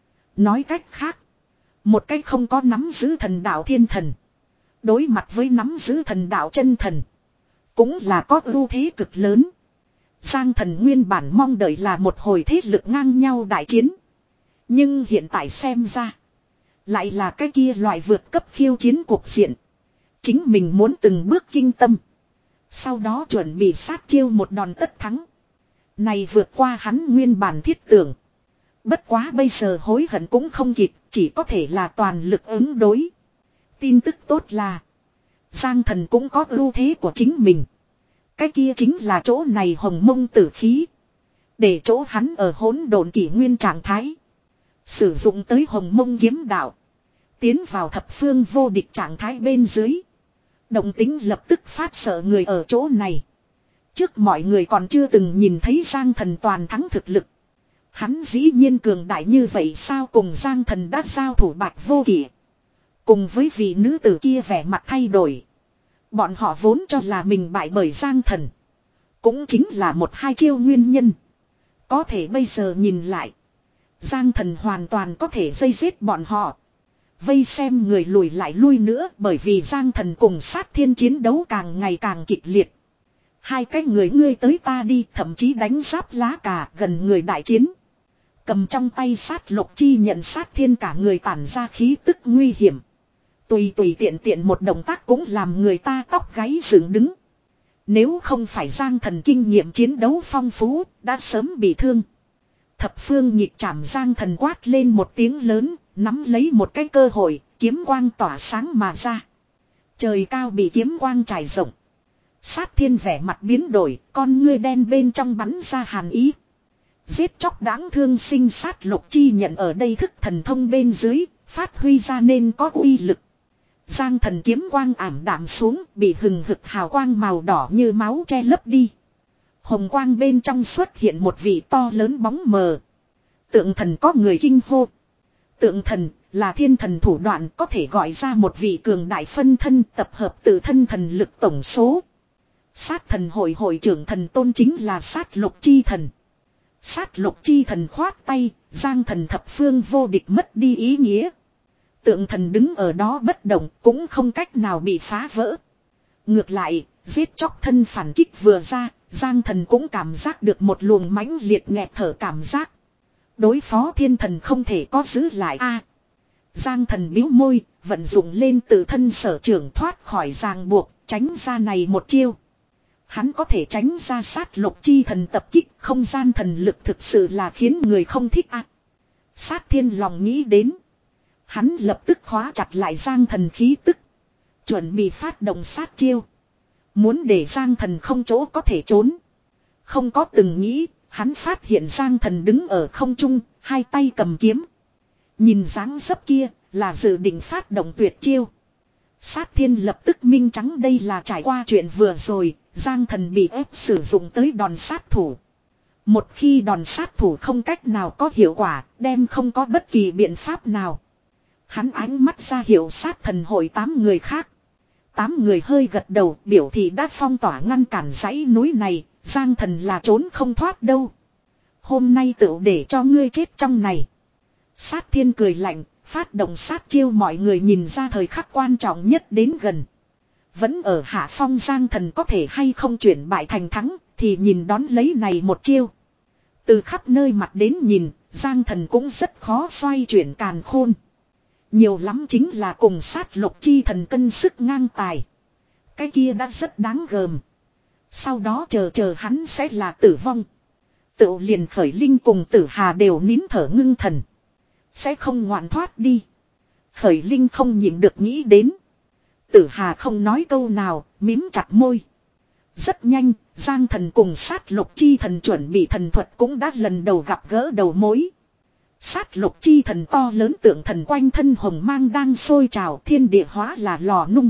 A: Nói cách khác, một cách không có nắm giữ thần đạo thiên thần, đối mặt với nắm giữ thần đạo chân thần, cũng là có ưu thế cực lớn. Giang Thần nguyên bản mong đợi là một hồi thế lực ngang nhau đại chiến. Nhưng hiện tại xem ra, lại là cái kia loại vượt cấp khiêu chiến cuộc diện. Chính mình muốn từng bước kinh tâm, sau đó chuẩn bị sát chiêu một đòn tất thắng. Này vượt qua hắn nguyên bản thiết tưởng. Bất quá bây giờ hối hận cũng không kịp, chỉ có thể là toàn lực ứng đối. Tin tức tốt là Giang Thần cũng có ưu thế của chính mình. Cái kia chính là chỗ này hồng mông tử khí. Để chỗ hắn ở hỗn độn kỷ nguyên trạng thái, sử dụng tới hồng mông kiếm đạo, tiến vào thập phương vô địch trạng thái bên dưới. Động tính lập tức phát sợ người ở chỗ này. Trước mọi người còn chưa từng nhìn thấy Giang Thần toàn thắng thực lực. Hắn dĩ nhiên cường đại như vậy sao? Cùng Giang Thần đã giao thủ Bạch Vô Kỵ, cùng với vị nữ tử kia vẻ mặt thay đổi. Bọn họ vốn cho là mình bại bởi Giang Thần, cũng chính là một hai chiêu nguyên nhân. Có thể bây giờ nhìn lại, Giang Thần hoàn toàn có thể dây giết bọn họ. Vây xem người lùi lại lui nữa, bởi vì Giang Thần cùng sát thiên chiến đấu càng ngày càng kịch liệt. Hai cái người ngươi tới ta đi, thậm chí đánh giáp lá cà, gần người đại chiến. Cầm trong tay sát lục chi nhận sát thiên cả người tản ra khí tức nguy hiểm. Tùy tùy tiện tiện một động tác cũng làm người ta tóc gáy dựng đứng. Nếu không phải Giang Thần kinh nghiệm chiến đấu phong phú, đã sớm bị thương. Thập phương nhịp chạm Giang Thần quát lên một tiếng lớn, nắm lấy một cái cơ hội, kiếm quang tỏa sáng mà ra. Trời cao bị kiếm quang trải rộng. Sát Thiên vẻ mặt biến đổi, con ngươi đen bên trong bắn ra hàn ý. Giết chóc đáng thương sinh sát lục chi nhận ở đây thức thần thông bên dưới, phát huy ra nên có uy lực. Giang Thần kiếm quang ảm đạm xuống, bị hừng hực hào quang màu đỏ như máu che lấp đi. Hồng quang bên trong xuất hiện một vị to lớn bóng mờ. Tượng thần có người kinh hô. Tượng thần là thiên thần thủ đoạn, có thể gọi ra một vị cường đại phân thân tập hợp tự thân thần lực tổng số. Sát thần hội hội trưởng thần tôn chính là sát lục chi thần. Sát lục chi thần khoát tay, Giang Thần thập phương vô địch mất đi ý nghĩa. Tượng thần đứng ở đó bất động, cũng không cách nào bị phá vỡ. Ngược lại, giết chóc thân phản kích vừa ra, Giang Thần cũng cảm giác được một luồng mãnh liệt nghẹt thở cảm giác. Đối phó thiên thần không thể có giữ lại a. Giang Thần bĩu môi, vận dụng lên tự thân sở trường thoát khỏi ràng buộc, tránh ra này một chiêu. Hắn có thể tránh ra sát lục chi thần tập kích, không gian thần lực thực sự là khiến người không thích a. Sát Thiên lòng nghĩ đến. Hắn lập tức khóa chặt lại Giang Thần khí tức. Chuẩn bị phát động sát chiêu. Muốn để Giang Thần không chỗ có thể trốn. Không có từng nghĩ, hắn phát hiện Giang Thần đứng ở không trung, hai tay cầm kiếm. Nhìn dáng dấp kia, là dự định phát động tuyệt chiêu. Sát Thiên lập tức minh trắng đây là trải qua chuyện vừa rồi, Giang Thần bị ép sử dụng tới đòn sát thủ. Một khi đòn sát thủ không cách nào có hiệu quả, đem không có bất kỳ biện pháp nào. Hắn ánh mắt ra hiệu sát thần hội tám người khác. Tám người hơi gật đầu biểu thị đã phong tỏa ngăn cản dãy núi này, Giang Thần là trốn không thoát đâu. Hôm nay tựu để cho ngươi chết trong này. Sát Thiên cười lạnh, phát động sát chiêu mọi người nhìn ra thời khắc quan trọng nhất đến gần. Vẫn ở hạ phong Giang Thần có thể hay không chuyển bại thành thắng, thì nhìn đón lấy này một chiêu. Từ khắp nơi mặt đến nhìn, Giang Thần cũng rất khó xoay chuyển càn khôn. Nhiều lắm chính là cùng sát lục chi thần cân sức ngang tài. Cái kia đã rất đáng gờm. Sau đó chờ chờ hắn sẽ là tử vong. Tự liền Khởi Linh cùng Tử Hà đều nín thở ngưng thần. Sẽ không ngoạn thoát đi. Khởi Linh không nhịn được nghĩ đến. Tử Hà không nói câu nào, mím chặt môi. Rất nhanh, Giang Thần cùng sát lục chi thần chuẩn bị thần thuật cũng đã lần đầu gặp gỡ đầu mối. Sát lục chi thần to lớn tượng thần quanh thân hồng mang đang sôi trào, thiên địa hóa là lò nung.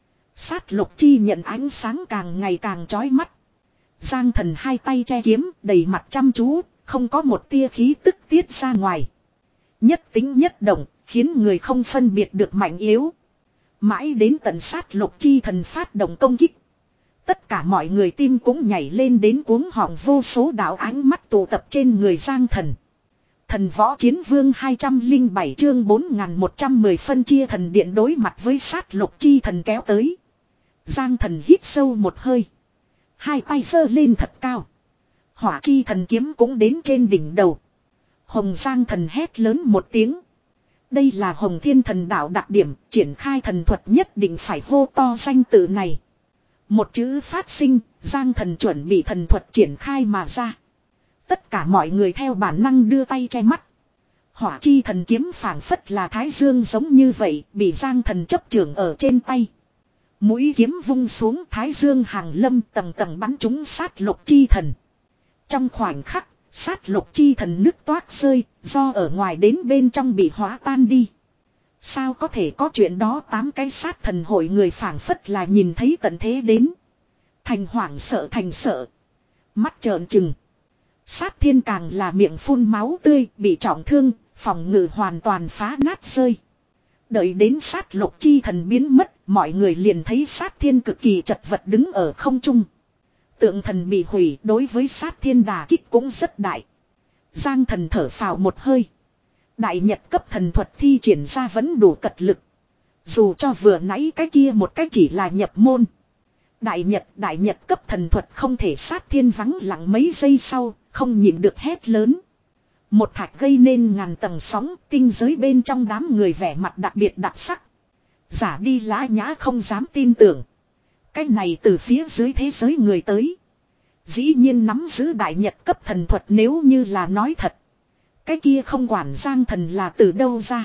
A: Sát lục chi nhận ánh sáng càng ngày càng chói mắt. Giang Thần hai tay che kiếm, đầy mặt chăm chú, không có một tia khí tức tiết ra ngoài. Nhất tính nhất động, khiến người không phân biệt được mạnh yếu. Mãi đến tận sát lục chi thần phát động công kích. Tất cả mọi người tim cũng nhảy lên đến cuống họng, vô số đạo ánh mắt tụ tập trên người Giang Thần. Thần võ chiến vương hai trăm lẻ bảy chương bốn nghìn một trăm mười phân chia thần điện đối mặt với sát lục chi thần kéo tới. Giang Thần hít sâu một hơi. Hai tay giơ lên thật cao. Hỏa chi thần kiếm cũng đến trên đỉnh đầu. Hồng Giang Thần hét lớn một tiếng. Đây là Hồng Thiên Thần đạo đặc điểm, triển khai thần thuật nhất định phải hô to danh tự này. Một chữ phát sinh, Giang Thần chuẩn bị thần thuật triển khai mà ra. Tất cả mọi người theo bản năng đưa tay che mắt. Hỏa chi thần kiếm phảng phất là thái dương giống như vậy, bị Giang Thần chấp trưởng ở trên tay. Mũi kiếm vung xuống, thái dương hàng lâm tầng tầng bắn trúng sát lục chi thần. Trong khoảnh khắc, sát lục chi thần nứt toác rơi, do ở ngoài đến bên trong bị hóa tan đi. Sao có thể có chuyện đó? Tám cái sát thần hội người phảng phất là nhìn thấy tận thế đến. Thành hoảng sợ thành sợ. Mắt trợn trừng. Sát Thiên càng là miệng phun máu tươi, bị trọng thương, phòng ngự hoàn toàn phá nát rơi. Đợi đến sát lục chi thần biến mất, mọi người liền thấy Sát Thiên cực kỳ chật vật đứng ở không trung. Tượng thần bị hủy, đối với Sát Thiên đả kích cũng rất đại. Giang Thần thở phào một hơi. Đại nhật cấp thần thuật thi triển ra vẫn đủ cật lực. Dù cho vừa nãy cái kia một cái chỉ là nhập môn. Đại nhật đại nhật cấp thần thuật không thể. Sát Thiên vắng lặng mấy giây sau, không nhịn được hét lớn. Một thạch gây nên ngàn tầng sóng, tinh giới bên trong đám người vẻ mặt đặc biệt đặc sắc. Giả đi lã nhã không dám tin tưởng. Cái này từ phía dưới thế giới người tới. Dĩ nhiên nắm giữ đại nhật cấp thần thuật nếu như là nói thật. Cái kia không quản Giang Thần là từ đâu ra.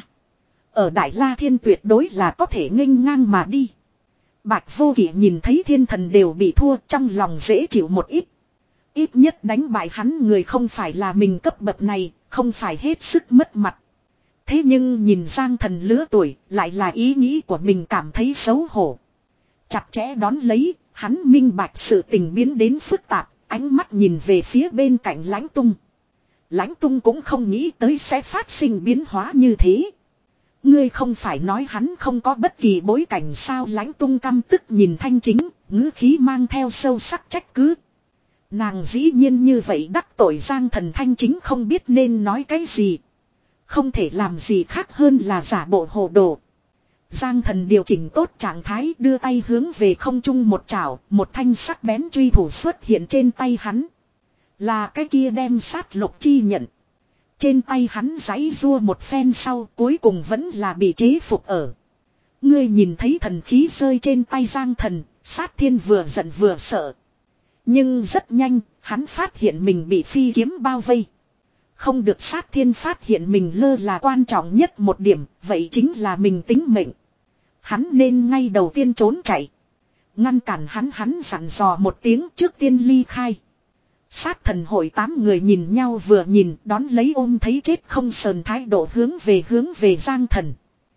A: Ở Đại La Thiên tuyệt đối là có thể nghênh ngang mà đi. Bạch Vô Kỵ nhìn thấy thiên thần đều bị thua trong lòng dễ chịu một ít. Ít nhất đánh bại hắn người không phải là mình cấp bậc này, không phải hết sức mất mặt. Thế nhưng nhìn Giang Thần lứa tuổi lại là ý nghĩ của mình cảm thấy xấu hổ. Chặt chẽ đón lấy, hắn minh bạch sự tình biến đến phức tạp, ánh mắt nhìn về phía bên cạnh Lãnh Tung. Lãnh Tung cũng không nghĩ tới sẽ phát sinh biến hóa như thế. Ngươi không phải nói hắn không có bất kỳ bối cảnh sao? Lãnh Tung căm tức nhìn Thanh Chính, ngữ khí mang theo sâu sắc trách cứ. Nàng dĩ nhiên như vậy đắc tội Giang Thần. Thanh Chính không biết nên nói cái gì. Không thể làm gì khác hơn là giả bộ hồ đồ. Giang Thần điều chỉnh tốt trạng thái, đưa tay hướng về không trung một chảo, một thanh sắc bén truy thủ xuất hiện trên tay hắn. Là cái kia đem sát lục chi nhận. Trên tay hắn giãy rua một phen sau cuối cùng vẫn là bị chế phục ở. Ngươi nhìn thấy thần khí rơi trên tay Giang Thần, Sát Thiên vừa giận vừa sợ. Nhưng rất nhanh, hắn phát hiện mình bị phi kiếm bao vây. Không được. Sát Thiên phát hiện mình lơ là quan trọng nhất một điểm, vậy chính là mình tính mệnh. Hắn nên ngay đầu tiên trốn chạy. Ngăn cản hắn hắn dặn dò một tiếng trước tiên ly khai. Sát Thần hội tám người nhìn nhau vừa nhìn đón lấy ôm thấy chết không sờn thái độ hướng về hướng về Giang Thần.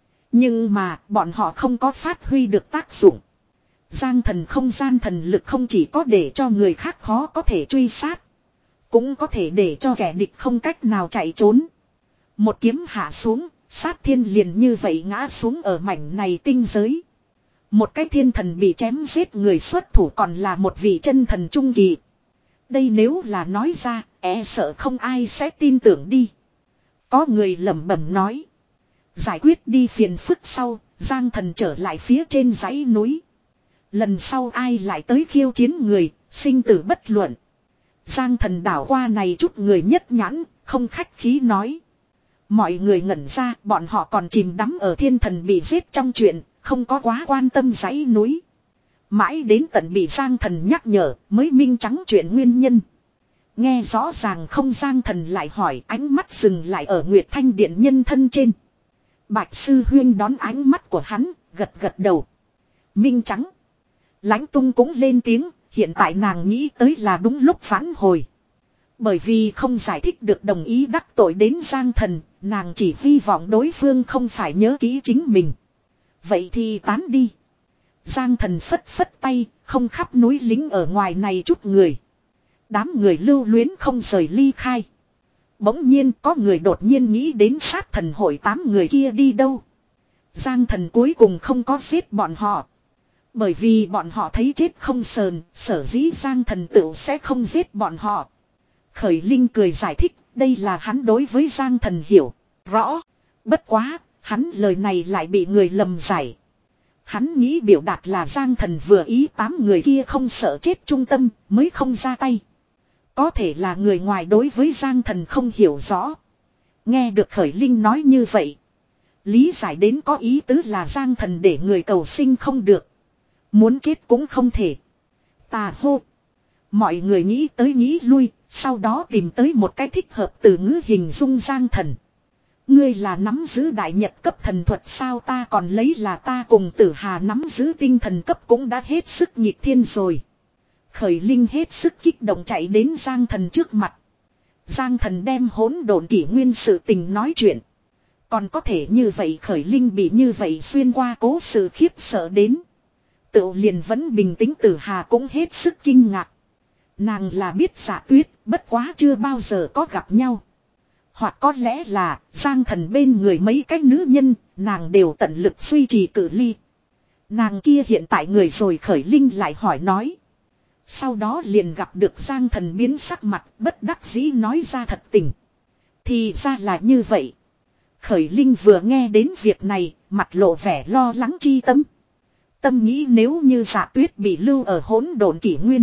A: Nhưng mà bọn họ không có phát huy được tác dụng. Giang Thần không gian thần lực không chỉ có để cho người khác khó có thể truy sát. Cũng có thể để cho kẻ địch không cách nào chạy trốn. Một kiếm hạ xuống, Sát Thiên liền như vậy ngã xuống ở mảnh này tinh giới. Một cái thiên thần bị chém giết, người xuất thủ còn là một vị chân thần trung kỳ. Đây nếu là nói ra, e sợ không ai sẽ tin tưởng đi. Có người lẩm bẩm nói. Giải quyết đi phiền phức sau, Giang Thần trở lại phía trên dãy núi. Lần sau ai lại tới khiêu chiến người, sinh tử bất luận. Giang Thần đảo qua này chút người nhất nhãn, không khách khí nói. Mọi người ngẩn ra, bọn họ còn chìm đắm ở thiên thần bị giết trong chuyện, không có quá quan tâm dãy núi. Mãi đến tận bị Giang Thần nhắc nhở mới minh trắng chuyện nguyên nhân. Nghe rõ ràng không, Giang Thần lại hỏi, ánh mắt dừng lại ở Nguyệt Thanh Điện nhân thân trên. Bạch Sư Huyên đón ánh mắt của hắn, gật gật đầu. Minh trắng. Lãnh Tung cũng lên tiếng, hiện tại nàng nghĩ tới là đúng lúc phản hồi. Bởi vì không giải thích được đồng ý đắc tội đến Giang Thần, nàng chỉ hy vọng đối phương không phải nhớ kỹ chính mình. Vậy thì tán đi. Giang Thần phất phất tay, không khắp núi lính ở ngoài này chút người. Đám người lưu luyến không rời ly khai. Bỗng nhiên có người đột nhiên nghĩ đến Sát Thần hội tám người kia đi đâu. Giang Thần cuối cùng không có giết bọn họ. Bởi vì bọn họ thấy chết không sờn, sở dĩ Giang Thần tựu sẽ không giết bọn họ. Khởi Linh cười giải thích, đây là hắn đối với Giang Thần hiểu rõ. Bất quá, hắn lời này lại bị người lầm giải. Hắn nghĩ biểu đạt là Giang Thần vừa ý tám người kia không sợ chết trung tâm, mới không ra tay. Có thể là người ngoài đối với Giang Thần không hiểu rõ. Nghe được Khởi Linh nói như vậy. Lý giải đến có ý tứ là Giang Thần để người cầu sinh không được. Muốn chết cũng không thể. Tà hô. Mọi người nghĩ tới nghĩ lui, sau đó tìm tới một cái thích hợp từ ngữ hình dung Giang Thần. Ngươi là nắm giữ đại nhật cấp thần thuật sao? Ta còn lấy là ta cùng Tử Hà nắm giữ tinh thần cấp cũng đã hết sức nhịp thiên rồi. Khởi Linh hết sức kích động chạy đến Giang Thần trước mặt. Giang Thần đem hỗn độn kỷ nguyên sự tình nói chuyện. Còn có thể như vậy, Khởi Linh bị như vậy xuyên qua cố sự khiếp sợ đến. Tự liền vẫn bình tĩnh, Tử Hà cũng hết sức kinh ngạc. Nàng là biết Dạ Tuyết, bất quá chưa bao giờ có gặp nhau. Hoặc có lẽ là Giang Thần bên người mấy cái nữ nhân, nàng đều tận lực duy trì cự ly. Nàng kia hiện tại người rồi, Khởi Linh lại hỏi nói. Sau đó liền gặp được Giang Thần biến sắc mặt, bất đắc dĩ nói ra thật tình. Thì ra là như vậy. Khởi Linh vừa nghe đến việc này, mặt lộ vẻ lo lắng chi tâm. Tâm nghĩ nếu như Dạ Tuyết bị lưu ở hỗn độn kỷ nguyên.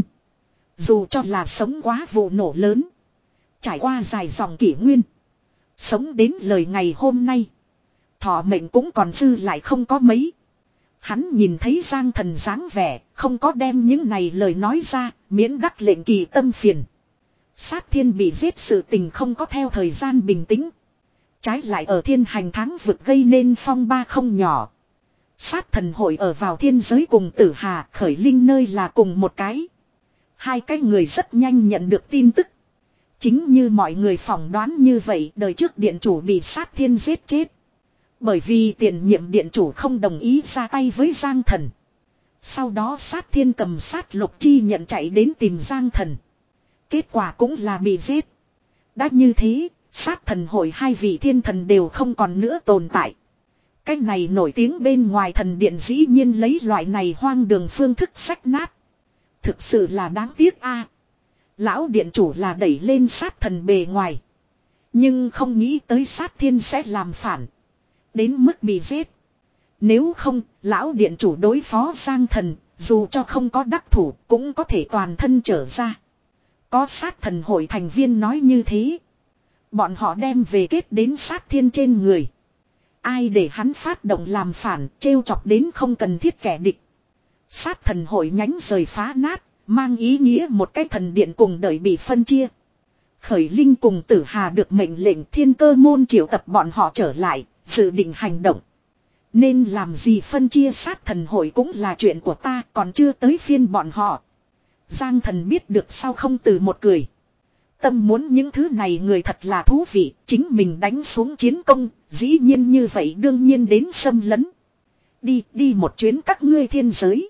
A: Dù cho là sống quá vụ nổ lớn. Trải qua dài dòng kỷ nguyên. Sống đến lời ngày hôm nay. Thọ mệnh cũng còn dư lại không có mấy. Hắn nhìn thấy Giang Thần dáng vẻ, không có đem những này lời nói ra, miễn đắc lệnh kỳ tâm phiền. Sát thiên bị giết sự tình không có theo thời gian bình tĩnh. Trái lại ở thiên hành tháng vực gây nên phong ba không nhỏ. Sát thần hội ở vào thiên giới cùng Tử Hà khởi linh nơi là cùng một cái. Hai cái người rất nhanh nhận được tin tức. Chính như mọi người phỏng đoán như vậy, đời trước điện chủ bị sát thiên giết chết. Bởi vì tiền nhiệm điện chủ không đồng ý ra tay với Giang Thần. Sau đó sát thiên cầm sát lục chi nhận chạy đến tìm Giang Thần. Kết quả cũng là bị giết. Đã như thế, sát thần hội hai vị thiên thần đều không còn nữa tồn tại. Cái này nổi tiếng bên ngoài thần điện dĩ nhiên lấy loại này hoang đường phương thức sách nát. Thực sự là đáng tiếc a. Lão điện chủ là đẩy lên sát thần bề ngoài. Nhưng không nghĩ tới sát thiên sẽ làm phản. Đến mức bị giết. Nếu không, lão điện chủ đối phó Giang Thần, dù cho không có đắc thủ cũng có thể toàn thân trở ra. Có sát thần hội thành viên nói như thế. Bọn họ đem về kết đến sát thiên trên người. Ai để hắn phát động làm phản, trêu chọc đến không cần thiết kẻ địch. Sát thần hội nhánh rời phá nát, mang ý nghĩa một cái thần điện cùng đợi bị phân chia. Khởi Linh cùng Tử Hà được mệnh lệnh thiên cơ môn triệu tập bọn họ trở lại, dự định hành động. Nên làm gì phân chia sát thần hội cũng là chuyện của ta, còn chưa tới phiên bọn họ. Giang Thần biết được sao không từ một cười. Tâm muốn những thứ này người thật là thú vị, chính mình đánh xuống chiến công, dĩ nhiên như vậy đương nhiên đến xâm lấn. Đi, đi một chuyến các ngươi thiên giới.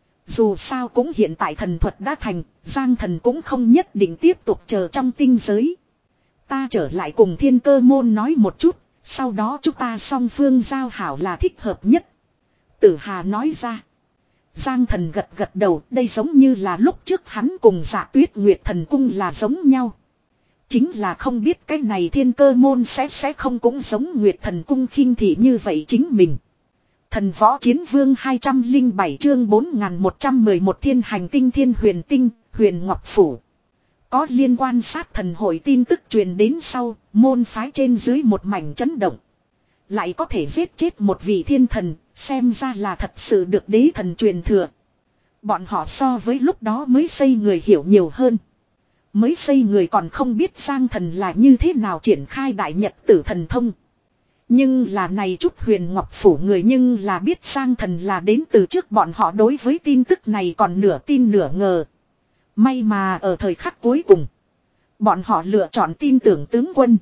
A: Dù sao cũng hiện tại thần thuật đã thành, Giang Thần cũng không nhất định tiếp tục chờ trong tinh giới. Ta trở lại cùng thiên cơ môn nói một chút, sau đó chúng ta song phương giao hảo là thích hợp nhất. Tử Hà nói ra. Giang Thần gật gật đầu, đây giống như là lúc trước hắn cùng Dạ Tuyết Nguyệt Thần Cung là giống nhau. Chính là không biết cái này thiên cơ môn sẽ sẽ không cũng giống Nguyệt Thần Cung khinh thị như vậy chính mình. Thần võ chiến vương hai trăm lẻ bảy chương bốn nghìn một trăm mười một thiên hành tinh thiên huyền tinh, huyền ngọc phủ. Có liên quan sát thần hội tin tức truyền đến sau, môn phái trên dưới một mảnh chấn động. Lại có thể giết chết một vị thiên thần, xem ra là thật sự được đế thần truyền thừa. Bọn họ so với lúc đó mới xây người hiểu nhiều hơn. Mới xây người còn không biết Giang Thần là như thế nào triển khai đại nhật tử thần thông. Nhưng là này chút huyền ngọc phủ người nhưng là biết Giang Thần là đến từ trước bọn họ đối với tin tức này còn nửa tin nửa ngờ. May mà ở thời khắc cuối cùng, bọn họ lựa chọn tin tưởng tướng quân.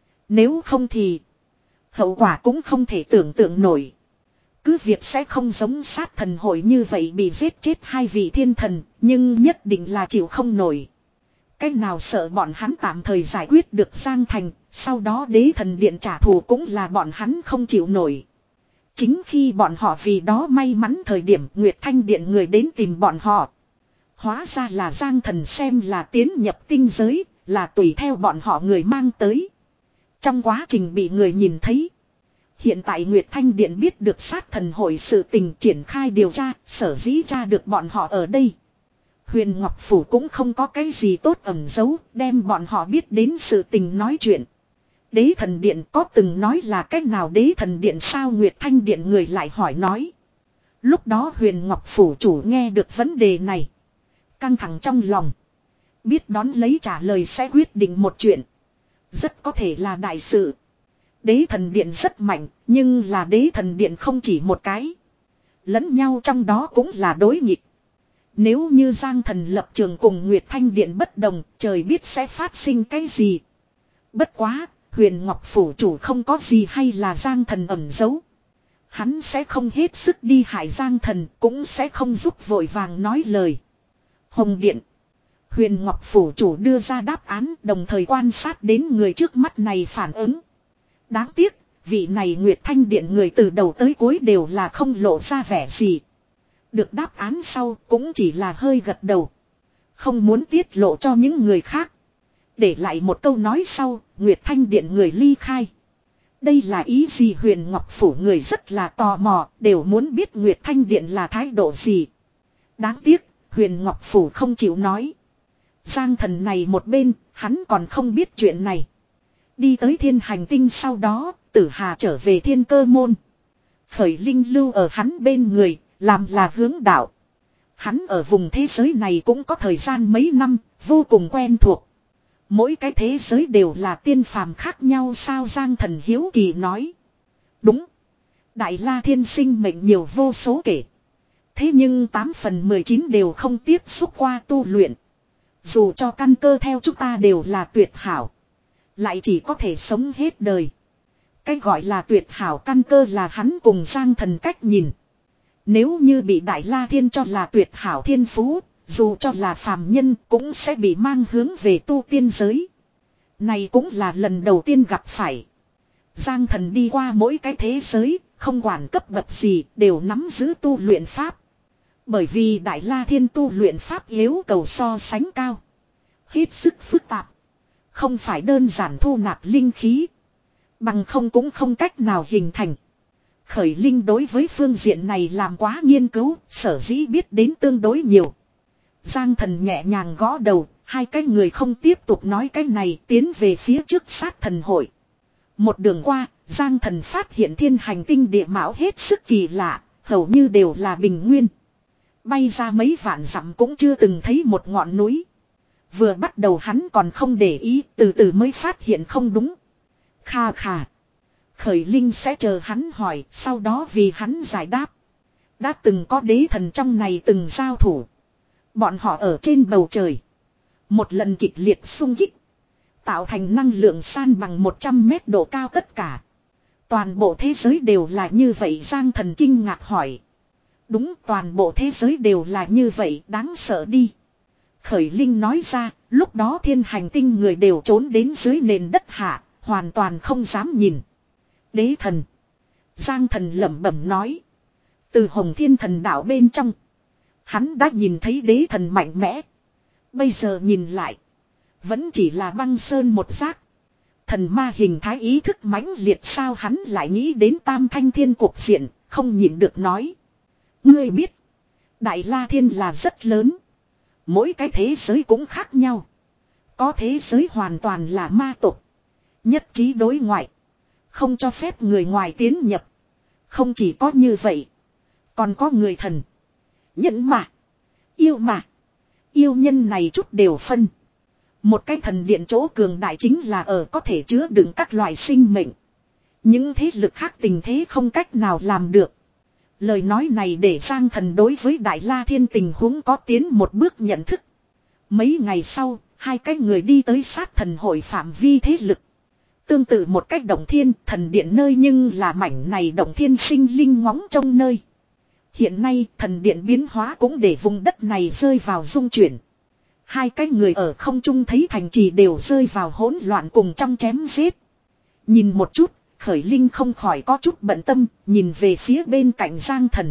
A: Nếu không thì hậu quả cũng không thể tưởng tượng nổi. Cứ việc sẽ không giống sát thần hội như vậy bị giết chết hai vị thiên thần, nhưng nhất định là chịu không nổi. Cách nào sợ bọn hắn tạm thời giải quyết được Giang Thành, sau đó đế thần điện trả thù cũng là bọn hắn không chịu nổi. Chính khi bọn họ vì đó may mắn thời điểm Nguyệt Thanh Điện người đến tìm bọn họ. Hóa ra là Giang Thần xem là tiến nhập tinh giới, là tùy theo bọn họ người mang tới. Trong quá trình bị người nhìn thấy. Hiện tại Nguyệt Thanh Điện biết được sát thần hội sự tình triển khai điều tra, sở dĩ ra được bọn họ ở đây. Huyền Ngọc Phủ cũng không có cái gì tốt ẩn giấu, đem bọn họ biết đến sự tình nói chuyện. Đế thần điện có từng nói là cách nào đế thần điện sao Nguyệt Thanh Điện người lại hỏi nói. Lúc đó Huyền Ngọc Phủ chủ nghe được vấn đề này. Căng thẳng trong lòng. Biết đón lấy trả lời sẽ quyết định một chuyện. Rất có thể là đại sự. Đế thần điện rất mạnh, nhưng là đế thần điện không chỉ một cái. Lẫn nhau trong đó cũng là đối nghịch. Nếu như Giang Thần lập trường cùng Nguyệt Thanh Điện bất đồng, trời biết sẽ phát sinh cái gì. Bất quá, Huyền Ngọc Phủ chủ không có gì hay là Giang Thần ẩn giấu. Hắn sẽ không hết sức đi hại Giang Thần, cũng sẽ không giúp vội vàng nói lời. Hồng Điện. Huyền Ngọc Phủ chủ đưa ra đáp án, đồng thời quan sát đến người trước mắt này phản ứng. Đáng tiếc, vị này Nguyệt Thanh Điện người từ đầu tới cuối đều là không lộ ra vẻ gì. Được đáp án sau cũng chỉ là hơi gật đầu. Không muốn tiết lộ cho những người khác. Để lại một câu nói sau, Nguyệt Thanh Điện người ly khai. Đây là ý gì Huyền Ngọc Phủ người rất là tò mò, đều muốn biết Nguyệt Thanh Điện là thái độ gì. Đáng tiếc, Huyền Ngọc Phủ không chịu nói. Giang Thần này một bên, hắn còn không biết chuyện này. Đi tới thiên hành tinh sau đó, Tử Hà trở về thiên cơ môn. Khởi Linh lưu ở hắn bên người, làm là hướng đạo. Hắn ở vùng thế giới này cũng có thời gian mấy năm, vô cùng quen thuộc. Mỗi cái thế giới đều là tiên phàm khác nhau sao Giang Thần hiếu kỳ nói. Đúng. Đại La Thiên sinh mệnh nhiều vô số kể. Thế nhưng tám phần mười chín đều không tiếp xúc qua tu luyện. Dù cho căn cơ theo chúng ta đều là tuyệt hảo. Lại chỉ có thể sống hết đời. Cái gọi là tuyệt hảo căn cơ là hắn cùng Giang Thần cách nhìn. Nếu như bị Đại La Thiên cho là tuyệt hảo thiên phú, dù cho là phàm nhân cũng sẽ bị mang hướng về tu tiên giới. Này cũng là lần đầu tiên gặp phải. Giang Thần đi qua mỗi cái thế giới, không quản cấp bậc gì, đều nắm giữ tu luyện pháp. Bởi vì Đại La Thiên tu luyện pháp yếu cầu so sánh cao. Hết sức phức tạp. Không phải đơn giản thu nạp linh khí. Bằng không cũng không cách nào hình thành. Khởi Linh đối với phương diện này làm quá nghiên cứu, sở dĩ biết đến tương đối nhiều. Giang Thần nhẹ nhàng gõ đầu, hai cái người không tiếp tục nói cái này, tiến về phía trước sát thần hội. Một đường qua, Giang Thần phát hiện thiên hành tinh địa mạo hết sức kỳ lạ, hầu như đều là bình nguyên. Bay ra mấy vạn dặm cũng chưa từng thấy một ngọn núi. Vừa bắt đầu hắn còn không để ý, từ từ mới phát hiện không đúng. Kha khà. Khởi Linh sẽ chờ hắn hỏi, sau đó vì hắn giải đáp. Đã từng có đế thần trong này từng giao thủ. Bọn họ ở trên bầu trời. Một lần kịch liệt xung kích. Tạo thành năng lượng san bằng một trăm mét độ cao tất cả. Toàn bộ thế giới đều là như vậy Giang Thần kinh ngạc hỏi. Đúng toàn bộ thế giới đều là như vậy đáng sợ đi. Khởi Linh nói ra, lúc đó thiên hành tinh người đều trốn đến dưới nền đất hạ, hoàn toàn không dám nhìn. Đế thần. Giang Thần lẩm bẩm nói. Từ Hồng Thiên Thần Đạo bên trong. Hắn đã nhìn thấy đế thần mạnh mẽ. Bây giờ nhìn lại. Vẫn chỉ là băng sơn một giác. Thần ma hình thái ý thức mãnh liệt sao hắn lại nghĩ đến tam thanh thiên cuộc diện. Không nhịn được nói. Ngươi biết. Đại La Thiên là rất lớn. Mỗi cái thế giới cũng khác nhau. Có thế giới hoàn toàn là ma tộc. Nhất trí đối ngoại. Không cho phép người ngoài tiến nhập. Không chỉ có như vậy. Còn có người thần. Nhẫn mà. Yêu mà. Yêu nhân này chút đều phân. Một cái thần điện chỗ cường đại chính là ở có thể chứa đựng các loại sinh mệnh. Những thế lực khác tình thế không cách nào làm được. Lời nói này để Giang Thần đối với Đại La Thiên tình huống có tiến một bước nhận thức. Mấy ngày sau, hai cái người đi tới sát thần hội phạm vi thế lực. Tương tự một cách động thiên thần điện nơi nhưng là mảnh này động thiên sinh linh ngóng trong nơi. Hiện nay thần điện biến hóa cũng để vùng đất này rơi vào dung chuyển. Hai cái người ở không trung thấy thành trì đều rơi vào hỗn loạn cùng trong chém giết. Nhìn một chút, Khởi Linh không khỏi có chút bận tâm, nhìn về phía bên cạnh Giang Thần.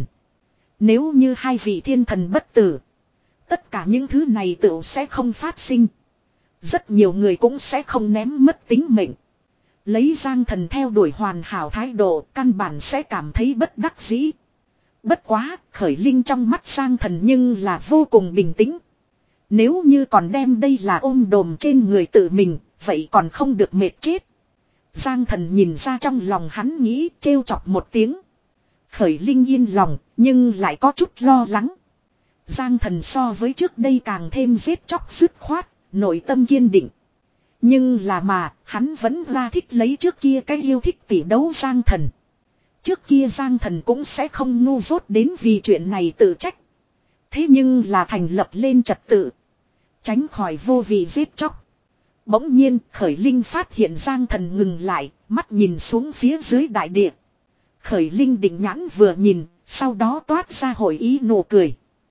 A: Nếu như hai vị thiên thần bất tử, tất cả những thứ này tựu sẽ không phát sinh. Rất nhiều người cũng sẽ không ném mất tính mệnh. Lấy Giang Thần theo đuổi hoàn hảo thái độ, căn bản sẽ cảm thấy bất đắc dĩ. Bất quá, Khởi Linh trong mắt Giang Thần nhưng là vô cùng bình tĩnh. Nếu như còn đem đây là ôm đồm trên người tự mình, vậy còn không được mệt chết. Giang Thần nhìn ra trong lòng hắn nghĩ trêu chọc một tiếng. Khởi Linh yên lòng, nhưng lại có chút lo lắng. Giang Thần so với trước đây càng thêm giết chóc dứt khoát, nội tâm kiên định. Nhưng là mà, hắn vẫn ra thích lấy trước kia cái yêu thích tỉ đấu Giang Thần. Trước kia Giang Thần cũng sẽ không ngu dốt đến vì chuyện này tự trách. Thế nhưng là thành lập lên trật tự. Tránh khỏi vô vị giết chóc. Bỗng nhiên Khởi Linh phát hiện Giang Thần ngừng lại, mắt nhìn xuống phía dưới đại địa. Khởi Linh định nhãn vừa nhìn, sau đó toát ra hội ý nụ cười.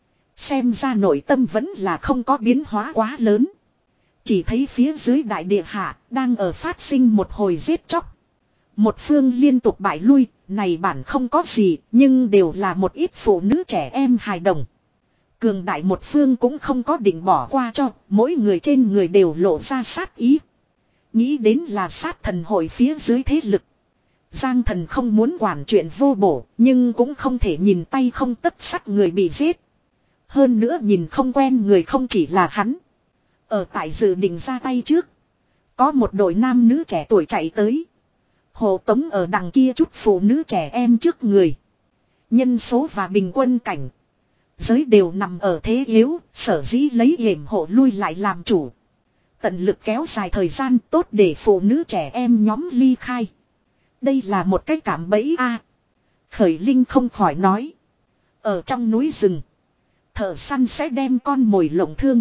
A: Xem ra nội tâm vẫn là không có biến hóa quá lớn. Chỉ thấy phía dưới đại địa hạ, đang ở phát sinh một hồi giết chóc. Một phương liên tục bại lui, này bản không có gì, nhưng đều là một ít phụ nữ trẻ em hài đồng. Cường đại một phương cũng không có định bỏ qua cho, mỗi người trên người đều lộ ra sát ý. Nghĩ đến là sát thần hội phía dưới thế lực. Giang Thần không muốn quản chuyện vô bổ, nhưng cũng không thể nhìn tay không tất sắt người bị giết. Hơn nữa nhìn không quen người không chỉ là hắn. Ở tại dự định ra tay trước, có một đội nam nữ trẻ tuổi chạy tới. Hộ tống ở đằng kia chút phụ nữ trẻ em trước người. Nhân số và bình quân cảnh giới đều nằm ở thế yếu, sở dĩ lấy yểm hộ lui lại làm chủ. Tận lực kéo dài thời gian tốt để phụ nữ trẻ em nhóm ly khai. Đây là một cái cạm bẫy a. Khởi Linh không khỏi nói. Ở trong núi rừng, thợ săn sẽ đem con mồi lộng thương,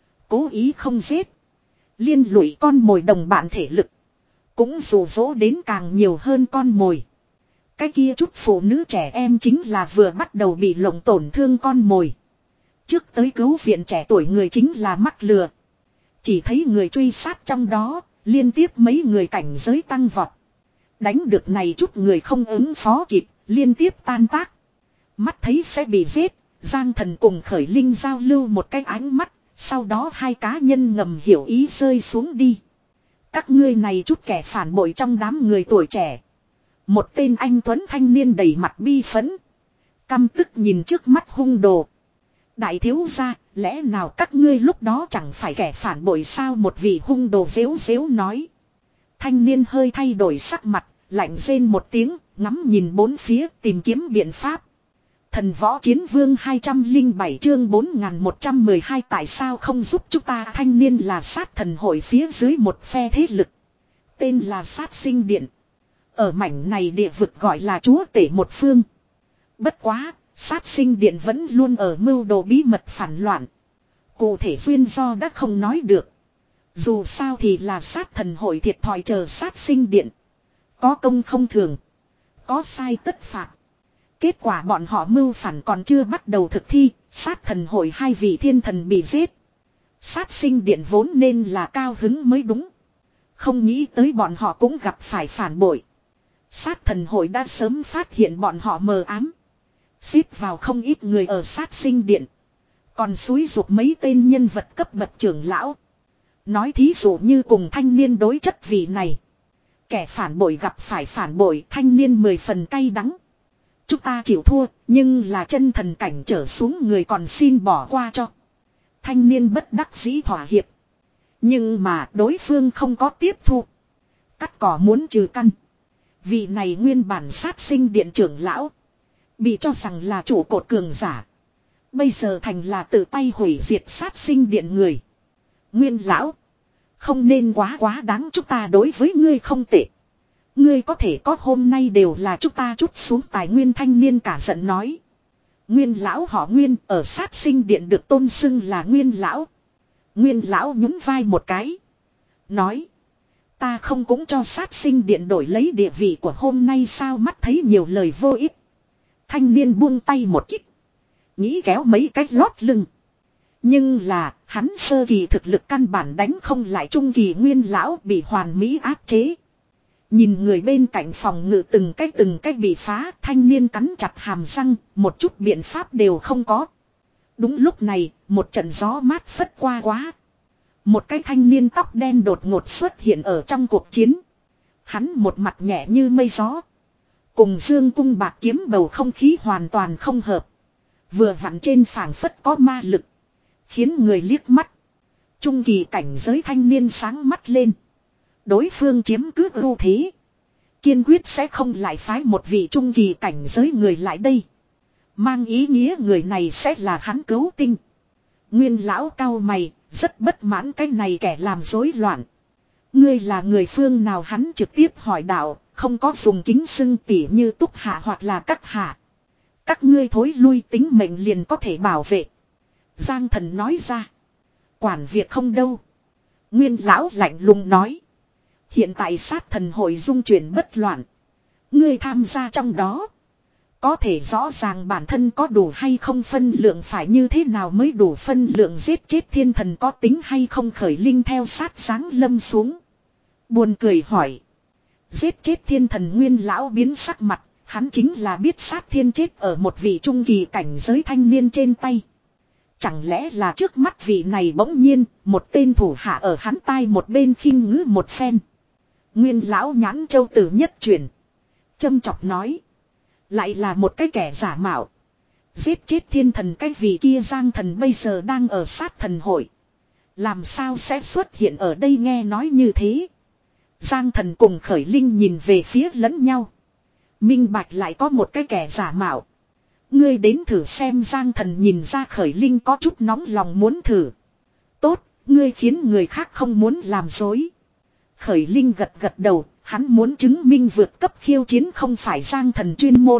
A: cố ý không giết, liên lụy con mồi đồng bạn thể lực, cũng dụ dỗ đến càng nhiều hơn con mồi. Cái kia chút phụ nữ trẻ em chính là vừa bắt đầu bị lộng tổn thương con mồi. Trước tới cứu viện trẻ tuổi người chính là mắc lừa. Chỉ thấy người truy sát trong đó, liên tiếp mấy người cảnh giới tăng vọt. Đánh được này chút người không ứng phó kịp, liên tiếp tan tác. Mắt thấy sẽ bị giết, Giang Thần cùng Khởi Linh giao lưu một cái ánh mắt, sau đó hai cá nhân ngầm hiểu ý rơi xuống đi. Các ngươi này chút kẻ phản bội trong đám người tuổi trẻ. Một tên anh tuấn thanh niên đầy mặt bi phẫn, căm tức nhìn trước mắt hung đồ. Đại thiếu gia, lẽ nào các ngươi lúc đó chẳng phải kẻ phản bội sao? Một vị hung đồ dếu dếu nói. Thanh niên hơi thay đổi sắc mặt, lạnh rên một tiếng, ngắm nhìn bốn phía tìm kiếm biện pháp. Thần võ chiến vương hai trăm lẻ bảy chương bốn nghìn một trăm mười hai tại sao không giúp chúng ta? Thanh niên là sát thần hội phía dưới một phe thế lực, tên là sát sinh điện. Ở mảnh này địa vực gọi là chúa tể một phương. Bất quá, sát sinh điện vẫn luôn ở mưu đồ bí mật phản loạn. Cụ thể duyên do đã không nói được. Dù sao thì là sát thần hội thiệt thòi chờ sát sinh điện. Có công không thường, có sai tất phạt. Kết quả bọn họ mưu phản còn chưa bắt đầu thực thi, sát thần hội hai vị thiên thần bị giết. Sát sinh điện vốn nên là cao hứng mới đúng. Không nghĩ tới bọn họ cũng gặp phải phản bội. Sát thần hội đã sớm phát hiện bọn họ mờ ám, xếp vào không ít người ở sát sinh điện. Còn xúi giục mấy tên nhân vật cấp bậc trưởng lão. Nói thí dụ như cùng thanh niên đối chất vị này. Kẻ phản bội gặp phải phản bội, thanh niên mười phần cay đắng. Chúng ta chịu thua, nhưng là chân thần cảnh trở xuống người còn xin bỏ qua cho. Thanh niên bất đắc dĩ thỏa hiệp. Nhưng mà đối phương không có tiếp thu. Cắt cỏ muốn trừ căn. Vị này nguyên bản sát sinh điện trưởng lão, bị cho rằng là trụ cột cường giả. Bây giờ thành là tự tay hủy diệt sát sinh điện người. Nguyên lão, không nên quá quá đáng, chúng ta đối với ngươi không tệ. Ngươi có thể có hôm nay đều là chúng ta trút xuống tài nguyên. Thanh niên cả giận nói. Nguyên lão họ Nguyên ở sát sinh điện được tôn xưng là Nguyên lão. Nguyên lão nhún vai một cái, nói. Ta không cũng cho sát sinh điện đổi lấy địa vị của hôm nay sao? Mắt thấy nhiều lời vô ích, thanh niên buông tay một kích, nghĩ kéo mấy cái lót lưng. Nhưng là hắn sơ kỳ thực lực căn bản đánh không lại trung kỳ Nguyên lão, bị hoàn mỹ áp chế. Nhìn người bên cạnh phòng ngự từng cái từng cái bị phá, thanh niên cắn chặt hàm răng, một chút biện pháp đều không có. Đúng lúc này, một trận gió mát phất qua quá. Một cái thanh niên tóc đen đột ngột xuất hiện ở trong cuộc chiến. Hắn một mặt nhẹ như mây gió, cùng dương cung bạc kiếm bầu không khí hoàn toàn không hợp. Vừa vặn trên phảng phất có ma lực, khiến người liếc mắt. Trung kỳ cảnh giới thanh niên sáng mắt lên. Đối phương chiếm cứ ưu thế, kiên quyết sẽ không lại phái một vị trung kỳ cảnh giới người lại đây. Mang ý nghĩa người này sẽ là hắn cứu tinh. Nguyên lão cau mày, rất bất mãn cái này kẻ làm rối loạn. Ngươi là người phương nào? Hắn trực tiếp hỏi đạo, không có dùng kính xưng tỉ như túc hạ hoặc là các hạ. Các ngươi thối lui, tính mệnh liền có thể bảo vệ. Giang Thần nói ra. Quản việc không đâu. Nguyên lão lạnh lùng nói. Hiện tại sát thần hội dung chuyển bất loạn. Ngươi tham gia trong đó, có thể rõ ràng bản thân có đủ hay không phân lượng, phải như thế nào mới đủ phân lượng giết chết thiên thần có tính hay không? Khởi Linh theo sát sáng lâm xuống, buồn cười hỏi. Giết chết thiên thần? Nguyên lão biến sắc mặt, hắn chính là biết sát thiên chết ở một vị trung kỳ cảnh giới thanh niên trên tay. Chẳng lẽ là trước mắt vị này bỗng nhiên, một tên thủ hạ ở hắn tai một bên khinh ngữ một phen. Nguyên lão nhãn châu tử nhất chuyển, châm chọc nói. Lại là một cái kẻ giả mạo, giết chết thiên thần cái vị kia. Giang Thần bây giờ đang ở sát thần hội, làm sao sẽ xuất hiện ở đây? Nghe nói như thế, Giang Thần cùng Khởi Linh nhìn về phía lẫn nhau. Minh bạch lại có một cái kẻ giả mạo, Ngươi đến thử xem. Giang Thần nhìn ra Khởi Linh có chút nóng lòng muốn thử. Tốt, ngươi khiến người khác không muốn làm dối. Khởi Linh gật gật đầu, hắn muốn chứng minh vượt cấp khiêu chiến không phải Giang Thần chuyên môn.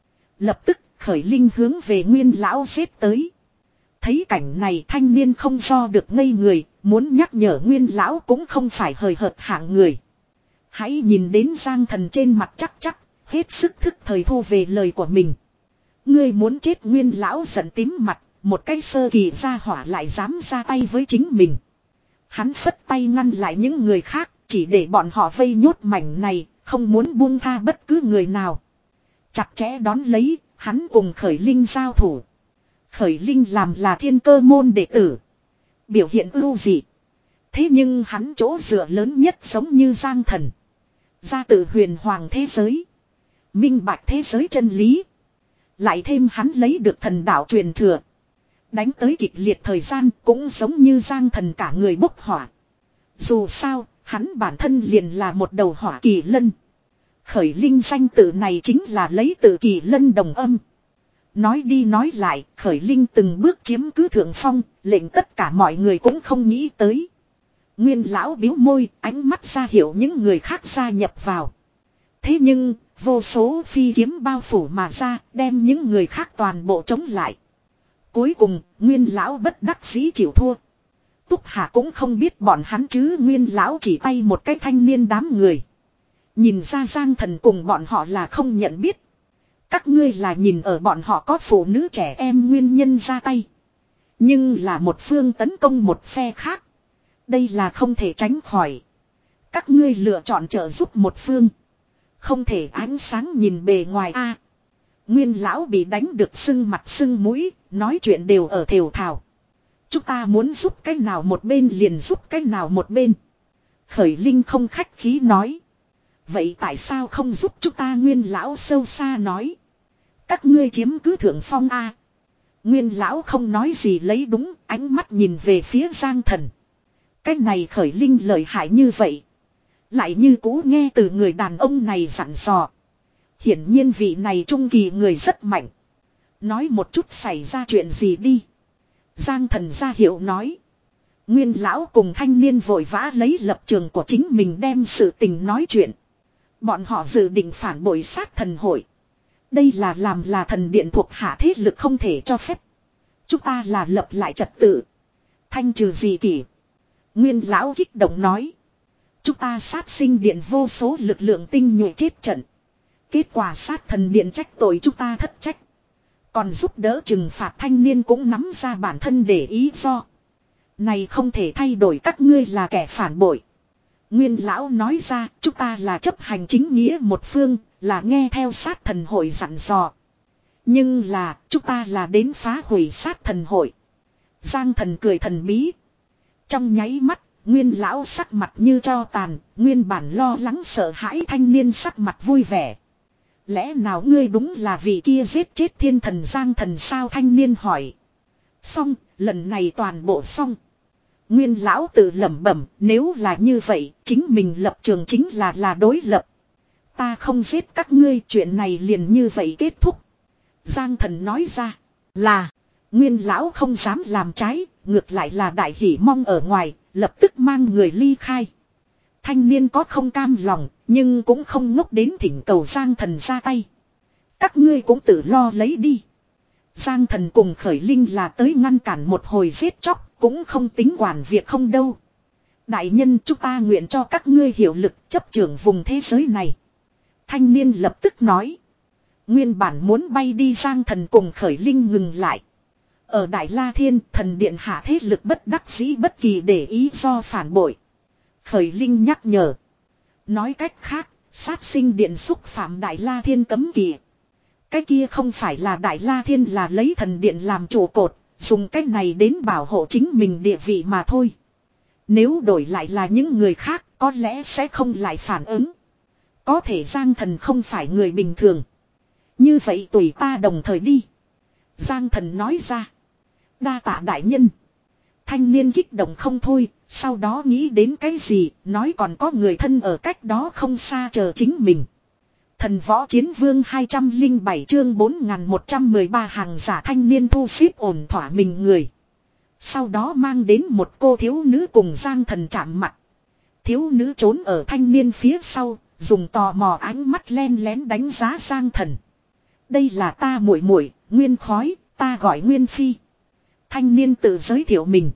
A: Lập tức Khởi Linh hướng về Nguyên lão xếp tới. Thấy cảnh này thanh niên không do được ngây người, muốn nhắc nhở Nguyên lão cũng không phải hời hợt hạng người. Hãy nhìn đến Giang Thần trên mặt chắc chắc, hết sức thức thời thu về lời của mình. Ngươi muốn chết. Nguyên lão giận tím mặt, một cái sơ kỳ gia hỏa lại dám ra tay với chính mình. Hắn phất tay ngăn lại những người khác, chỉ để bọn họ vây nhốt mảnh này, không muốn buông tha bất cứ người nào. Chặt chẽ đón lấy, hắn cùng Khởi Linh giao thủ. Khởi Linh làm là Thiên Cơ môn đệ tử, biểu hiện ưu dị. Thế nhưng hắn chỗ dựa lớn nhất giống như Giang Thần, ra từ huyền hoàng thế giới, minh bạch thế giới chân lý. Lại thêm hắn lấy được thần đạo truyền thừa, đánh tới kịch liệt thời gian cũng giống như Giang Thần cả người bốc hỏa. Dù sao, hắn bản thân liền là một đầu hỏa kỳ lân. Khởi Linh danh tự này chính là lấy từ kỳ lân đồng âm. Nói đi nói lại, Khởi Linh từng bước chiếm cứ thượng phong, lệnh tất cả mọi người cũng không nghĩ tới. Nguyên lão biếu môi, ánh mắt ra hiệu những người khác gia nhập vào. Thế nhưng, vô số phi kiếm bao phủ mà ra, đem những người khác toàn bộ chống lại. Cuối cùng, Nguyên lão bất đắc dĩ chịu thua. Túc Hà cũng không biết bọn hắn chứ. Nguyên lão chỉ tay một cái thanh niên đám người. Nhìn ra Giang Thần cùng bọn họ là không nhận biết. Các ngươi là nhìn ở bọn họ có phụ nữ trẻ em nguyên nhân ra tay. Nhưng là một phương tấn công một phe khác. Đây là không thể tránh khỏi. Các ngươi lựa chọn trợ giúp một phương. Không thể ánh sáng nhìn bề ngoài a. Nguyên lão bị đánh được sưng mặt sưng mũi, nói chuyện đều ở thều thào. Chúng ta muốn giúp cái nào một bên liền giúp cái nào một bên. Khởi Linh không khách khí nói. Vậy tại sao không giúp chúng ta? Nguyên lão sâu xa nói. Các ngươi chiếm cứ thượng phong a. Nguyên lão không nói gì lấy đúng, ánh mắt nhìn về phía Giang Thần. Cái này Khởi Linh lợi hại như vậy. Lại như cũ nghe từ người đàn ông này dặn dò. Hiển nhiên vị này trung kỳ người rất mạnh. Nói một chút xảy ra chuyện gì đi. Giang Thần ra hiệu nói. Nguyên lão cùng thanh niên vội vã lấy lập trường của chính mình đem sự tình nói chuyện. Bọn họ dự định phản bội sát thần hội. Đây là làm là thần điện thuộc hạ thế lực không thể cho phép. Chúng ta là lập lại trật tự, thanh trừ dị kỷ. Nguyên lão kích động nói. Chúng ta sát sinh điện vô số lực lượng tinh nhuệ chết trận. Kết quả sát thần điện trách tội chúng ta thất trách. Còn giúp đỡ trừng phạt thanh niên cũng nắm ra bản thân để ý do. Này không thể thay đổi các ngươi là kẻ phản bội. Nguyên lão nói ra chúng ta là chấp hành chính nghĩa một phương, là nghe theo sát thần hội dặn dò. Nhưng là chúng ta là đến phá hủy sát thần hội. Giang Thần cười thần bí. Trong nháy mắt, Nguyên lão sắc mặt như tro tàn, nguyên bản lo lắng sợ hãi thanh niên sắc mặt vui vẻ. Lẽ nào ngươi đúng là vị kia giết chết thiên thần Giang Thần sao? Thanh niên hỏi. Xong, lần này toàn bộ xong. Nguyên lão tự lẩm bẩm, nếu là như vậy, chính mình lập trường chính là là đối lập. Ta không giết các ngươi, chuyện này liền như vậy kết thúc. Giang Thần nói ra, là, Nguyên lão không dám làm trái, ngược lại là đại hỉ mong ở ngoài, lập tức mang người ly khai. Thanh niên có không cam lòng, nhưng cũng không ngốc đến thỉnh cầu Giang Thần ra tay. Các ngươi cũng tự lo lấy đi. Giang Thần cùng Khởi Linh là tới ngăn cản một hồi giết chóc, cũng không tính quản việc không đâu. Đại nhân, chúng ta nguyện cho các ngươi hiệu lực chấp trưởng vùng thế giới này. Thanh niên lập tức nói. Nguyên bản muốn bay đi Giang Thần cùng Khởi Linh ngừng lại. Ở Đại La Thiên, thần điện hạ thế lực bất đắc dĩ bất kỳ để ý do phản bội. Khởi Linh nhắc nhở. Nói cách khác, sát sinh điện xúc phạm Đại La Thiên cấm kỵ. Cái kia không phải là Đại La Thiên là lấy thần điện làm trụ cột, dùng cái này đến bảo hộ chính mình địa vị mà thôi. Nếu đổi lại là những người khác, có lẽ sẽ không lại phản ứng. Có thể Giang Thần không phải người bình thường. Như vậy tùy ta đồng thời đi. Giang Thần nói ra. Đa tạ đại nhân. Thanh niên kích động không thôi, sau đó nghĩ đến cái gì, nói còn có người thân ở cách đó không xa chờ chính mình. Thần võ chiến vương hai trăm lẻ bảy chương bốn nghìn một trăm mười ba hàng giả thanh niên thu xếp ổn thỏa mình người. Sau đó mang đến một cô thiếu nữ cùng Giang Thần chạm mặt. Thiếu nữ trốn ở thanh niên phía sau, dùng tò mò ánh mắt len lén đánh giá Giang Thần. Đây là ta muội muội, Nguyên Khói, ta gọi Nguyên Phi. Thanh niên tự giới thiệu mình.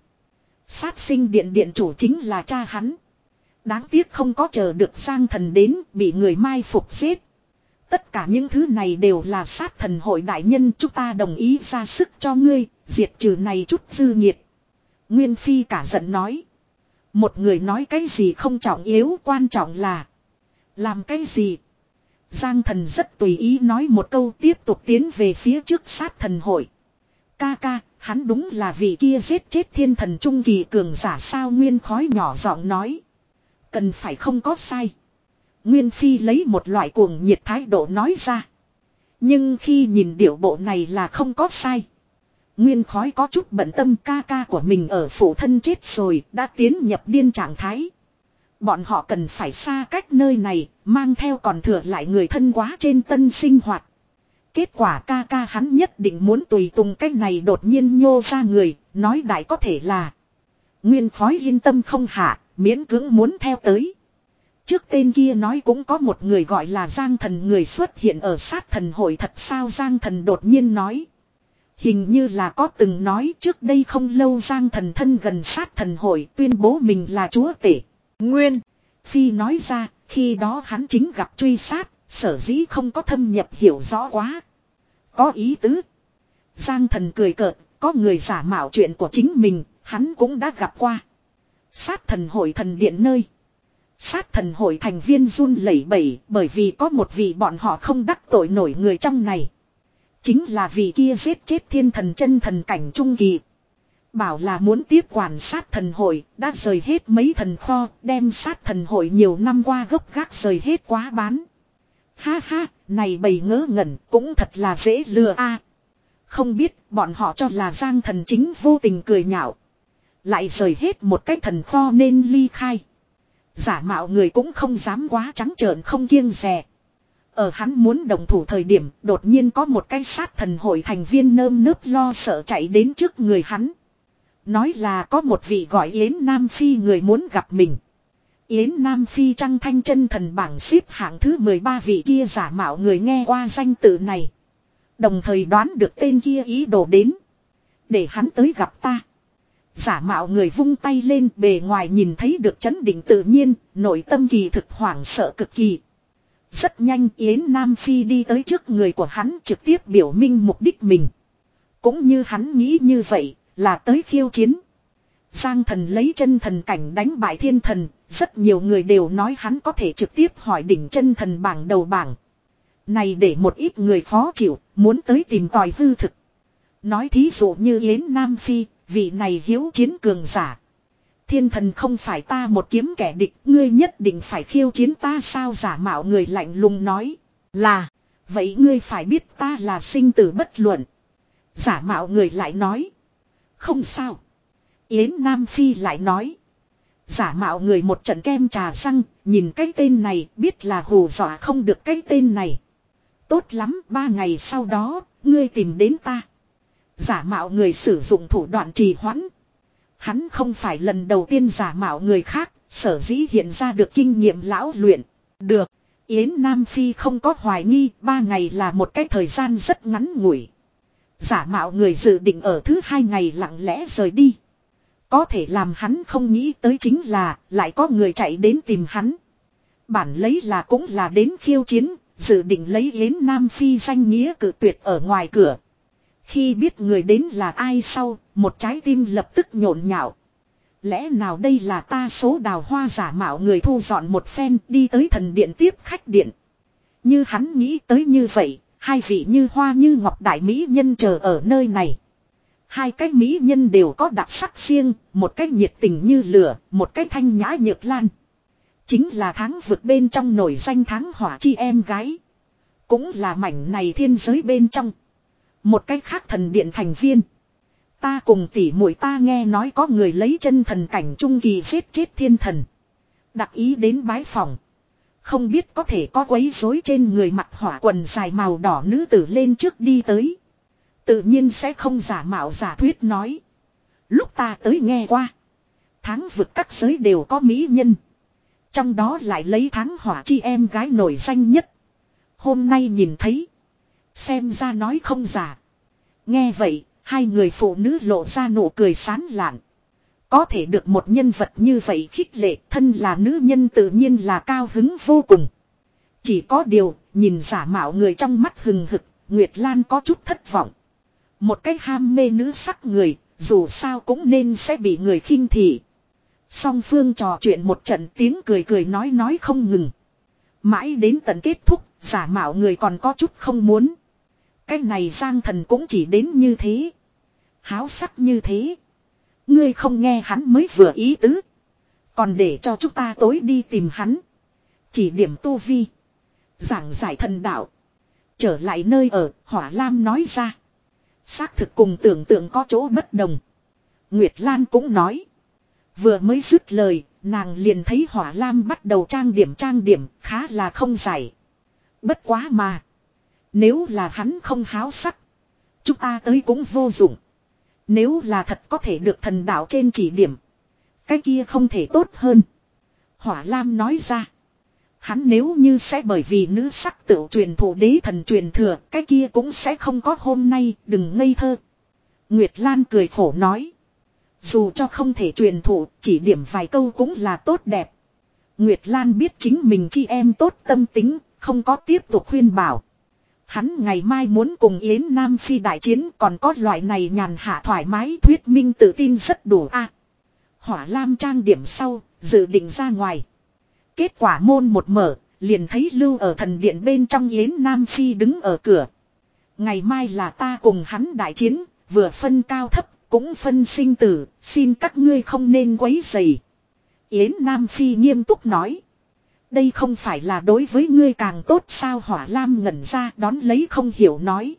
A: Sát sinh điện điện chủ chính là cha hắn. Đáng tiếc không có chờ được Giang Thần đến, bị người mai phục giết. Tất cả những thứ này đều là sát thần hội đại nhân, chúng ta đồng ý ra sức cho ngươi, diệt trừ này chút dư nhiệt. Nguyên Phi cả giận nói. Một người nói cái gì không trọng yếu, quan trọng là làm cái gì. Giang Thần rất tùy ý nói một câu, tiếp tục tiến về phía trước sát thần hội. Ca ca, hắn đúng là vị kia giết chết thiên thần trung kỳ cường giả sao? Nguyên Khói nhỏ giọng nói. Cần phải không có sai. Nguyên Phi lấy một loại cuồng nhiệt thái độ nói ra. Nhưng khi nhìn điệu bộ này là không có sai. Nguyên Khói có chút bận tâm, ca ca của mình ở phụ thân chết rồi, đã tiến nhập điên trạng thái. Bọn họ cần phải xa cách nơi này, mang theo còn thừa lại người thân quá trên tân sinh hoạt. Kết quả ca ca hắn nhất định muốn tùy tùng cách này đột nhiên nhô ra người, nói đại có thể là. Nguyên Khói yên tâm không hạ, miễn cưỡng muốn theo tới. Trước tên kia nói cũng có một người gọi là Giang Thần người xuất hiện ở sát thần hội thật sao? Giang Thần đột nhiên nói. Hình như là có từng nói trước đây không lâu Giang Thần thân gần sát thần hội tuyên bố mình là chúa tể. Nguyên Phi nói ra, khi đó hắn chính gặp truy sát, sở dĩ không có thâm nhập hiểu rõ quá. Có ý tứ. Giang Thần cười cợt, có người giả mạo chuyện của chính mình, hắn cũng đã gặp qua. Sát thần hội thần điện nơi. Sát thần hội thành viên run lẩy bẩy, bởi vì có một vị bọn họ không đắc tội nổi người trong này. Chính là vị kia giết chết thiên thần chân thần cảnh trung kỳ. Bảo là muốn tiếp quản sát thần hội, đã rời hết mấy thần kho, đem sát thần hội nhiều năm qua gốc gác rời hết quá bán. Ha ha, này bầy ngớ ngẩn, cũng thật là dễ lừa a. Không biết, bọn họ cho là Giang Thần chính vô tình cười nhạo. Lại rời hết một cái thần kho nên ly khai. Giả mạo người cũng không dám quá trắng trợn không kiêng dè. Ở hắn muốn đồng thủ thời điểm, đột nhiên có một cái sát thần hội thành viên nơm nớp lo sợ chạy đến trước người hắn. Nói là có một vị gọi Yến Nam Phi người muốn gặp mình. Yến Nam Phi trăng thanh chân thần bảng xếp hạng thứ mười ba, vị kia giả mạo người nghe qua danh tự này. Đồng thời đoán được tên kia ý đồ đến. Để hắn tới gặp ta. Giả mạo người vung tay lên, bề ngoài nhìn thấy được chấn định tự nhiên, nội tâm kỳ thực hoảng sợ cực kỳ. Rất nhanh Yến Nam Phi đi tới trước người của hắn, trực tiếp biểu minh mục đích mình. Cũng như hắn nghĩ như vậy, là tới khiêu chiến. Giang Thần lấy chân thần cảnh đánh bại thiên thần, rất nhiều người đều nói hắn có thể trực tiếp hỏi đỉnh chân thần bảng đầu bảng. Này để một ít người khó chịu, muốn tới tìm tòi hư thực. Nói thí dụ như Yến Nam Phi, vị này hiếu chiến cường giả. Thiên thần không phải ta một kiếm kẻ địch, ngươi nhất định phải khiêu chiến ta sao? Giả mạo người lạnh lùng nói. Là, vậy ngươi phải biết ta là sinh tử bất luận. Giả mạo người lại nói. Không sao. Yến Nam Phi lại nói. Giả mạo người một trận kem trà răng, nhìn cái tên này biết là hù dọa không được cái tên này. Tốt lắm, ba ngày sau đó, ngươi tìm đến ta. Giả mạo người sử dụng thủ đoạn trì hoãn. Hắn không phải lần đầu tiên giả mạo người khác, sở dĩ hiện ra được kinh nghiệm lão luyện. Được, Yến Nam Phi không có hoài nghi, ba ngày là một cái thời gian rất ngắn ngủi. Giả mạo người dự định ở thứ hai ngày lặng lẽ rời đi. Có thể làm hắn không nghĩ tới chính là, lại có người chạy đến tìm hắn. Bản lấy là cũng là đến khiêu chiến, dự định lấy Yến Nam Phi danh nghĩa cự tuyệt ở ngoài cửa. Khi biết người đến là ai sau, một trái tim lập tức nhộn nhạo. Lẽ nào đây là ta số đào hoa? Giả mạo người thu dọn một phen đi tới thần điện tiếp khách điện. Như hắn nghĩ tới như vậy, hai vị như hoa như ngọc đại mỹ nhân chờ ở nơi này. Hai cái mỹ nhân đều có đặc sắc riêng, một cái nhiệt tình như lửa, một cái thanh nhã nhược lan. Chính là tháng vực bên trong nổi danh tháng hỏa chi em gái. Cũng là mảnh này thiên giới bên trong. Một cách khác thần điện thành viên. Ta cùng tỷ muội ta nghe nói có người lấy chân thần cảnh trung kỳ giết chết thiên thần. Đặc ý đến bái phòng. Không biết có thể có quấy rối trên người mặc hỏa quần dài màu đỏ nữ tử lên trước đi tới. Tự nhiên sẽ không giả mạo giả thuyết nói. Lúc ta tới nghe qua. Tháng vực các giới đều có mỹ nhân. Trong đó lại lấy tháng hỏa chi em gái nổi danh nhất. Hôm nay nhìn thấy. Xem ra nói không giả. Nghe vậy, hai người phụ nữ lộ ra nụ cười sán lạn. Có thể được một nhân vật như vậy khích lệ, thân là nữ nhân tự nhiên là cao hứng vô cùng. Chỉ có điều, nhìn giả mạo người trong mắt hừng hực, Nguyệt Lan có chút thất vọng. Một cái ham mê nữ sắc người, dù sao cũng nên sẽ bị người khinh thị. Song phương trò chuyện một trận tiếng cười cười nói nói không ngừng. Mãi đến tận kết thúc, giả mạo người còn có chút không muốn. Cái này Giang Thần cũng chỉ đến như thế. Háo sắc như thế. Ngươi không nghe hắn mới vừa ý tứ. Còn để cho chúng ta tối đi tìm hắn. Chỉ điểm tu vi. Giảng giải thần đạo. Trở lại nơi ở, Hỏa Lam nói ra. Xác thực cùng tưởng tượng có chỗ bất đồng. Nguyệt Lan cũng nói. Vừa mới dứt lời, nàng liền thấy Hỏa Lam bắt đầu trang điểm trang điểm, khá là không giải. Bất quá mà. Nếu là hắn không háo sắc. Chúng ta tới cũng vô dụng. Nếu là thật có thể được thần đạo trên chỉ điểm. Cái kia không thể tốt hơn. Hỏa Lam nói ra. Hắn nếu như sẽ bởi vì nữ sắc tự truyền thụ đế thần truyền thừa. Cái kia cũng sẽ không có hôm nay. Đừng ngây thơ. Nguyệt Lan cười khổ nói. Dù cho không thể truyền thụ. Chỉ điểm vài câu cũng là tốt đẹp. Nguyệt Lan biết chính mình chi em tốt tâm tính. Không có tiếp tục khuyên bảo. Hắn ngày mai muốn cùng Yến Nam Phi đại chiến, còn có loại này nhàn hạ thoải mái thuyết minh tự tin rất đủ a. À, Hỏa Lam trang điểm sau, dự định ra ngoài. Kết quả môn một mở, liền thấy lưu ở thần điện bên trong Yến Nam Phi đứng ở cửa. Ngày mai là ta cùng hắn đại chiến, vừa phân cao thấp, cũng phân sinh tử, xin các ngươi không nên quấy rầy. Yến Nam Phi nghiêm túc nói. Đây không phải là đối với ngươi càng tốt sao? Hỏa Lam ngẩn ra đón lấy không hiểu nói.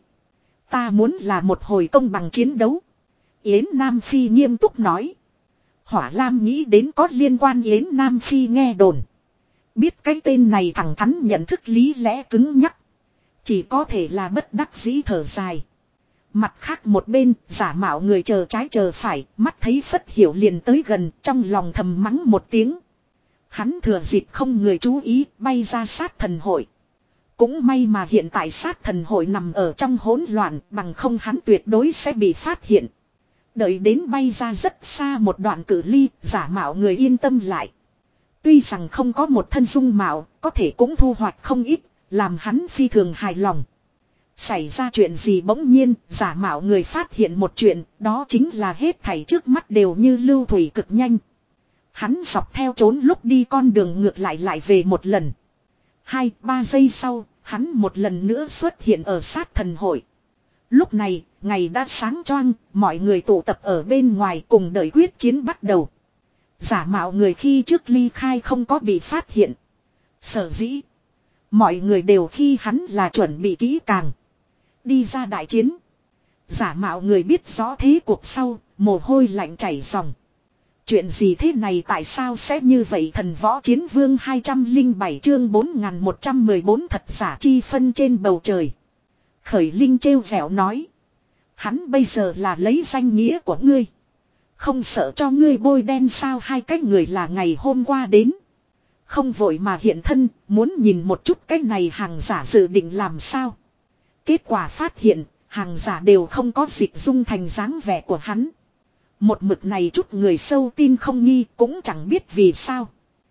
A: Ta muốn là một hồi công bằng chiến đấu. Yến Nam Phi nghiêm túc nói. Hỏa Lam nghĩ đến có liên quan Yến Nam Phi nghe đồn. Biết cái tên này thẳng thắn nhận thức lý lẽ cứng nhắc. Chỉ có thể là bất đắc dĩ thở dài. Mặt khác một bên, giả mạo người chờ trái chờ phải, mắt thấy Phất Hiểu liền tới gần, trong lòng thầm mắng một tiếng. Hắn thừa dịp không người chú ý, bay ra sát thần hội. Cũng may mà hiện tại sát thần hội nằm ở trong hỗn loạn, bằng không hắn tuyệt đối sẽ bị phát hiện. Đợi đến bay ra rất xa một đoạn cự ly, giả mạo người yên tâm lại. Tuy rằng không có một thân dung mạo, có thể cũng thu hoạch không ít, làm hắn phi thường hài lòng. Xảy ra chuyện gì bỗng nhiên, giả mạo người phát hiện một chuyện, đó chính là hết thảy trước mắt đều như lưu thủy cực nhanh. Hắn dọc theo trốn lúc đi con đường ngược lại lại về một lần. Hai, ba giây sau, hắn một lần nữa xuất hiện ở sát thần hội. Lúc này, ngày đã sáng choang, mọi người tụ tập ở bên ngoài cùng đợi quyết chiến bắt đầu. Giả mạo người khi trước ly khai không có bị phát hiện. Sở dĩ, mọi người đều khi hắn là chuẩn bị kỹ càng. Đi ra đại chiến. Giả mạo người biết rõ thế cuộc sau, mồ hôi lạnh chảy ròng. Chuyện gì thế này tại sao sẽ như vậy? Thần võ chiến vương hai trăm lẻ bảy chương bốn nghìn một trăm mười bốn thật giả chi phân trên bầu trời. Khởi Linh trêu vẻo nói. Hắn bây giờ là lấy danh nghĩa của ngươi. Không sợ cho ngươi bôi đen sao? Hai cái người là ngày hôm qua đến. Không vội mà hiện thân, muốn nhìn một chút cái này hàng giả dự định làm sao. Kết quả phát hiện, hàng giả đều không có dịch dung thành dáng vẻ của hắn. Một mực này chút người sâu tin không nghi cũng chẳng biết vì sao.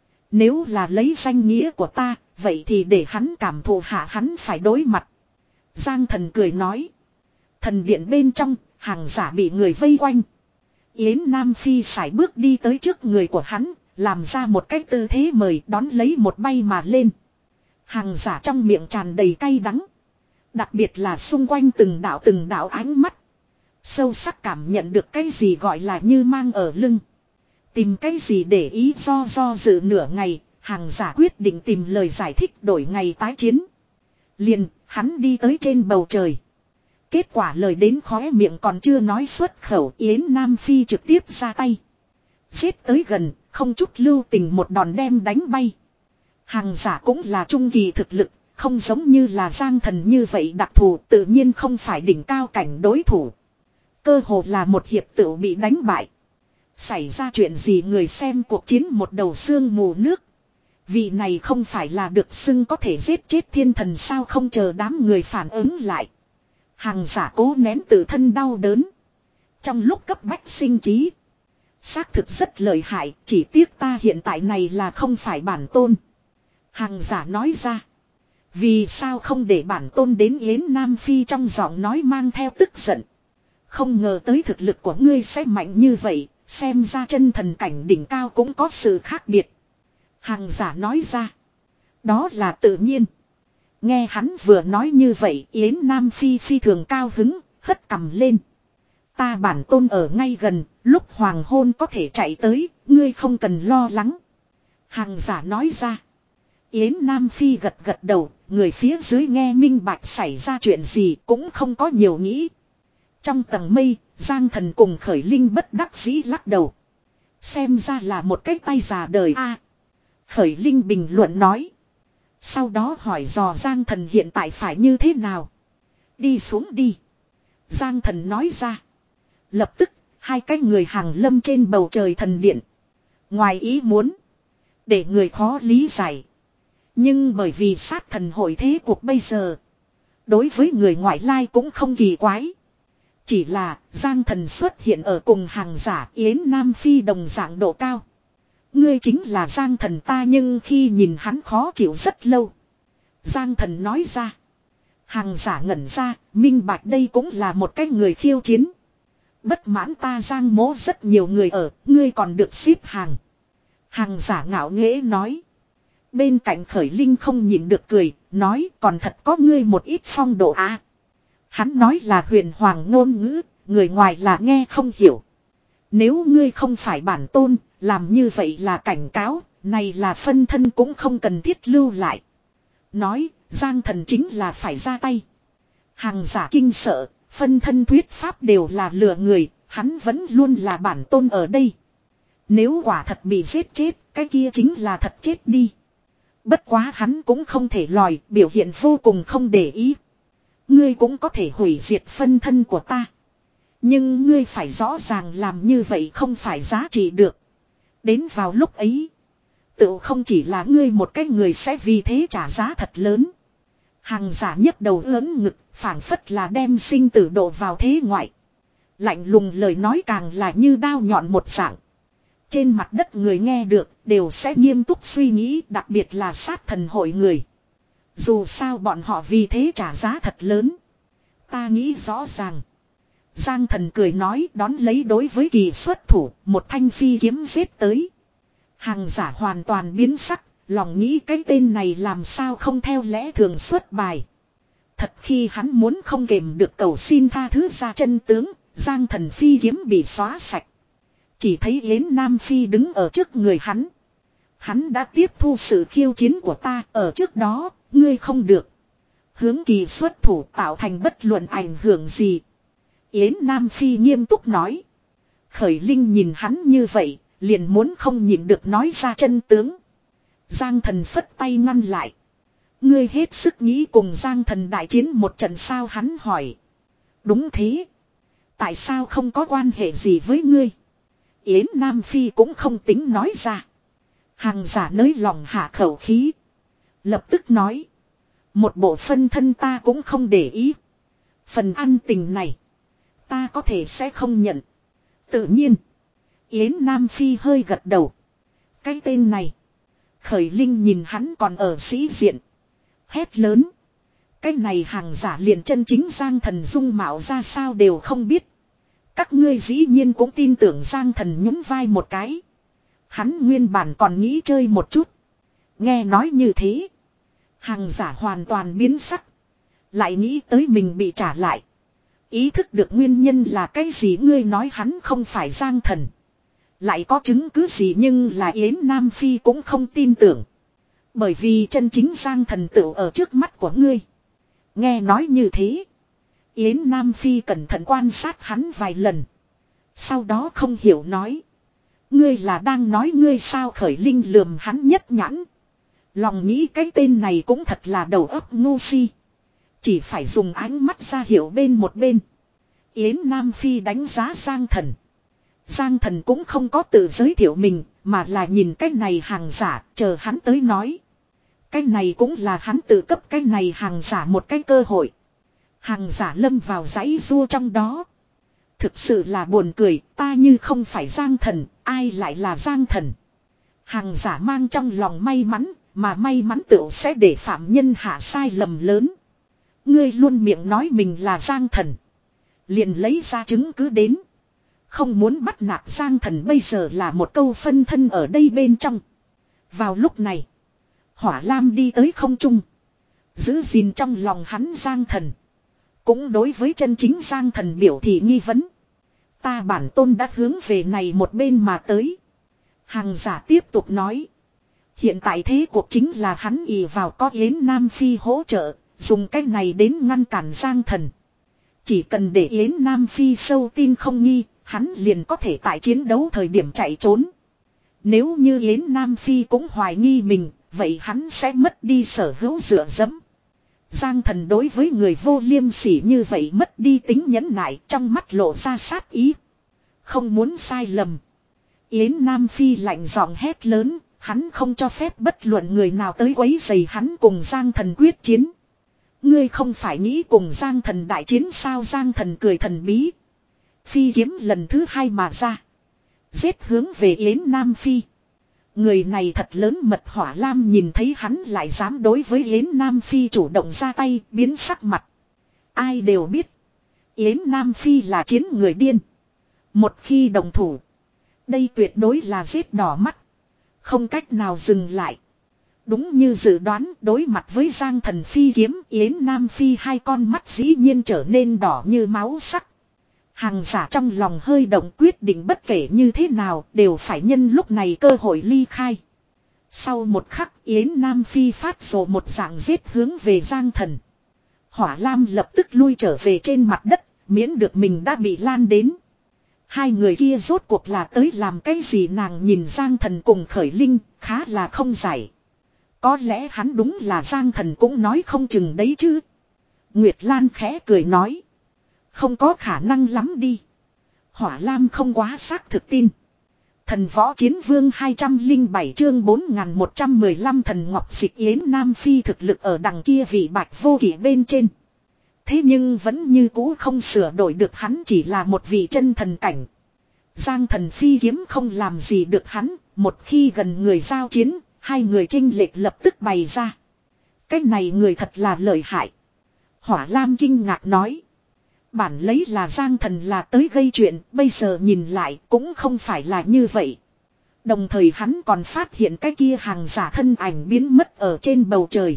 A: Nếu là lấy danh nghĩa của ta, vậy thì để hắn cảm thụ hạ hắn phải đối mặt. Giang Thần cười nói. Thần điện bên trong, hàng giả bị người vây quanh. Yến Nam Phi sải bước đi tới trước người của hắn, làm ra một cái tư thế mời đón lấy một bay mà lên. Hàng giả trong miệng tràn đầy cay đắng. Đặc biệt là xung quanh từng đạo từng đạo ánh mắt. Sâu sắc cảm nhận được cái gì gọi là như mang ở lưng. Tìm cái gì để ý do do dự nửa ngày, hàng giả quyết định tìm lời giải thích đổi ngày tái chiến. Liền, hắn đi tới trên bầu trời. Kết quả lời đến khóe miệng còn chưa nói xuất khẩu, Yến Nam Phi trực tiếp ra tay. Giết tới gần, không chút lưu tình một đòn đem đánh bay. Hàng giả cũng là trung kỳ thực lực, không giống như là Giang Thần như vậy đặc thù, tự nhiên không phải đỉnh cao cảnh đối thủ. Cơ hồ là một hiệp tựu bị đánh bại. Xảy ra chuyện gì người xem cuộc chiến một đầu xương mù nước. Vị này không phải là được xưng có thể giết chết thiên thần sao, không chờ đám người phản ứng lại. Hàng giả cố nén tự thân đau đớn. Trong lúc cấp bách sinh trí. Xác thực rất lợi hại, chỉ tiếc ta hiện tại này là không phải bản tôn. Hàng giả nói ra. Vì sao không để bản tôn đến Yến Nam Phi, trong giọng nói mang theo tức giận. Không ngờ tới thực lực của ngươi sẽ mạnh như vậy, xem ra chân thần cảnh đỉnh cao cũng có sự khác biệt. Hàng giả nói ra. Đó là tự nhiên. Nghe hắn vừa nói như vậy, Yến Nam Phi phi thường cao hứng, hất cằm lên. Ta bản tôn ở ngay gần, lúc hoàng hôn có thể chạy tới, ngươi không cần lo lắng. Hàng giả nói ra. Yến Nam Phi gật gật đầu, người phía dưới nghe minh bạch xảy ra chuyện gì cũng không có nhiều nghĩ. Trong tầng mây, Giang Thần cùng Khởi Linh bất đắc dĩ lắc đầu. Xem ra là một cái tay già đời a. Khởi Linh bình luận nói. Sau đó hỏi dò Giang Thần hiện tại phải như thế nào. Đi xuống đi. Giang Thần nói ra. Lập tức, hai cái người hàng lâm trên bầu trời thần điện. Ngoài ý muốn. Để người khó lý giải. Nhưng bởi vì sát thần hội thế cuộc bây giờ. Đối với người ngoại lai cũng không kỳ quái. Chỉ là Giang Thần xuất hiện ở cùng hàng giả Yến Nam Phi đồng dạng độ cao. Ngươi chính là Giang Thần ta, nhưng khi nhìn hắn khó chịu rất lâu. Giang Thần nói ra. Hàng giả ngẩn ra, minh bạch đây cũng là một cái người khiêu chiến. Bất mãn ta Giang mố rất nhiều người ở, ngươi còn được xếp hàng. Hàng giả ngạo nghễ nói. Bên cạnh Khởi Linh không nhịn được cười, nói còn thật có ngươi một ít phong độ à. Hắn nói là huyền hoàng ngôn ngữ, người ngoài là nghe không hiểu. Nếu ngươi không phải bản tôn, làm như vậy là cảnh cáo, này là phân thân cũng không cần thiết lưu lại. Nói, Giang Thần chính là phải ra tay. Hàng giả kinh sợ, phân thân thuyết pháp đều là lừa người, hắn vẫn luôn là bản tôn ở đây. Nếu quả thật bị giết chết, cái kia chính là thật chết đi. Bất quá hắn cũng không thể lòi, biểu hiện vô cùng không để ý. Ngươi cũng có thể hủy diệt phân thân của ta. Nhưng ngươi phải rõ ràng làm như vậy không phải giá trị được. Đến vào lúc ấy, tự không chỉ là ngươi một cái người sẽ vì thế trả giá thật lớn. Hàng giả nhấc đầu ớn ngực, phảng phất là đem sinh tử độ vào thế ngoại. Lạnh lùng lời nói càng là như đao nhọn một dạng. Trên mặt đất người nghe được đều sẽ nghiêm túc suy nghĩ, đặc biệt là sát thần hội người. Dù sao bọn họ vì thế trả giá thật lớn. Ta nghĩ rõ ràng. Giang Thần cười nói, đón lấy đối với kỳ xuất thủ, một thanh phi kiếm giết tới. Hàng giả hoàn toàn biến sắc, lòng nghĩ cái tên này làm sao không theo lẽ thường xuất bài. Thật khi hắn muốn không kềm được cầu xin tha thứ ra chân tướng, Giang Thần phi kiếm bị xóa sạch. Chỉ thấy Yến Nam Phi đứng ở trước người hắn. Hắn đã tiếp thu sự khiêu chiến của ta, ở trước đó, ngươi không được hướng kỳ xuất thủ tạo thành bất luận ảnh hưởng gì. Yến Nam Phi nghiêm túc nói. Khởi Linh nhìn hắn như vậy, liền muốn không nhịn được nói ra chân tướng. Giang Thần phất tay ngăn lại. Ngươi hết sức nghĩ cùng Giang Thần đại chiến một trận sao, hắn hỏi. Đúng thế. Tại sao không có quan hệ gì với ngươi? Yến Nam Phi cũng không tính nói ra. Hàng giả nới lòng hạ khẩu khí. Lập tức nói. Một bộ phân thân ta cũng không để ý. Phần ăn tình này, ta có thể sẽ không nhận. Tự nhiên. Yến Nam Phi hơi gật đầu. Cái tên này. Khởi Linh nhìn hắn còn ở sĩ diện. Hét lớn. Cái này hàng giả liền chân chính Giang Thần dung mạo ra sao đều không biết. Các ngươi dĩ nhiên cũng tin tưởng. Giang Thần nhún vai một cái. Hắn nguyên bản còn nghĩ chơi một chút. Nghe nói như thế, hàng giả hoàn toàn biến sắc. Lại nghĩ tới mình bị trả lại. Ý thức được nguyên nhân là cái gì. Ngươi nói hắn không phải Giang Thần, lại có chứng cứ gì? Nhưng là Yến Nam Phi cũng không tin tưởng. Bởi vì chân chính Giang Thần tựu ở trước mắt của ngươi. Nghe nói như thế, Yến Nam Phi cẩn thận quan sát hắn vài lần. Sau đó không hiểu nói. Ngươi là đang nói ngươi sao? Khởi Linh lườm hắn nhất nhãn. Lòng nghĩ cái tên này cũng thật là đầu óc ngu si. Chỉ phải dùng ánh mắt ra hiệu bên một bên. Yến Nam Phi đánh giá Giang Thần. Giang Thần cũng không có tự giới thiệu mình, mà là nhìn cái này hàng giả, chờ hắn tới nói. Cái này cũng là hắn tự cấp cái này hàng giả một cái cơ hội. Hàng giả lâm vào dãy rua trong đó. Thực sự là buồn cười, ta như không phải Giang Thần, ai lại là Giang Thần. Hàng giả mang trong lòng may mắn, mà may mắn tựu sẽ để phạm nhân hạ sai lầm lớn. Ngươi luôn miệng nói mình là Giang Thần. Liền lấy ra chứng cứ đến. Không muốn bắt nạt Giang Thần bây giờ là một câu phân thân ở đây bên trong. Vào lúc này, Hỏa Lam đi tới không trung. Giữ gìn trong lòng hắn Giang Thần. Cũng đối với chân chính Giang Thần biểu thị nghi vấn. Ta bản tôn đã hướng về này một bên mà tới. Hàng giả tiếp tục nói. Hiện tại thế cuộc chính là hắn ỷ vào có Yến Nam Phi hỗ trợ. Dùng cách này đến ngăn cản Giang Thần. Chỉ cần để Yến Nam Phi sâu tin không nghi. Hắn liền có thể tại chiến đấu thời điểm chạy trốn. Nếu như Yến Nam Phi cũng hoài nghi mình. Vậy hắn sẽ mất đi sở hữu dựa dẫm. Giang Thần đối với người vô liêm sỉ như vậy mất đi tính nhẫn nại, trong mắt lộ ra sát ý. Không muốn sai lầm. Yến Nam Phi lạnh giọng hét lớn, hắn không cho phép bất luận người nào tới quấy rầy hắn cùng Giang Thần quyết chiến. Ngươi không phải nghĩ cùng Giang Thần đại chiến sao? Giang Thần cười thần bí. Phi kiếm lần thứ hai mà ra. Giết hướng về Yến Nam Phi. Người này thật lớn mật. Hỏa Lam nhìn thấy hắn lại dám đối với Yến Nam Phi chủ động ra tay, biến sắc mặt. Ai đều biết Yến Nam Phi là chiến người điên. Một khi đồng thủ, đây tuyệt đối là giết đỏ mắt. Không cách nào dừng lại. Đúng như dự đoán, đối mặt với Giang Thần phi kiếm, Yến Nam Phi hai con mắt dĩ nhiên trở nên đỏ như máu sắc. Hàng giả trong lòng hơi động, quyết định bất kể như thế nào đều phải nhân lúc này cơ hội ly khai. Sau một khắc, Yến Nam Phi phát rồ một dạng giết hướng về Giang Thần. Hỏa Lam lập tức lui trở về trên mặt đất, miễn được mình đã bị lan đến. Hai người kia rốt cuộc là tới làm cái gì? Nàng nhìn Giang Thần cùng Khởi Linh, khá là không giải. Có lẽ hắn đúng là Giang Thần cũng nói không chừng đấy chứ. Nguyệt Lan khẽ cười nói. Không có khả năng lắm đi. Hỏa Lam không quá xác thực tin. Thần Võ Chiến Vương hai trăm lẻ bảy chương bốn nghìn một trăm mười lăm Thần Ngọc Dịch Yến Nam Phi thực lực ở đằng kia vị Bạch Vô Kỵ bên trên. Thế nhưng vẫn như cũ không sửa đổi được hắn chỉ là một vị chân thần cảnh. Giang Thần phi kiếm không làm gì được hắn, một khi gần người giao chiến, hai người chênh lệch lập tức bày ra. Cái này người thật là lợi hại. Hỏa Lam kinh ngạc nói. Bản lấy là Giang Thần là tới gây chuyện, bây giờ nhìn lại cũng không phải là như vậy. Đồng thời hắn còn phát hiện cái kia hàng giả thân ảnh biến mất ở trên bầu trời.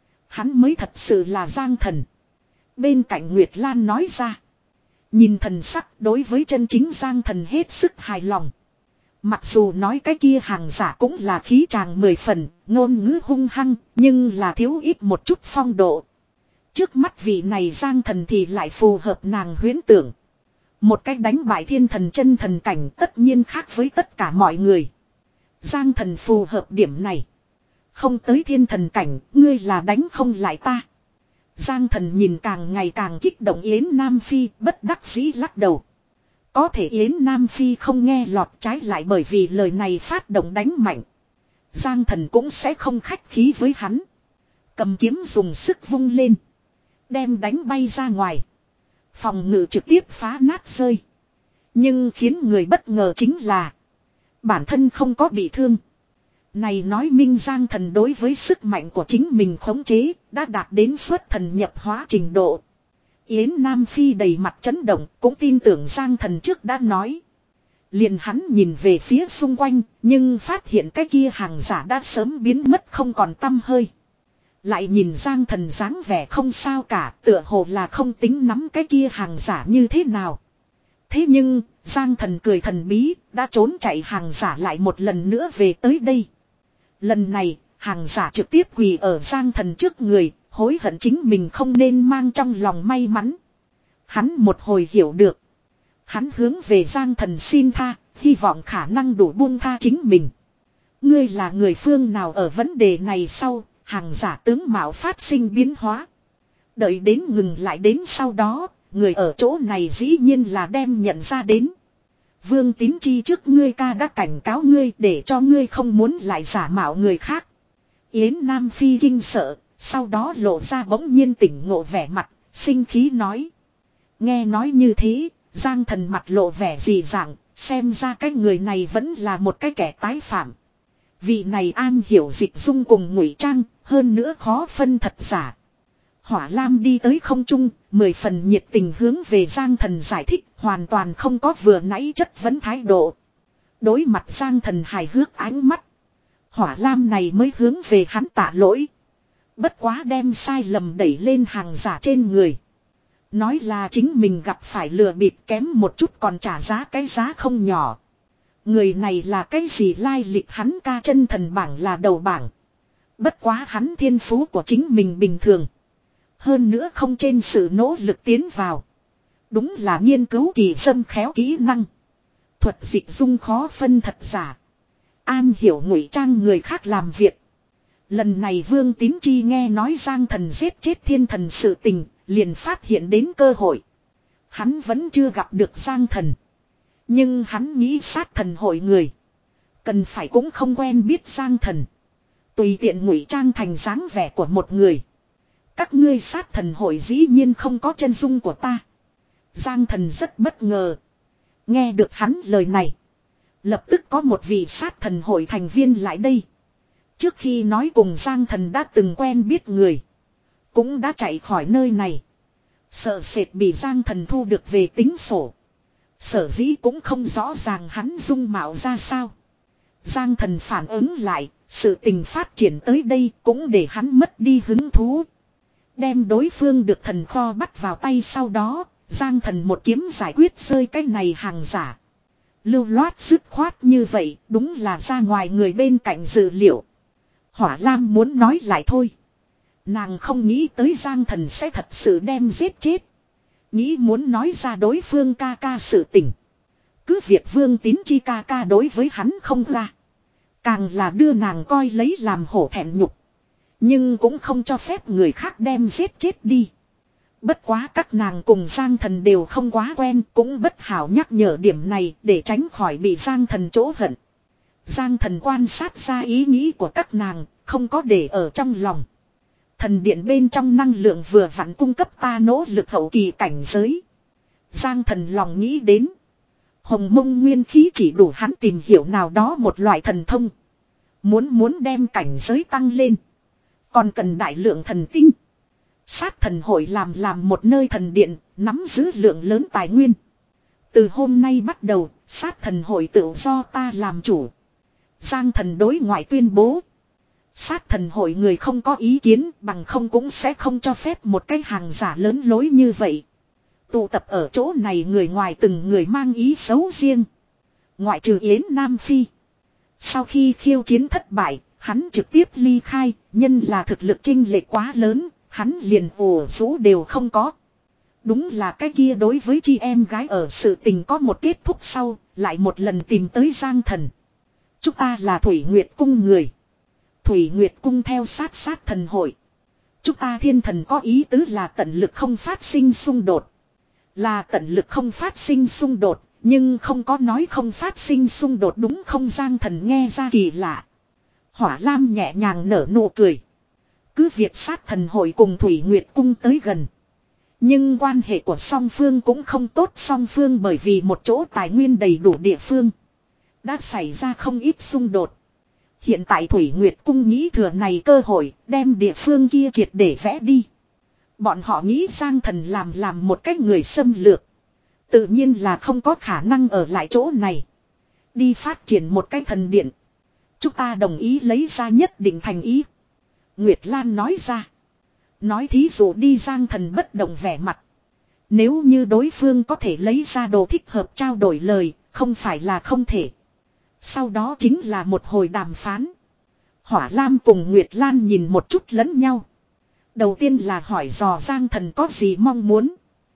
A: Hắn mới thật sự là Giang Thần. Bên cạnh Nguyệt Lan nói ra. Nhìn thần sắc đối với chân chính Giang Thần hết sức hài lòng. Mặc dù nói cái kia hàng giả cũng là khí tràng mười phần, ngôn ngữ hung hăng, nhưng là thiếu ít một chút phong độ. Trước mắt vị này Giang Thần thì lại phù hợp nàng huyễn tưởng. Một cách đánh bại thiên thần chân thần cảnh tất nhiên khác với tất cả mọi người. Giang Thần phù hợp điểm này. Không tới thiên thần cảnh, ngươi là đánh không lại ta. Giang Thần nhìn càng ngày càng kích động Yến Nam Phi, bất đắc dĩ lắc đầu. Có thể Yến Nam Phi không nghe lọt, trái lại bởi vì lời này phát động đánh mạnh. Giang Thần cũng sẽ không khách khí với hắn. Cầm kiếm dùng sức vung lên. Đem đánh bay ra ngoài. Phòng ngự trực tiếp phá nát rơi. Nhưng khiến người bất ngờ chính là bản thân không có bị thương. Này nói minh Giang Thần đối với sức mạnh của chính mình khống chế đã đạt đến xuất thần nhập hóa trình độ. Yến Nam Phi đầy mặt chấn động, cũng tin tưởng Giang Thần trước đã nói. Liền hắn nhìn về phía xung quanh, nhưng phát hiện cái kia hàng giả đã sớm biến mất không còn tăm hơi. Lại nhìn Giang Thần dáng vẻ không sao cả, tựa hồ là không tính nắm cái kia hàng giả như thế nào. Thế nhưng, Giang Thần cười thần bí, đã trốn chạy hàng giả lại một lần nữa về tới đây. Lần này, hàng giả trực tiếp quỳ ở Giang Thần trước người, hối hận chính mình không nên mang trong lòng may mắn. Hắn một hồi hiểu được. Hắn hướng về Giang Thần xin tha, hy vọng khả năng đủ buông tha chính mình. Ngươi là người phương nào ở vấn đề này sau, hàng giả tướng mạo phát sinh biến hóa. Đợi đến ngừng lại đến sau đó, người ở chỗ này dĩ nhiên là đem nhận ra đến. Vương Tín Chi trước ngươi ca đã cảnh cáo ngươi để cho ngươi không muốn lại giả mạo người khác. Yến Nam Phi kinh sợ, sau đó lộ ra bỗng nhiên tỉnh ngộ vẻ mặt, sinh khí nói. Nghe nói như thế, Giang Thần mặt lộ vẻ dị dạng, xem ra cái người này vẫn là một cái kẻ tái phạm. Vị này an hiểu dịch dung cùng ngụy trang, hơn nữa khó phân thật giả. Hỏa Lam đi tới không trung, mười phần nhiệt tình hướng về Giang Thần giải thích, hoàn toàn không có vừa nãy chất vấn thái độ. Đối mặt Giang Thần hài hước ánh mắt. Hỏa Lam này mới hướng về hắn tạ lỗi. Bất quá đem sai lầm đẩy lên hàng giả trên người. Nói là chính mình gặp phải lừa bịp kém một chút còn trả giá cái giá không nhỏ. Người này là cái gì lai lịch hắn ca chân thần bảng là đầu bảng. Bất quá hắn thiên phú của chính mình bình thường. Hơn nữa không trên sự nỗ lực tiến vào. Đúng là nghiên cứu kỳ dâm khéo kỹ năng. Thuật dịch dung khó phân thật giả. An hiểu ngụy trang người khác làm việc. Lần này Vương Tín Chi nghe nói Giang Thần giết chết thiên thần sự tình, liền phát hiện đến cơ hội. Hắn vẫn chưa gặp được Giang Thần. Nhưng hắn nghĩ sát thần hội người. Cần phải cũng không quen biết Giang Thần. Tùy tiện ngụy trang thành dáng vẻ của một người. Các ngươi sát thần hội dĩ nhiên không có chân dung của ta. Giang Thần rất bất ngờ. Nghe được hắn lời này. Lập tức có một vị sát thần hội thành viên lại đây. Trước khi nói cùng Giang Thần đã từng quen biết người. Cũng đã chạy khỏi nơi này. Sợ sệt bị Giang Thần thu được về tính sổ. Sở dĩ cũng không rõ ràng hắn dung mạo ra sao. Giang Thần phản ứng lại. Sự tình phát triển tới đây cũng để hắn mất đi hứng thú. Đem đối phương được thần kho bắt vào tay sau đó. Giang Thần một kiếm giải quyết rơi cái này hàng giả. Lưu loát dứt khoát như vậy đúng là ra ngoài người bên cạnh dự liệu. Hỏa Lam muốn nói lại thôi. Nàng không nghĩ tới Giang Thần sẽ thật sự đem giết chết. Nghĩ muốn nói ra đối phương ca ca sự tình. Cứ việc Vương Tín Chi ca ca đối với hắn không ra. Càng là đưa nàng coi lấy làm hổ thẹn nhục. Nhưng cũng không cho phép người khác đem giết chết đi. Bất quá các nàng cùng Giang Thần đều không quá quen, cũng bất hảo nhắc nhở điểm này để tránh khỏi bị Giang Thần chỗ hận. Giang Thần quan sát ra ý nghĩ của các nàng, không có để ở trong lòng. Thần điện bên trong năng lượng vừa vặn cung cấp ta nỗ lực hậu kỳ cảnh giới. Giang Thần lòng nghĩ đến. Hồng mông nguyên khí chỉ đủ hắn tìm hiểu nào đó một loại thần thông. Muốn muốn đem cảnh giới tăng lên. Còn cần đại lượng thần tinh. Sát thần hội làm làm một nơi thần điện, nắm giữ lượng lớn tài nguyên. Từ hôm nay bắt đầu, sát thần hội tự do ta làm chủ. Giang Thần đối ngoại tuyên bố. Sát thần hội người không có ý kiến, bằng không cũng sẽ không cho phép một cái hàng giả lớn lối như vậy. Tụ tập ở chỗ này người ngoài từng người mang ý xấu riêng. Ngoại trừ Yến Nam Phi. Sau khi khiêu chiến thất bại, hắn trực tiếp ly khai, nhân là thực lực chênh lệch quá lớn. Hắn liền ồ rũ đều không có. Đúng là cái kia đối với chị em gái ở sự tình có một kết thúc sau, lại một lần tìm tới Giang Thần. Chúng ta là Thủy Nguyệt Cung người. Thủy Nguyệt Cung theo sát sát thần hội. Chúng ta thiên thần có ý tứ là tận lực không phát sinh xung đột. Là tận lực không phát sinh xung đột, nhưng không có nói không phát sinh xung đột đúng không? Giang Thần nghe ra kỳ lạ. Hỏa Lam nhẹ nhàng nở nụ cười. Cứ việc sát thần hội cùng Thủy Nguyệt Cung tới gần. Nhưng quan hệ của song phương cũng không tốt, song phương bởi vì một chỗ tài nguyên đầy đủ địa phương. Đã xảy ra không ít xung đột. Hiện tại Thủy Nguyệt Cung nghĩ thừa này cơ hội đem địa phương kia triệt để vẽ đi. Bọn họ nghĩ Giang Thần làm làm một cách người xâm lược. Tự nhiên là không có khả năng ở lại chỗ này. Đi phát triển một cái thần điện. Chúng ta đồng ý lấy ra nhất định thành ý. Nguyệt Lan nói ra. Nói thí dụ đi Giang Thần bất động vẻ mặt. Nếu như đối phương có thể lấy ra đồ thích hợp trao đổi lời, không phải là không thể. Sau đó chính là một hồi đàm phán. Hỏa Lam cùng Nguyệt Lan nhìn một chút lẫn nhau. Đầu tiên là hỏi dò Giang Thần có gì mong muốn.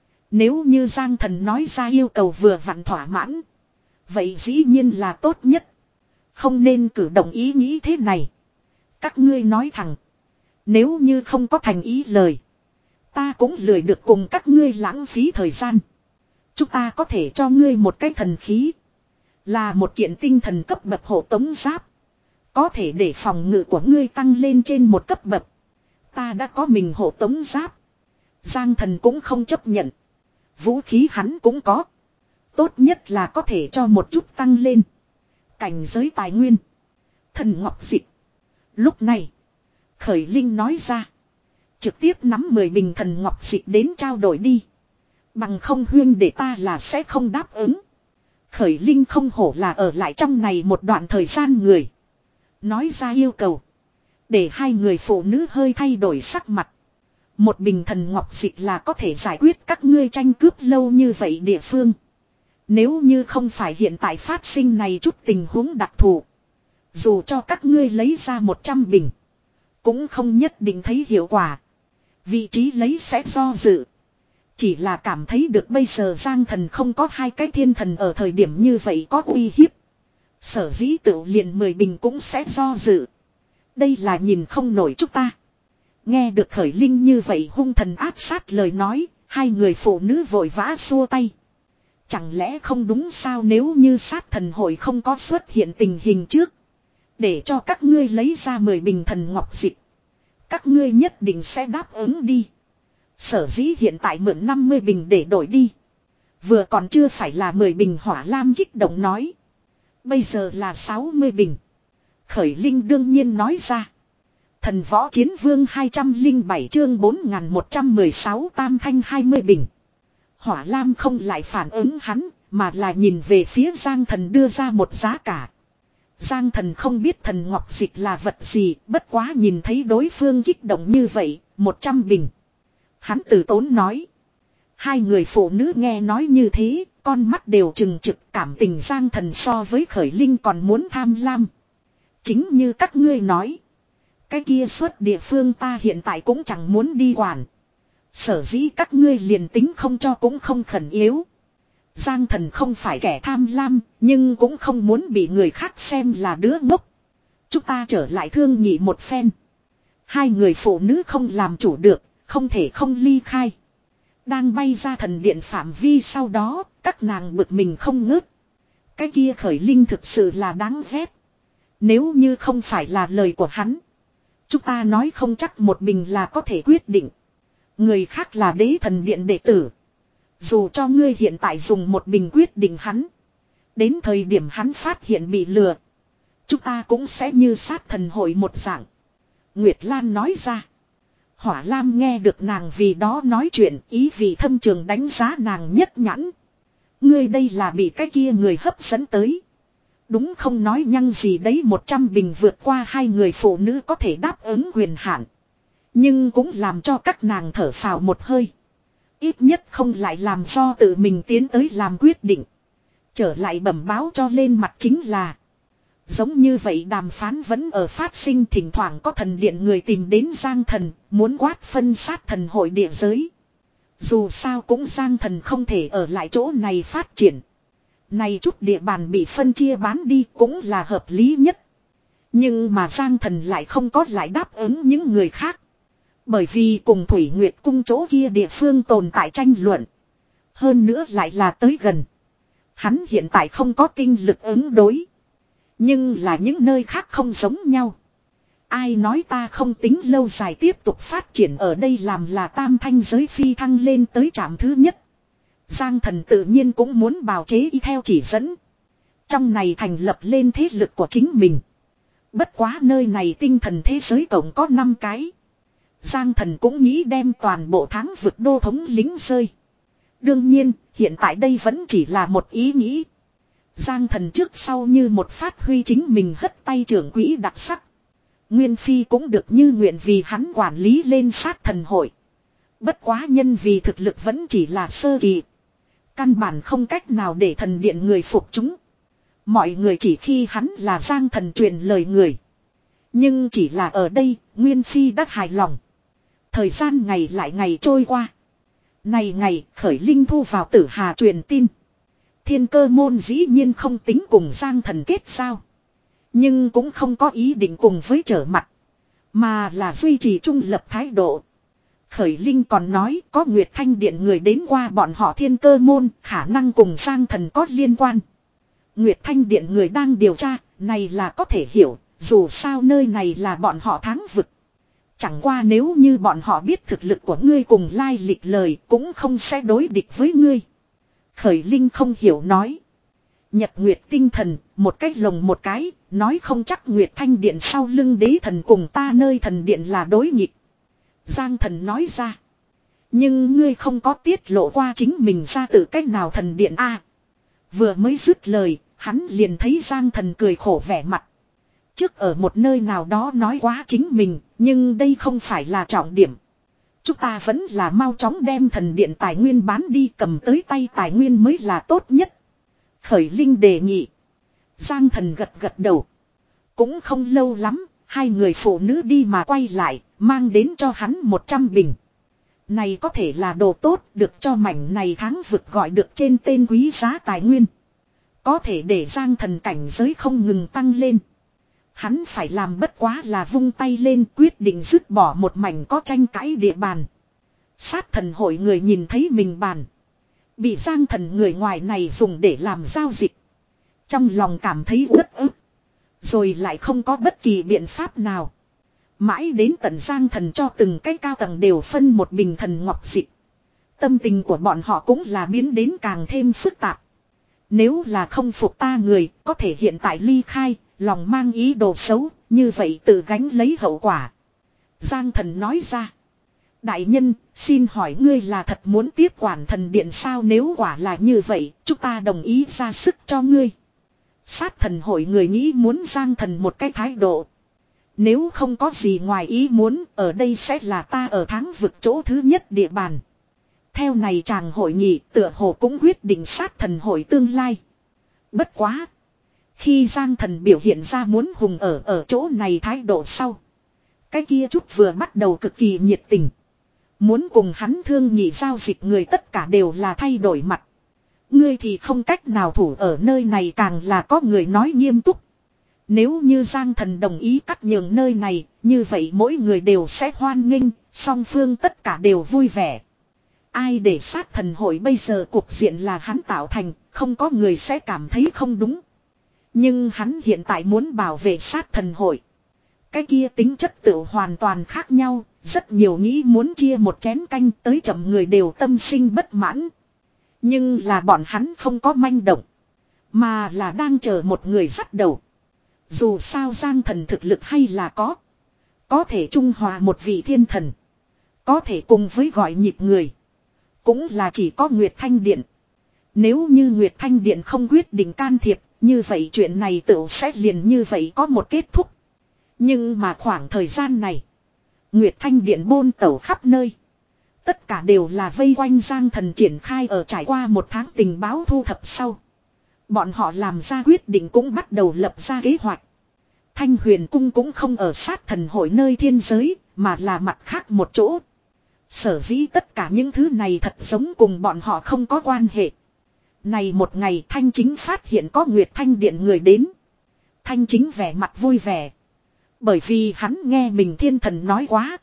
A: Nếu như Giang Thần nói ra yêu cầu vừa vặn thỏa mãn, vậy dĩ nhiên là tốt nhất. Không nên cử động ý nghĩ thế này. Các ngươi nói thẳng. Nếu như không có thành ý lời. Ta cũng lười được cùng các ngươi lãng phí thời gian. Chúng ta có thể cho ngươi một cái thần khí. Là một kiện tinh thần cấp bậc hộ tống giáp. Có thể để phòng ngự của ngươi tăng lên trên một cấp bậc. Ta đã có mình hộ tống giáp. Giang Thần cũng không chấp nhận. Vũ khí hắn cũng có. Tốt nhất là có thể cho một chút tăng lên. Cảnh giới tài nguyên. Thần ngọc dịch. Lúc này. Khởi Linh nói ra. Trực tiếp nắm mười bình thần ngọc dịch đến trao đổi đi. Bằng không huyên để ta là sẽ không đáp ứng. Khởi Linh không hổ là ở lại trong này một đoạn thời gian người. Nói ra yêu cầu. Để hai người phụ nữ hơi thay đổi sắc mặt. Một bình thần ngọc dịch là có thể giải quyết các ngươi tranh cướp lâu như vậy địa phương. Nếu như không phải hiện tại phát sinh này chút tình huống đặc thù. Dù cho các ngươi lấy ra một trăm bình. Cũng không nhất định thấy hiệu quả. Vị trí lấy sẽ do dự. Chỉ là cảm thấy được bây giờ Giang Thần không có hai cái thiên thần ở thời điểm như vậy có uy hiếp. Sở dĩ tự liền mười bình cũng sẽ do dự. Đây là nhìn không nổi chúng ta. Nghe được Khởi Linh như vậy hung thần áp sát lời nói. Hai người phụ nữ vội vã xua tay. Chẳng lẽ không đúng sao nếu như sát thần hội không có xuất hiện tình hình trước. Để cho các ngươi lấy ra mười bình thần ngọc dịch. Các ngươi nhất định sẽ đáp ứng đi. Sở dĩ hiện tại mượn năm mươi bình để đổi đi. Vừa còn chưa phải là mười bình Hỏa Lam kích động nói. Bây giờ là sáu mươi bình. Khởi Linh đương nhiên nói ra. Thần võ chiến vương hai trăm lẻ bảy chương bốn nghìn một trăm mười sáu tam thanh hai mươi bình. Hỏa Lam không lại phản ứng hắn, mà là nhìn về phía Giang Thần đưa ra một giá cả. Giang Thần không biết thần ngọc dịch là vật gì, bất quá nhìn thấy đối phương kích động như vậy, một trăm bình. Hắn từ tốn nói. Hai người phụ nữ nghe nói như thế, con mắt đều trừng trực cảm tình Giang Thần so với Khởi Linh còn muốn tham lam. Chính như các ngươi nói. Cái kia suốt địa phương ta hiện tại cũng chẳng muốn đi quản. Sở dĩ các ngươi liền tính không cho cũng không khẩn yếu. Giang Thần không phải kẻ tham lam, nhưng cũng không muốn bị người khác xem là đứa ngốc. Chúng ta trở lại thương nghị một phen. Hai người phụ nữ không làm chủ được, không thể không ly khai. Đang bay ra thần điện phạm vi sau đó, các nàng bực mình không ngớt. Cái kia Khởi Linh thực sự là đáng ghét. Nếu như không phải là lời của hắn, chúng ta nói không chắc một bình là có thể quyết định. Người khác là đế thần điện đệ tử. Dù cho ngươi hiện tại dùng một bình quyết định hắn. Đến thời điểm hắn phát hiện bị lừa. Chúng ta cũng sẽ như sát thần hội một dạng. Nguyệt Lan nói ra. Hỏa Lam nghe được nàng vì đó nói chuyện, ý vị thâm trường đánh giá nàng nhất nhãn. Ngươi đây là bị cái kia người hấp dẫn tới. Đúng không nói nhăng gì đấy một trăm bình vượt qua hai người phụ nữ có thể đáp ứng quyền hạn. Nhưng cũng làm cho các nàng thở phào một hơi. Ít nhất không lại làm do tự mình tiến tới làm quyết định. Trở lại bẩm báo cho lên mặt chính là. Giống như vậy đàm phán vẫn ở phát sinh, thỉnh thoảng có thần điện người tìm đến Giang Thần, muốn quát phân sát thần hội địa giới. Dù sao cũng Giang Thần không thể ở lại chỗ này phát triển. Này chút địa bàn bị phân chia bán đi cũng là hợp lý nhất. Nhưng mà Giang Thần lại không có lại đáp ứng những người khác. Bởi vì cùng Thủy Nguyệt cung chỗ kia địa phương tồn tại tranh luận. Hơn nữa lại là tới gần. Hắn hiện tại không có tinh lực ứng đối. Nhưng là những nơi khác không giống nhau. Ai nói ta không tính lâu dài tiếp tục phát triển ở đây làm là tam thanh giới phi thăng lên tới trạm thứ nhất. Giang Thần tự nhiên cũng muốn bào chế y theo chỉ dẫn. Trong này thành lập lên thế lực của chính mình. Bất quá nơi này tinh thần thế giới tổng có năm cái. Giang Thần cũng nghĩ đem toàn bộ tháng vực đô thống lính rơi. Đương nhiên, hiện tại đây vẫn chỉ là một ý nghĩ. Giang Thần trước sau như một phát huy chính mình hất tay trưởng quỹ đặc sắc. Nguyên Phi cũng được như nguyện vì hắn quản lý lên sát thần hội. Bất quá nhân vì thực lực vẫn chỉ là sơ kỳ. Căn bản không cách nào để thần điện người phục chúng. Mọi người chỉ khi hắn là Giang Thần truyền lời người. Nhưng chỉ là ở đây, Nguyên Phi đã hài lòng. Thời gian ngày lại ngày trôi qua. Này ngày, Khởi Linh thu vào Tử Hà truyền tin. Thiên Cơ môn dĩ nhiên không tính cùng Giang Thần kết giao. Nhưng cũng không có ý định cùng với trở mặt. Mà là duy trì trung lập thái độ. Khởi Linh còn nói có Nguyệt Thanh Điện người đến qua bọn họ Thiên Cơ Môn, khả năng cùng Giang Thần có liên quan. Nguyệt Thanh Điện người đang điều tra, này là có thể hiểu, dù sao nơi này là bọn họ thắng vực. Chẳng qua nếu như bọn họ biết thực lực của ngươi cùng lai lịch lời cũng không sẽ đối địch với ngươi. Khởi Linh không hiểu nói. Nhật Nguyệt tinh thần, một cách lồng một cái, nói không chắc Nguyệt Thanh Điện sau lưng đế thần cùng ta nơi thần điện là đối nghịch. Giang Thần nói ra. Nhưng ngươi không có tiết lộ qua chính mình ra từ cách nào thần điện a? Vừa mới dứt lời, hắn liền thấy Giang Thần cười khổ vẻ mặt. Trước ở một nơi nào đó nói quá chính mình, nhưng đây không phải là trọng điểm. Chúng ta vẫn là mau chóng đem thần điện tài nguyên bán đi, cầm tới tay tài nguyên mới là tốt nhất. Khởi Linh đề nghị. Giang Thần gật gật đầu. Cũng không lâu lắm, hai người phụ nữ đi mà quay lại, mang đến cho hắn một trăm bình. Này có thể là đồ tốt, được cho mảnh này tháng vực gọi được trên tên quý giá tài nguyên. Có thể để Giang Thần cảnh giới không ngừng tăng lên. Hắn phải làm bất quá là vung tay lên quyết định dứt bỏ một mảnh có tranh cãi địa bàn. Sát thần hội người nhìn thấy mình bàn. Bị Giang Thần người ngoài này dùng để làm giao dịch. Trong lòng cảm thấy uất ức. Rồi lại không có bất kỳ biện pháp nào. Mãi đến tận Giang Thần cho từng cái cao tầng đều phân một bình thần ngọc dịch. Tâm tình của bọn họ cũng là biến đến càng thêm phức tạp. Nếu là không phục ta người, có thể hiện tại ly khai, lòng mang ý đồ xấu, như vậy tự gánh lấy hậu quả. Giang Thần nói ra. Đại nhân, xin hỏi ngươi là thật muốn tiếp quản thần điện sao? Nếu quả là như vậy, chúng ta đồng ý ra sức cho ngươi. Sát thần hội người nghĩ muốn Giang Thần một cái thái độ. Nếu không có gì ngoài ý muốn, ở đây sẽ là ta ở tháng vực chỗ thứ nhất địa bàn. Theo này chàng hội nghị tựa hồ cũng quyết định sát thần hội tương lai. Bất quá. Khi Giang Thần biểu hiện ra muốn hùng ở ở chỗ này thái độ sau. Cái kia chút vừa bắt đầu cực kỳ nhiệt tình. Muốn cùng hắn thương nghị giao dịch người tất cả đều là thay đổi mặt. Ngươi thì không cách nào thủ ở nơi này, càng là có người nói nghiêm túc. Nếu như Giang Thần đồng ý cắt nhường nơi này, như vậy mỗi người đều sẽ hoan nghênh, song phương tất cả đều vui vẻ. Ai để sát thần hội bây giờ cuộc diện là hắn tạo thành, không có người sẽ cảm thấy không đúng. Nhưng hắn hiện tại muốn bảo vệ sát thần hội. Cái kia tính chất tự hoàn toàn khác nhau, rất nhiều nghĩ muốn chia một chén canh tới chậm người đều tâm sinh bất mãn. Nhưng là bọn hắn không có manh động, mà là đang chờ một người dắt đầu. Dù sao Giang Thần thực lực hay là có. Có thể trung hòa một vị thiên thần. Có thể cùng với gọi nhịp người. Cũng là chỉ có Nguyệt Thanh Điện. Nếu như Nguyệt Thanh Điện không quyết định can thiệp, như vậy chuyện này tựu sẽ liền như vậy có một kết thúc. Nhưng mà khoảng thời gian này, Nguyệt Thanh Điện bôn tẩu khắp nơi. Tất cả đều là vây quanh Giang Thần triển khai ở trải qua một tháng tình báo thu thập sau. Bọn họ làm ra quyết định cũng bắt đầu lập ra kế hoạch. Thanh Huyền Cung cũng không ở sát thần hội nơi thiên giới, mà là mặt khác một chỗ. Sở dĩ tất cả những thứ này thật giống cùng bọn họ không có quan hệ. Này một ngày Thanh Chính phát hiện có Nguyệt Thanh Điện người đến. Thanh Chính vẻ mặt vui vẻ. Bởi vì hắn nghe mình thiên thần nói quá.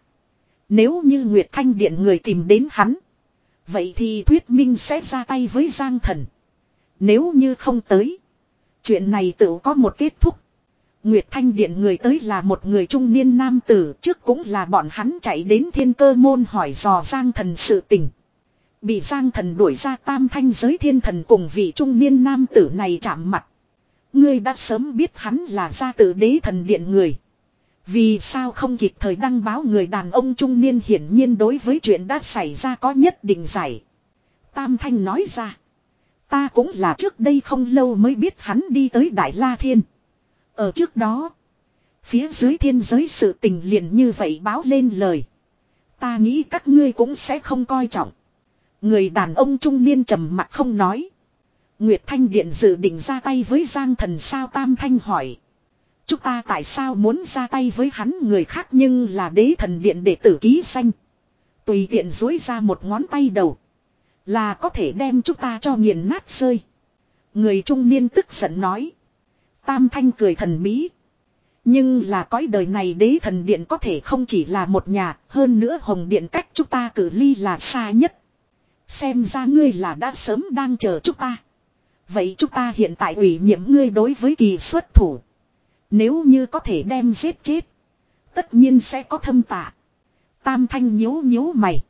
A: Nếu như Nguyệt Thanh Điện người tìm đến hắn, vậy thì thuyết minh sẽ ra tay với Giang Thần. Nếu như không tới, chuyện này tự có một kết thúc. Nguyệt Thanh Điện người tới là một người trung niên nam tử, trước cũng là bọn hắn chạy đến Thiên Cơ Môn hỏi dò Giang Thần sự tình. Bị Giang Thần đuổi ra tam thanh giới thiên thần cùng vị trung niên nam tử này chạm mặt. Ngươi đã sớm biết hắn là gia tự đế thần điện người. Vì sao không kịp thời đăng báo? Người đàn ông trung niên hiển nhiên đối với chuyện đã xảy ra có nhất định giải. Tam thanh nói ra. Ta cũng là trước đây không lâu mới biết hắn đi tới Đại La Thiên. Ở trước đó, phía dưới thiên giới sự tình liền như vậy báo lên lời. Ta nghĩ các ngươi cũng sẽ không coi trọng. Người đàn ông trung niên trầm mặt không nói. Nguyệt Thanh Điện dự định ra tay với Giang Thần sao? Tam thanh hỏi. Chúng ta tại sao muốn ra tay với hắn? Người khác nhưng là đế thần điện đệ tử ký danh. Tùy tiện dối ra một ngón tay đầu, là có thể đem chúng ta cho nghiền nát rơi. Người trung niên tức giận nói. Tam thanh cười thần bí. Nhưng là cõi đời này đế thần điện có thể không chỉ là một nhà, hơn nữa hồng điện cách chúng ta cự ly là xa nhất. Xem ra ngươi là đã sớm đang chờ chúng ta. Vậy chúng ta hiện tại ủy nhiệm ngươi đối với kỳ xuất thủ. Nếu như có thể đem giết chết, tất nhiên sẽ có thâm tạ. Tam Thanh nhíu nhíu mày.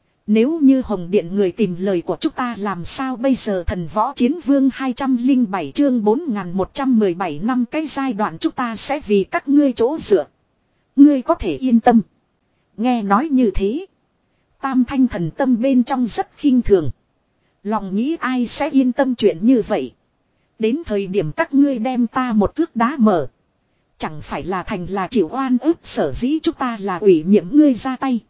A: Nếu như hồng điện người tìm lời của chúng ta làm sao bây giờ? Thần võ chiến vương hai trăm lẻ bảy chương bốn nghìn một trăm mười bảy năm cái giai đoạn chúng ta sẽ vì các ngươi chỗ dựa. Ngươi có thể yên tâm. Nghe nói như thế, Tam Thanh thần tâm bên trong rất khinh thường. Lòng nghĩ ai sẽ yên tâm chuyện như vậy. Đến thời điểm các ngươi đem ta một cước đá mở, chẳng phải là thành là chịu oan ức. Sở dĩ chúng ta là ủy nhiệm ngươi ra tay,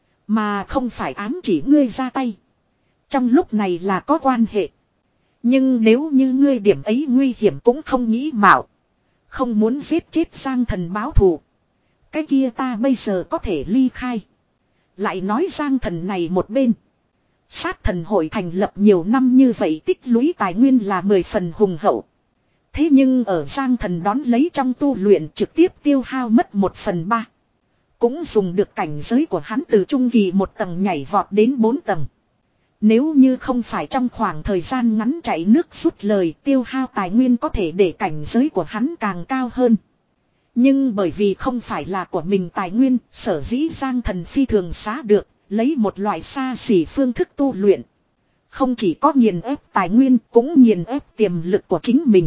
A: mà không phải ám chỉ ngươi ra tay. Trong lúc này là có quan hệ. Nhưng nếu như ngươi điểm ấy nguy hiểm cũng không nghĩ mạo, không muốn giết chết Giang Thần báo thù, cái kia ta bây giờ có thể ly khai. Lại nói Giang Thần này một bên, sát thần hội thành lập nhiều năm như vậy, tích lũy tài nguyên là mười phần hùng hậu. Thế nhưng ở Giang Thần đón lấy trong tu luyện trực tiếp tiêu hao mất một phần ba. Cũng dùng được cảnh giới của hắn từ trung kỳ một tầng nhảy vọt đến bốn tầng. Nếu như không phải trong khoảng thời gian ngắn chạy nước rút lời, tiêu hao tài nguyên có thể để cảnh giới của hắn càng cao hơn. Nhưng bởi vì không phải là của mình tài nguyên, sở dĩ Giang Thần phi thường xá được, lấy một loại xa xỉ phương thức tu luyện. Không chỉ có nghiền ép tài nguyên, cũng nghiền ép tiềm lực của chính mình.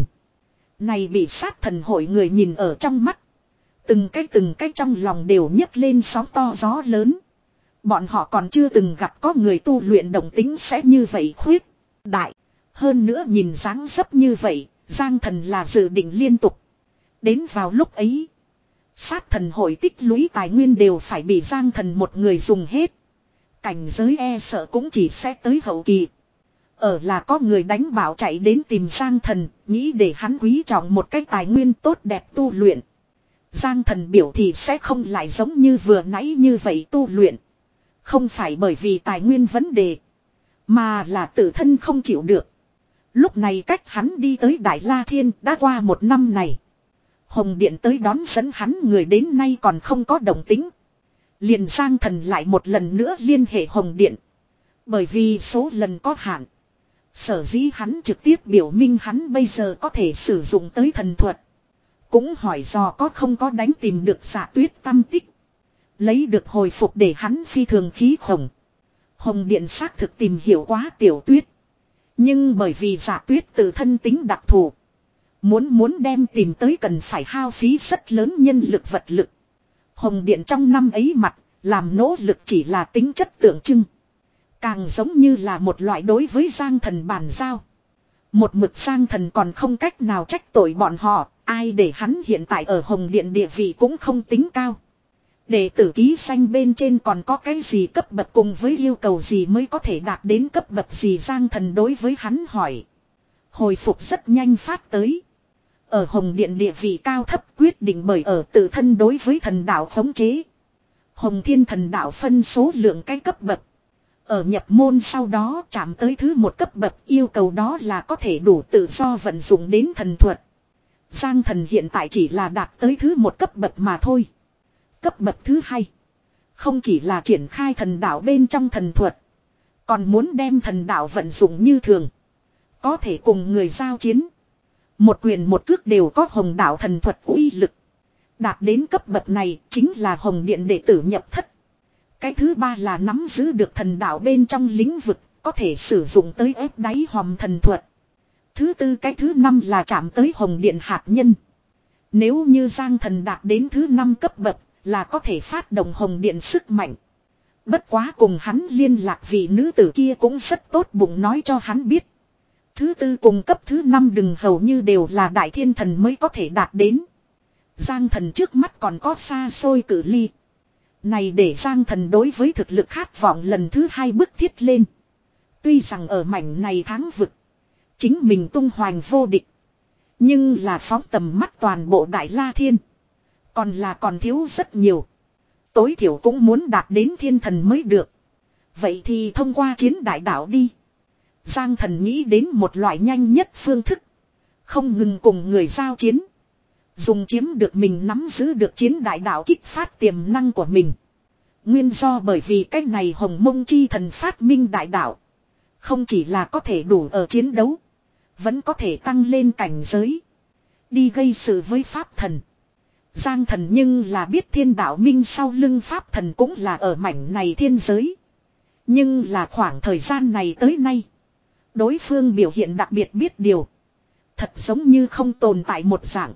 A: Này bị sát thần hội người nhìn ở trong mắt. Từng cái từng cái trong lòng đều nhấc lên sóng to gió lớn. Bọn họ còn chưa từng gặp có người tu luyện động tính sẽ như vậy khuyết đại. Hơn nữa nhìn dáng dấp như vậy, Giang Thần là dự định liên tục. Đến vào lúc ấy, sát thần hội tích lũy tài nguyên đều phải bị Giang Thần một người dùng hết. Cảnh giới e sợ cũng chỉ sẽ tới hậu kỳ. Ở là có người đánh bảo chạy đến tìm Giang Thần, nghĩ để hắn quý trọng một cái tài nguyên tốt đẹp tu luyện. Giang Thần biểu thì sẽ không lại giống như vừa nãy như vậy tu luyện. Không phải bởi vì tài nguyên vấn đề, mà là tự thân không chịu được. Lúc này cách hắn đi tới Đại La Thiên đã qua một năm này. Hồng Điện tới đón dẫn hắn người đến nay còn không có động tính. Liền Giang Thần lại một lần nữa liên hệ Hồng Điện. Bởi vì số lần có hạn, sở dĩ hắn trực tiếp biểu minh hắn bây giờ có thể sử dụng tới thần thuật. Cũng hỏi dò có không có đánh tìm được Dạ Tuyết tâm tích. Lấy được hồi phục để hắn phi thường khí khổng. Hồng Điện xác thực tìm hiểu quá Tiểu Tuyết. Nhưng bởi vì Dạ Tuyết tự thân tính đặc thù, Muốn muốn đem tìm tới cần phải hao phí rất lớn nhân lực vật lực. Hồng Điện trong năm ấy mặt, làm nỗ lực chỉ là tính chất tượng trưng. Càng giống như là một loại đối với Giang Thần bàn giao. Một mực Giang Thần còn không cách nào trách tội bọn họ, ai để hắn hiện tại ở Hồng Điện địa vị cũng không tính cao. Đệ tử ký danh bên trên còn có cái gì cấp bậc cùng với yêu cầu gì mới có thể đạt đến cấp bậc gì, Giang Thần đối với hắn hỏi. Hồi phục rất nhanh phát tới. Ở Hồng Điện địa vị cao thấp quyết định bởi ở tự thân đối với thần đạo khống chế. Hồng Thiên thần đạo phân số lượng cái cấp bậc. Ở nhập môn sau đó chạm tới thứ một cấp bậc, yêu cầu đó là có thể đủ tự do vận dụng đến thần thuật. Giang Thần hiện tại chỉ là đạt tới thứ một cấp bậc mà thôi. Cấp bậc thứ hai, không chỉ là triển khai thần đạo bên trong thần thuật, còn muốn đem thần đạo vận dụng như thường. Có thể cùng người giao chiến. Một quyền một cước đều có hồng đạo thần thuật uy lực. Đạt đến cấp bậc này chính là Hồng Điện đệ tử nhập thất. Cái thứ ba là nắm giữ được thần đạo bên trong lĩnh vực, có thể sử dụng tới ép đáy hòm thần thuật. Thứ tư cái thứ năm là chạm tới Hồng Điện hạt nhân. Nếu như Giang Thần đạt đến thứ năm cấp bậc là có thể phát động Hồng Điện sức mạnh. Bất quá cùng hắn liên lạc vị nữ tử kia cũng rất tốt bụng nói cho hắn biết. Thứ tư cùng cấp thứ năm đừng hầu như đều là Đại Thiên Thần mới có thể đạt đến. Giang Thần trước mắt còn có xa xôi cự ly. Này để Giang Thần đối với thực lực khát vọng lần thứ hai bức thiết lên. Tuy rằng ở mảnh này tháng vực, chính mình tung hoành vô địch. Nhưng là phóng tầm mắt toàn bộ Đại La Thiên, còn là còn thiếu rất nhiều. Tối thiểu cũng muốn đạt đến thiên thần mới được. Vậy thì thông qua chiến đại đảo đi. Giang Thần nghĩ đến một loại nhanh nhất phương thức. Không ngừng cùng người giao chiến. Dùng chiếm được mình nắm giữ được chiến đại đạo kích phát tiềm năng của mình. Nguyên do bởi vì cái này hồng mông chi thần phát minh đại đạo. Không chỉ là có thể đủ ở chiến đấu. Vẫn có thể tăng lên cảnh giới. Đi gây sự với pháp thần. Giang thần nhưng là biết thiên đạo minh sau lưng pháp thần cũng là ở mảnh này thiên giới. Nhưng là khoảng thời gian này tới nay. Đối phương biểu hiện đặc biệt biết điều. Thật giống như không tồn tại một dạng.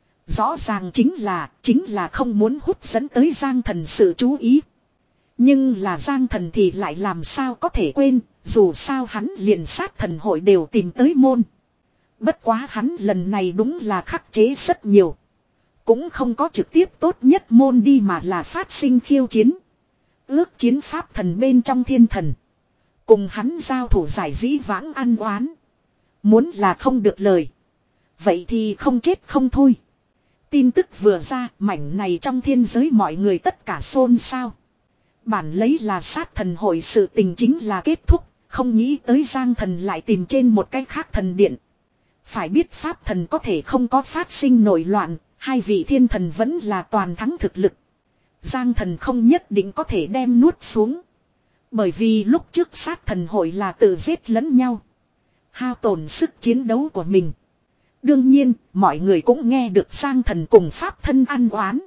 A: Rõ ràng chính là, chính là không muốn hút dẫn tới Giang thần sự chú ý. Nhưng là Giang thần thì lại làm sao có thể quên, dù sao hắn liền sát thần hội đều tìm tới môn. Bất quá hắn lần này đúng là khắc chế rất nhiều. Cũng không có trực tiếp tốt nhất môn đi mà là phát sinh khiêu chiến. Ước chiến pháp thần bên trong thiên thần. Cùng hắn giao thủ giải dĩ vãng ăn oán. Muốn là không được lời. Vậy thì không chết không thôi. Tin tức vừa ra, mảnh này trong thiên giới mọi người tất cả xôn xao. Bản lấy là sát thần hội sự tình chính là kết thúc, không nghĩ tới Giang thần lại tìm trên một cái khác thần điện. Phải biết pháp thần có thể không có phát sinh nổi loạn, hai vị thiên thần vẫn là toàn thắng thực lực. Giang thần không nhất định có thể đem nuốt xuống. Bởi vì lúc trước sát thần hội là tự giết lẫn nhau. Hao tổn sức chiến đấu của mình. Đương nhiên, mọi người cũng nghe được Giang thần cùng pháp thân ăn oán.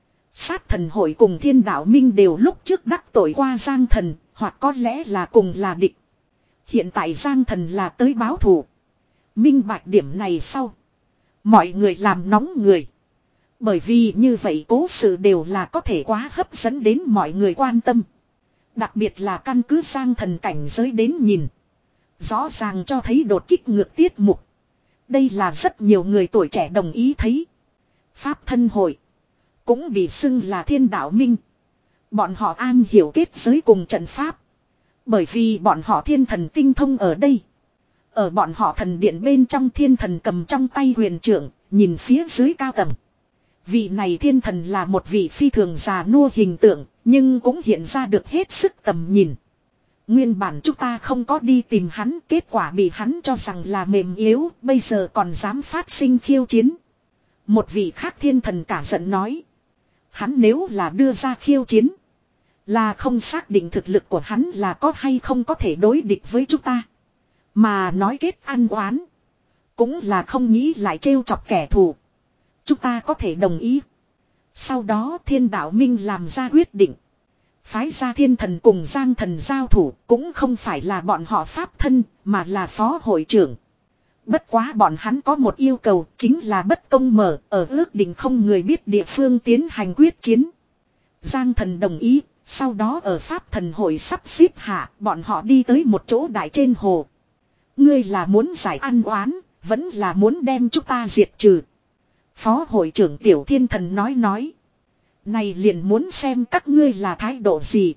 A: Sát thần hội cùng thiên đạo minh đều lúc trước đắc tội qua Giang thần, hoặc có lẽ là cùng là địch. Hiện tại Giang thần là tới báo thù. Minh bạch điểm này sau. Mọi người làm nóng người. Bởi vì như vậy cố sự đều là có thể quá hấp dẫn đến mọi người quan tâm. Đặc biệt là căn cứ Giang thần cảnh giới đến nhìn. Rõ ràng cho thấy đột kích ngược tiết mục. Đây là rất nhiều người tuổi trẻ đồng ý thấy. Pháp thân hội. Cũng bị xưng là thiên đạo minh. Bọn họ an hiểu kết giới cùng trận pháp. Bởi vì bọn họ thiên thần tinh thông ở đây. Ở bọn họ thần điện bên trong thiên thần cầm trong tay huyền trưởng, nhìn phía dưới cao tầng. Vị này thiên thần là một vị phi thường già nua hình tượng, nhưng cũng hiện ra được hết sức tầm nhìn. Nguyên bản chúng ta không có đi tìm hắn, kết quả bị hắn cho rằng là mềm yếu, bây giờ còn dám phát sinh khiêu chiến. Một vị khác thiên thần cả giận nói. Hắn nếu là đưa ra khiêu chiến, là không xác định thực lực của hắn là có hay không có thể đối địch với chúng ta. Mà nói kết ăn oán, cũng là không nghĩ lại trêu chọc kẻ thù. Chúng ta có thể đồng ý. Sau đó thiên đạo minh làm ra quyết định. Phái ra thiên thần cùng Giang thần giao thủ cũng không phải là bọn họ pháp thân mà là phó hội trưởng. Bất quá bọn hắn có một yêu cầu chính là bất công mở ở ước định không người biết địa phương tiến hành quyết chiến. Giang thần đồng ý, sau đó ở pháp thần hội sắp xếp hạ bọn họ đi tới một chỗ đại trên hồ. Ngươi là muốn giải ăn oán, vẫn là muốn đem chúng ta diệt trừ. Phó hội trưởng tiểu thiên thần nói nói. Này liền muốn xem các ngươi là thái độ gì.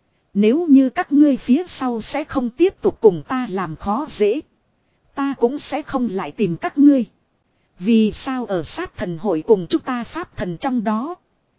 A: Nếu như các ngươi phía sau sẽ không tiếp tục cùng ta làm khó dễ. Ta cũng sẽ không lại tìm các ngươi. Vì sao ở sát thần hội cùng chúng ta pháp thần trong đó.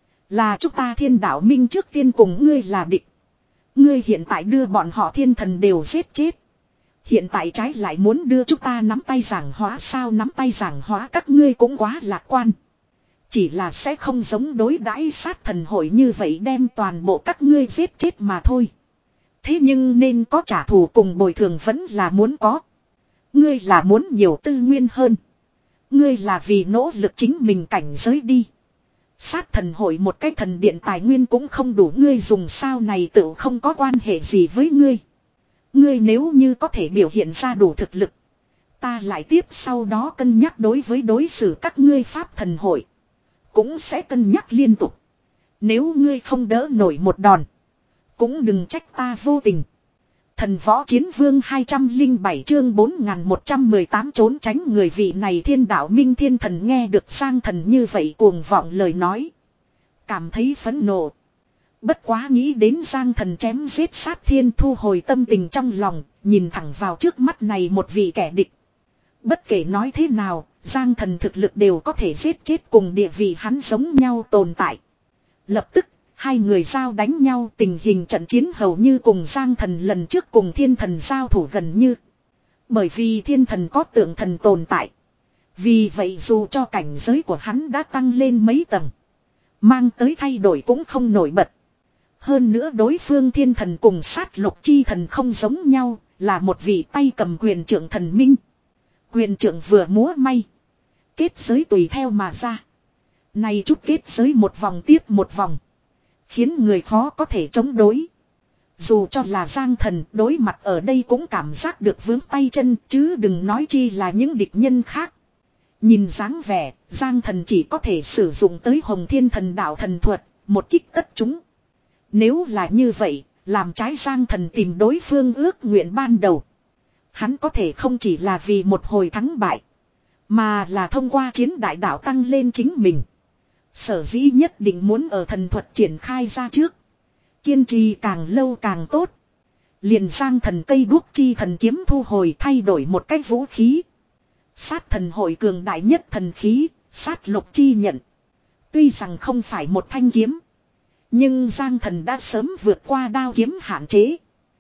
A: Là chúng ta thiên đạo minh trước tiên cùng ngươi là địch. Ngươi hiện tại đưa bọn họ thiên thần đều giết chết. Hiện tại trái lại muốn đưa chúng ta nắm tay giảng hóa sao nắm tay giảng hóa các ngươi cũng quá lạc quan. Chỉ là sẽ không giống đối đãi sát thần hội như vậy đem toàn bộ các ngươi giết chết mà thôi. Thế nhưng nên có trả thù cùng bồi thường vẫn là muốn có. Ngươi là muốn nhiều tư nguyên hơn. Ngươi là vì nỗ lực chính mình cảnh giới đi. Sát thần hội một cái thần điện tài nguyên cũng không đủ ngươi dùng sao này tự không có quan hệ gì với ngươi. Ngươi nếu như có thể biểu hiện ra đủ thực lực. Ta lại tiếp sau đó cân nhắc đối với đối xử các ngươi pháp thần hội. Cũng sẽ cân nhắc liên tục. Nếu ngươi không đỡ nổi một đòn. Cũng đừng trách ta vô tình. Thần võ chiến vương hai trăm lẻ bảy chương bốn nghìn một trăm mười tám trốn tránh người vị này thiên đạo minh thiên thần nghe được sang thần như vậy cuồng vọng lời nói. Cảm thấy phẫn nộ. Bất quá nghĩ đến Giang thần chém giết sát thiên thu hồi tâm tình trong lòng, nhìn thẳng vào trước mắt này một vị kẻ địch. Bất kể nói thế nào, Giang thần thực lực đều có thể giết chết cùng địa vị hắn giống nhau tồn tại. Lập tức, hai người giao đánh nhau tình hình trận chiến hầu như cùng Giang thần lần trước cùng thiên thần giao thủ gần như. Bởi vì thiên thần có tượng thần tồn tại. Vì vậy dù cho cảnh giới của hắn đã tăng lên mấy tầng, mang tới thay đổi cũng không nổi bật. Hơn nữa đối phương thiên thần cùng sát lục chi thần không giống nhau, là một vị tay cầm quyền trượng thần minh. Quyền trượng vừa múa may, kết giới tùy theo mà ra. Này chút kết giới một vòng tiếp một vòng, khiến người khó có thể chống đối. Dù cho là Giang Thần đối mặt ở đây cũng cảm giác được vướng tay chân, chứ đừng nói chi là những địch nhân khác. Nhìn dáng vẻ, Giang Thần chỉ có thể sử dụng tới Hồng Thiên Thần Đạo thần thuật, một kích tất chúng. Nếu là như vậy, làm trái Giang Thần tìm đối phương ước nguyện ban đầu. Hắn có thể không chỉ là vì một hồi thắng bại, mà là thông qua chiến đại đạo tăng lên chính mình. Sở dĩ nhất định muốn ở thần thuật triển khai ra trước. Kiên trì càng lâu càng tốt. Liền Giang Thần cây đuốc chi thần kiếm thu hồi, thay đổi một cái vũ khí. Sát thần hội cường đại nhất thần khí, sát lục chi nhận. Tuy rằng không phải một thanh kiếm, nhưng Giang Thần đã sớm vượt qua đao kiếm hạn chế.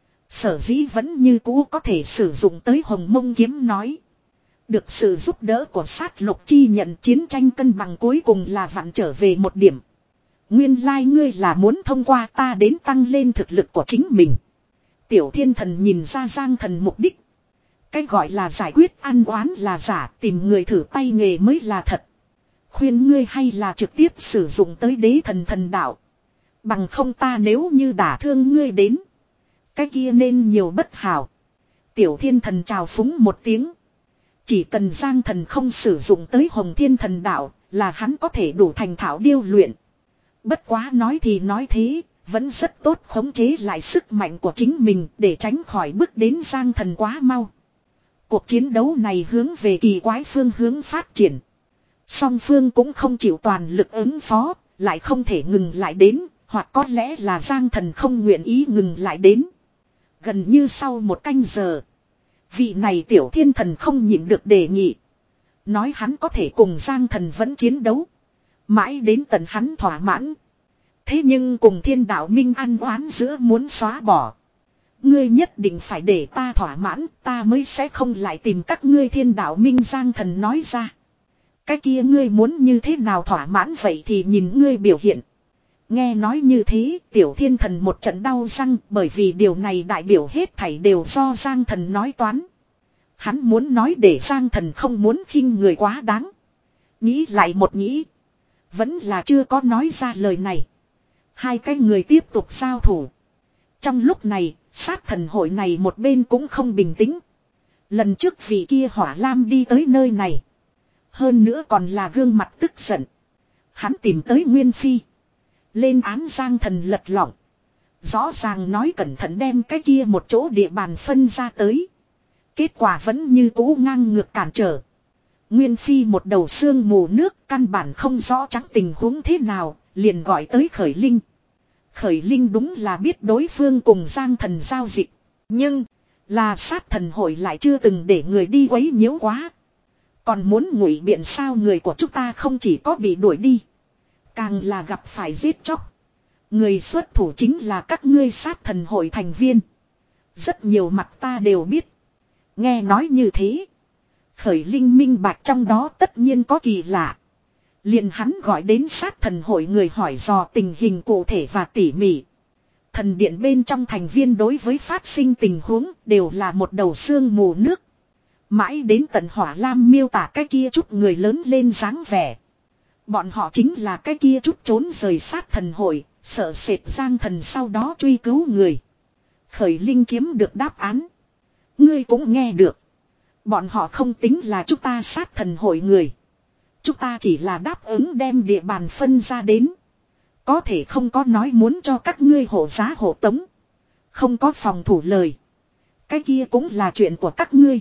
A: Sở dĩ vẫn như cũ có thể sử dụng tới Hồng Mông kiếm nói. Được sự giúp đỡ của sát lục chi nhận, chiến tranh cân bằng cuối cùng là vặn trở về một điểm. Nguyên lai ngươi là muốn thông qua ta đến tăng lên thực lực của chính mình. Tiểu Thiên Thần nhìn ra Giang Thần mục đích. Cái gọi là giải quyết ăn oán là giả, tìm người thử tay nghề mới là thật. Khuyên ngươi hay là trực tiếp sử dụng tới đế thần thần đạo. Bằng không ta nếu như đả thương ngươi đến, cái kia nên nhiều bất hảo. Tiểu Thiên Thần chào phúng một tiếng. Chỉ cần Giang Thần không sử dụng tới Hồng Thiên Thần đạo, là hắn có thể đủ thành thạo điêu luyện. Bất quá nói thì nói thế, vẫn rất tốt khống chế lại sức mạnh của chính mình để tránh khỏi bước đến Giang Thần quá mau. Cuộc chiến đấu này hướng về kỳ quái phương hướng phát triển. Song phương cũng không chịu toàn lực ứng phó, lại không thể ngừng lại đến, hoặc có lẽ là Giang Thần không nguyện ý ngừng lại đến. Gần như sau một canh giờ, vị này Tiểu Thiên Thần không nhịn được đề nghị. Nói hắn có thể cùng Giang Thần vẫn chiến đấu. Mãi đến tận hắn thỏa mãn. Thế nhưng cùng Thiên Đạo Minh ăn oán giữa muốn xóa bỏ. Ngươi nhất định phải để ta thỏa mãn, ta mới sẽ không lại tìm các ngươi Thiên Đạo Minh. Giang Thần nói ra. Cái kia ngươi muốn như thế nào thỏa mãn vậy thì nhìn ngươi biểu hiện. Nghe nói như thế, Tiểu Thiên Thần một trận đau răng, bởi vì điều này đại biểu hết thảy đều do Giang Thần nói toán. Hắn muốn nói để Giang Thần không muốn khinh người quá đáng. Nghĩ lại một nghĩ, vẫn là chưa có nói ra lời này. Hai cái người tiếp tục giao thủ. Trong lúc này, sát thần hội này một bên cũng không bình tĩnh. Lần trước vị kia Hỏa Lam đi tới nơi này. Hơn nữa còn là gương mặt tức giận. Hắn tìm tới Nguyên Phi. Lên án Giang Thần lật lọng. Rõ ràng nói cẩn thận đem cái kia một chỗ địa bàn phân ra tới. Kết quả vẫn như cũ ngang ngược cản trở. Nguyên Phi một đầu xương mù nước, căn bản không rõ trắng tình huống thế nào, liền gọi tới Khởi Linh. Khởi Linh đúng là biết đối phương cùng Giang Thần giao dịch. Nhưng, là sát thần hội lại chưa từng để người đi quấy nhiễu quá. Còn muốn ngụy biện sao, người của chúng ta không chỉ có bị đuổi đi, càng là gặp phải giết chóc. Người xuất thủ chính là các ngươi sát thần hội thành viên. Rất nhiều mặt ta đều biết. Nghe nói như thế, Khởi Linh minh bạch trong đó tất nhiên có kỳ lạ. Liền hắn gọi đến sát thần hội người hỏi dò tình hình cụ thể và tỉ mỉ. Thần điện bên trong thành viên đối với phát sinh tình huống đều là một đầu xương mù nước. Mãi đến tận Hỏa Lam miêu tả cái kia chút người lớn lên dáng vẻ. Bọn họ chính là cái kia chút trốn rời sát thần hội, sợ sệt Giang Thần sau đó truy cứu người. Khởi Linh chiếm được đáp án. Ngươi cũng nghe được. Bọn họ không tính là chúng ta sát thần hội người. Chúng ta chỉ là đáp ứng đem địa bàn phân ra đến. Có thể không có nói muốn cho các ngươi hộ giá hộ tống. Không có phòng thủ lời. Cái kia cũng là chuyện của các ngươi.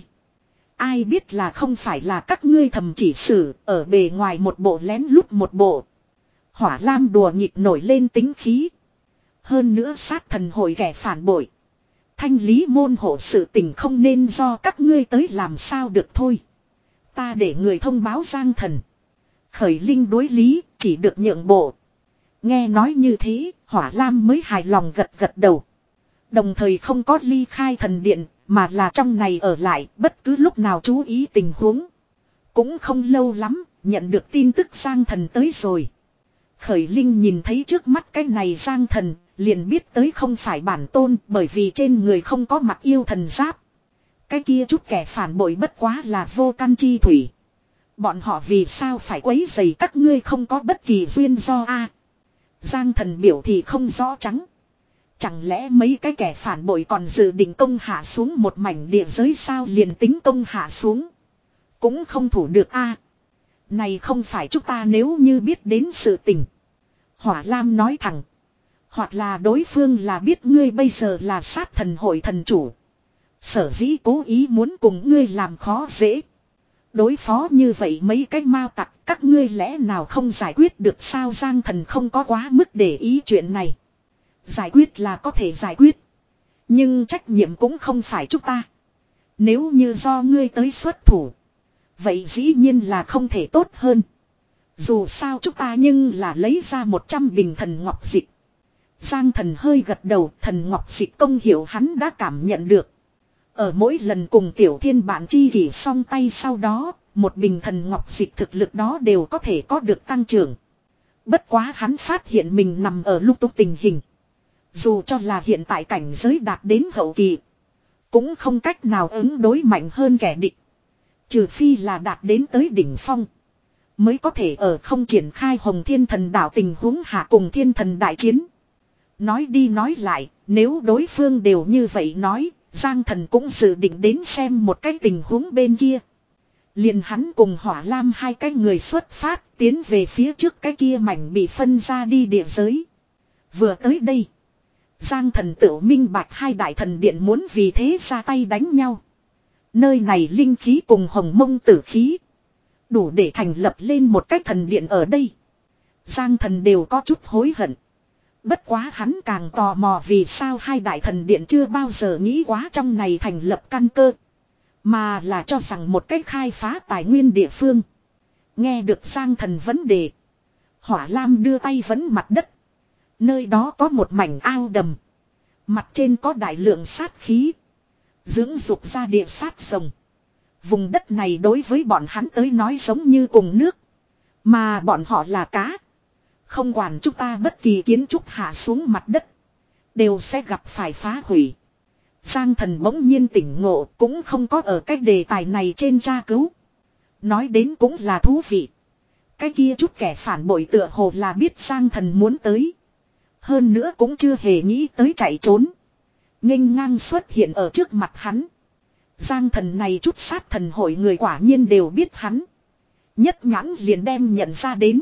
A: Ai biết là không phải là các ngươi thầm chỉ xử, ở bề ngoài một bộ lén lút một bộ. Hỏa Lam đùa nghịch nổi lên tính khí. Hơn nữa sát thần hội kẻ phản bội. Thanh lý môn hộ sự tình không nên do các ngươi tới làm sao được thôi. Ta để người thông báo Giang Thần. Khởi Linh đối lý, chỉ được nhượng bộ. Nghe nói như thế, Hỏa Lam mới hài lòng gật gật đầu. Đồng thời không có ly khai thần điện, mà là trong này ở lại, bất cứ lúc nào chú ý tình huống. Cũng không lâu lắm, nhận được tin tức Giang Thần tới rồi. Khởi Linh nhìn thấy trước mắt cái này Giang Thần, liền biết tới không phải bản tôn, bởi vì trên người không có mặc yêu thần giáp. Cái kia chút kẻ phản bội bất quá là vô căn chi thủy. Bọn họ vì sao phải quấy rầy các ngươi không có bất kỳ duyên do a? Giang Thần biểu thì không rõ trắng. Chẳng lẽ mấy cái kẻ phản bội còn dự định công hạ xuống một mảnh địa giới sao, liền tính công hạ xuống cũng không thủ được a. Này không phải chúng ta nếu như biết đến sự tình. Hỏa Lam nói thẳng. Hoặc là đối phương là biết ngươi bây giờ là sát thần hội thần chủ. Sở dĩ cố ý muốn cùng ngươi làm khó dễ. Đối phó như vậy mấy cái mao tặc các ngươi lẽ nào không giải quyết được sao? Giang Thần không có quá mức để ý chuyện này. Giải quyết là có thể giải quyết. Nhưng trách nhiệm cũng không phải chúng ta. Nếu như do ngươi tới xuất thủ. Vậy dĩ nhiên là không thể tốt hơn. Dù sao chúng ta nhưng là lấy ra một trăm bình thần ngọc dịch. Giang Thần hơi gật đầu, thần ngọc dịch công hiệu hắn đã cảm nhận được. Ở mỗi lần cùng Tiểu Thiên bạn chi kỷ song tay sau đó, một bình thần ngọc dịch thực lực đó đều có thể có được tăng trưởng. Bất quá hắn phát hiện mình nằm ở lúc túc tình hình. Dù cho là hiện tại cảnh giới đạt đến hậu kỳ, cũng không cách nào ứng đối mạnh hơn kẻ địch. Trừ phi là đạt đến tới đỉnh phong, mới có thể ở không triển khai Hồng Thiên Thần Đảo tình huống hạ cùng thiên thần đại chiến. Nói đi nói lại, nếu đối phương đều như vậy nói, Giang Thần cũng dự định đến xem một cái tình huống bên kia. Liền hắn cùng Hỏa Lam hai cái người xuất phát tiến về phía trước cái kia mảnh bị phân ra đi địa giới. Vừa tới đây, Giang Thần tự minh bạch hai đại thần điện muốn vì thế ra tay đánh nhau. Nơi này linh khí cùng hồng mông tử khí, đủ để thành lập lên một cái thần điện ở đây. Giang Thần đều có chút hối hận. Bất quá hắn càng tò mò vì sao hai đại thần điện chưa bao giờ nghĩ quá trong này thành lập căn cơ. Mà là cho rằng một cách khai phá tài nguyên địa phương. Nghe được Giang Thần vấn đề, Hỏa Lam đưa tay vấn mặt đất. Nơi đó có một mảnh ao đầm. Mặt trên có đại lượng sát khí. Dưỡng dục ra địa sát rồng. Vùng đất này đối với bọn hắn tới nói giống như cùng nước. Mà bọn họ là cá. Không quản chúng ta bất kỳ kiến trúc hạ xuống mặt đất, đều sẽ gặp phải phá hủy. Giang Thần bỗng nhiên tỉnh ngộ, cũng không có ở cái đề tài này trên tra cứu. Nói đến cũng là thú vị. Cái kia chút kẻ phản bội tựa hồ là biết Giang Thần muốn tới. Hơn nữa cũng chưa hề nghĩ tới chạy trốn. Nghênh ngang xuất hiện ở trước mặt hắn. Giang Thần này chút sát thần hội người quả nhiên đều biết hắn. Nhất nhãn liền đem nhận ra đến.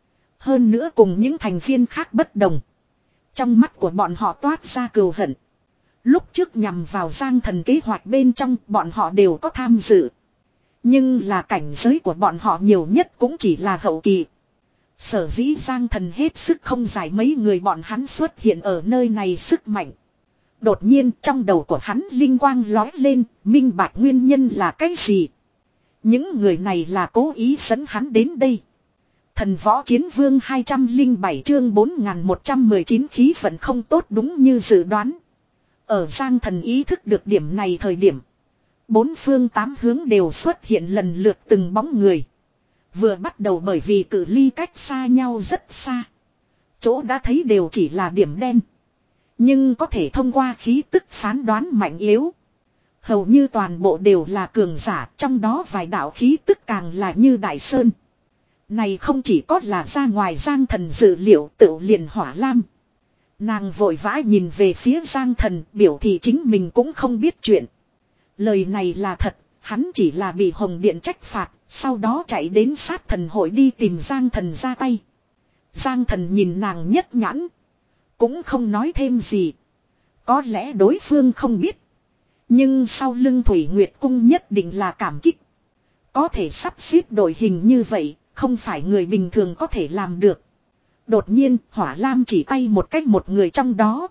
A: Hơn nữa cùng những thành viên khác bất đồng. Trong mắt của bọn họ toát ra cừu hận. Lúc trước nhằm vào Giang Thần kế hoạch bên trong bọn họ đều có tham dự. Nhưng là cảnh giới của bọn họ nhiều nhất cũng chỉ là hậu kỳ. Sở dĩ Giang Thần hết sức không giải mấy người bọn hắn xuất hiện ở nơi này sức mạnh. Đột nhiên trong đầu của hắn linh quang lói lên, minh bạch nguyên nhân là cái gì. Những người này là cố ý dẫn hắn đến đây. Thần võ chiến vương hai trăm lẻ bảy chương bốn nghìn một trăm mười chín khí vận không tốt đúng như dự đoán. Ở Giang Thần ý thức được điểm này thời điểm, bốn phương tám hướng đều xuất hiện lần lượt từng bóng người. Vừa bắt đầu bởi vì cự ly cách xa nhau rất xa, chỗ đã thấy đều chỉ là điểm đen. Nhưng có thể thông qua khí tức phán đoán mạnh yếu. Hầu như toàn bộ đều là cường giả, trong đó vài đạo khí tức càng là như đại sơn. Này không chỉ có là ra ngoài Giang Thần dự liệu, tự liền Hỏa Lam. Nàng vội vã nhìn về phía Giang Thần, biểu thị chính mình cũng không biết chuyện. Lời này là thật, hắn chỉ là bị Hồng Điện trách phạt, sau đó chạy đến sát thần hội đi tìm Giang Thần ra tay. Giang Thần nhìn nàng nhất nhãn, cũng không nói thêm gì. Có lẽ đối phương không biết, nhưng sau lưng Thủy Nguyệt Cung nhất định là cảm kích. Có thể sắp xếp đội hình như vậy, không phải người bình thường có thể làm được. Đột nhiên Hỏa Lam chỉ tay một cách một người trong đó.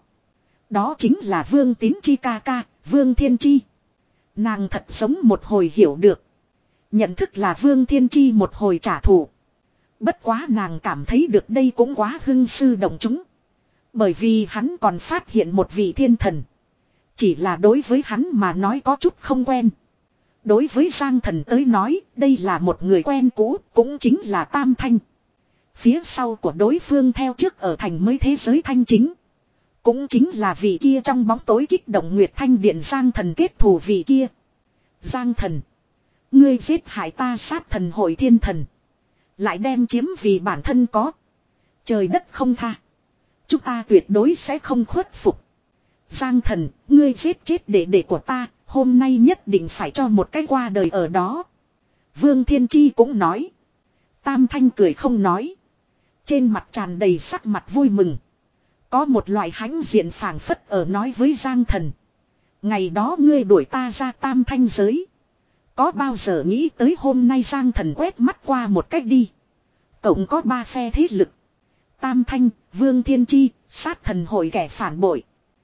A: Đó chính là Vương Tín Chi ca ca, Vương Thiên Chi. Nàng thật giống một hồi hiểu được. Nhận thức là Vương Thiên Chi một hồi trả thù. Bất quá nàng cảm thấy được đây cũng quá hưng sư động chúng. Bởi vì hắn còn phát hiện một vị thiên thần. Chỉ là đối với hắn mà nói có chút không quen. Đối với Giang Thần tới nói, đây là một người quen cũ, cũng chính là Tam Thanh. Phía sau của đối phương theo trước ở thành mới thế giới Thanh Chính. Cũng chính là vị kia trong bóng tối kích động Nguyệt Thanh Điện Giang Thần kết thù vị kia. Giang Thần. Ngươi giết hại ta sát thần hội thiên thần. Lại đem chiếm vì bản thân có. Trời đất không tha. Chúng ta tuyệt đối sẽ không khuất phục. Giang Thần, ngươi giết chết đệ đệ của ta, hôm nay nhất định phải cho một cái qua đời ở đó. Vương Thiên Chi cũng nói. Tam Thanh cười không nói. Trên mặt tràn đầy sắc mặt vui mừng. Có một loại hãnh diện phảng phất ở nói với Giang Thần. Ngày đó ngươi đuổi ta ra Tam Thanh giới. Có bao giờ nghĩ tới hôm nay Giang Thần quét mắt qua một cách đi. Cộng có ba phe thế lực. Tam Thanh, Vương Thiên Chi, sát thần hội kẻ phản bội.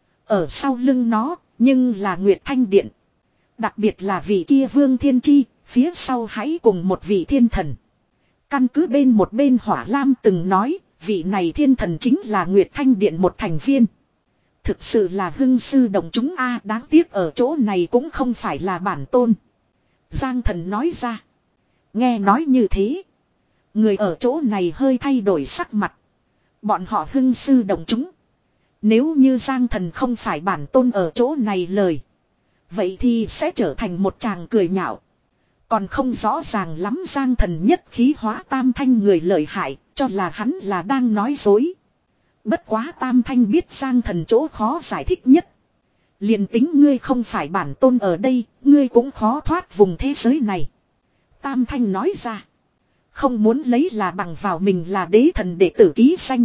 A: Ở sau lưng nó, nhưng là Nguyệt Thanh Điện. Đặc biệt là vị kia Vương Thiên Chi, phía sau hãy cùng một vị thiên thần. Căn cứ bên một bên Hỏa Lam từng nói, vị này thiên thần chính là Nguyệt Thanh Điện một thành viên. Thực sự là hưng sư động chúng a, đáng tiếc ở chỗ này cũng không phải là bản tôn. Giang Thần nói ra. Nghe nói như thế. Người ở chỗ này hơi thay đổi sắc mặt. Bọn họ hưng sư động chúng. Nếu như Giang Thần không phải bản tôn ở chỗ này lời. Vậy thì sẽ trở thành một chàng cười nhạo. Còn không rõ ràng lắm Giang Thần nhất khí hóa Tam Thanh người lợi hại, cho là hắn là đang nói dối. Bất quá Tam Thanh biết Giang Thần chỗ khó giải thích nhất. Liền tính ngươi không phải bản tôn ở đây, ngươi cũng khó thoát vùng thế giới này. Tam Thanh nói ra. Không muốn lấy là bằng vào mình là đế thần đệ tử ký danh.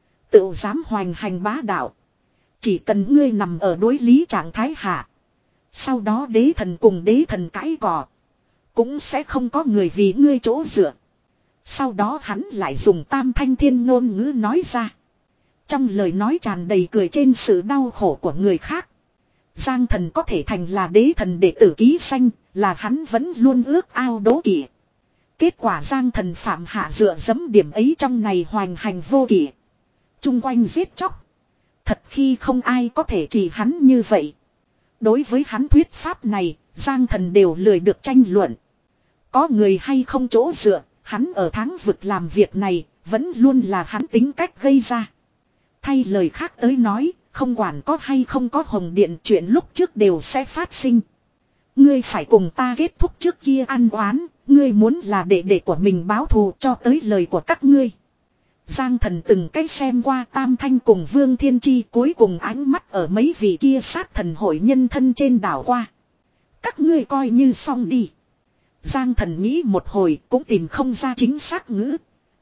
A: Tự dám hoành hành bá đạo. Chỉ cần ngươi nằm ở đối lý trạng thái hạ. Sau đó đế thần cùng đế thần cãi cọ. Cũng sẽ không có người vì ngươi chỗ dựa. Sau đó hắn lại dùng Tam Thanh thiên ngôn ngữ nói ra. Trong lời nói tràn đầy cười trên sự đau khổ của người khác. Giang Thần có thể thành là đế thần đệ tử ký danh, là hắn vẫn luôn ước ao đố kỵ. Kết quả Giang Thần phạm hạ dựa dẫm điểm ấy trong này hoành hành vô kỵ. Trung quanh giết chóc. Thật khi không ai có thể chỉ hắn như vậy. Đối với hắn thuyết pháp này, Giang Thần đều lười được tranh luận. Có người hay không chỗ dựa, hắn ở tháng vực làm việc này, vẫn luôn là hắn tính cách gây ra. Thay lời khác tới nói, không quản có hay không có hồng điện chuyện lúc trước đều sẽ phát sinh. Ngươi phải cùng ta kết thúc trước kia ăn oán, ngươi muốn là đệ đệ của mình báo thù cho tới lời của các ngươi. Giang Thần từng cách xem qua Tam Thanh cùng Vương Thiên Chi, cuối cùng ánh mắt ở mấy vị kia sát thần hội nhân thân trên đảo qua. Các ngươi coi như xong đi. Giang Thần nghĩ một hồi cũng tìm không ra chính xác ngữ.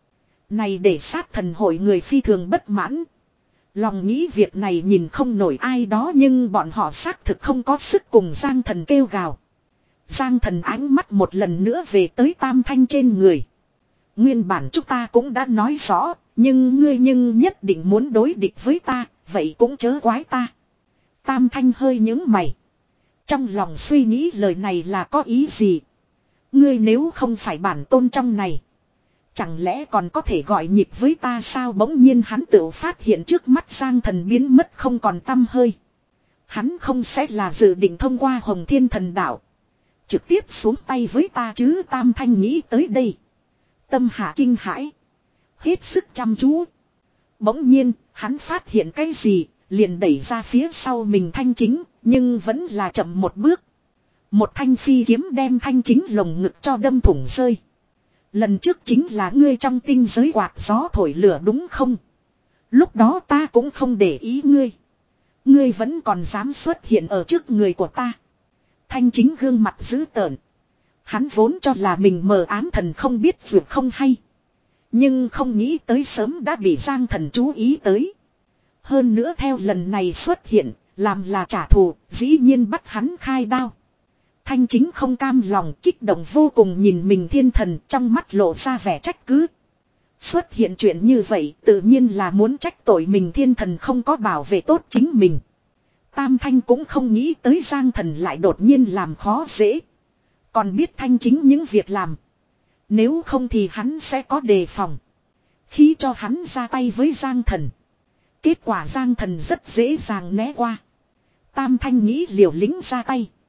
A: Này để sát thần hội người phi thường bất mãn. Lòng nghĩ việc này nhìn không nổi ai đó nhưng bọn họ xác thực không có sức cùng Giang Thần kêu gào. Giang Thần ánh mắt một lần nữa về tới Tam Thanh trên người. Nguyên bản chúng ta cũng đã nói rõ, nhưng ngươi nhưng nhất định muốn đối địch với ta, vậy cũng chớ quái ta. Tam Thanh hơi nhướng mày. Trong lòng suy nghĩ lời này là có ý gì? Ngươi nếu không phải bản tôn trong này, chẳng lẽ còn có thể gọi nhịp với ta sao? Bỗng nhiên hắn tự phát hiện trước mắt Giang Thần biến mất không còn tăm hơi. Hắn không sẽ là dự định thông qua Hồng Thiên Thần Đạo trực tiếp xuống tay với ta chứ? Tam Thanh nghĩ tới đây, tâm hạ kinh hãi, hết sức chăm chú. Bỗng nhiên hắn phát hiện cái gì, liền đẩy ra phía sau mình Thanh Chính, nhưng vẫn là chậm một bước. Một thanh phi kiếm đem Thanh Chính lồng ngực cho đâm thủng rơi. Lần trước chính là ngươi trong tinh giới quạt gió thổi lửa đúng không? Lúc đó ta cũng không để ý ngươi. Ngươi vẫn còn dám xuất hiện ở trước người của ta. Thanh Chính gương mặt dữ tợn. Hắn vốn cho là mình mờ ám thần không biết việc không hay. Nhưng không nghĩ tới sớm đã bị Giang Thần chú ý tới. Hơn nữa theo lần này xuất hiện, làm là trả thù, dĩ nhiên bắt hắn khai đao. Thanh Chính không cam lòng, kích động vô cùng nhìn mình thiên thần, trong mắt lộ ra vẻ trách cứ. Xuất hiện chuyện như vậy tự nhiên là muốn trách tội mình thiên thần không có bảo vệ tốt chính mình. Tam Thanh cũng không nghĩ tới Giang Thần lại đột nhiên làm khó dễ. Còn biết Thanh Chính những việc làm. Nếu không thì hắn sẽ có đề phòng. Khi cho hắn ra tay với Giang Thần. Kết quả Giang Thần rất dễ dàng né qua. Tam Thanh nghĩ liều lĩnh ra tay.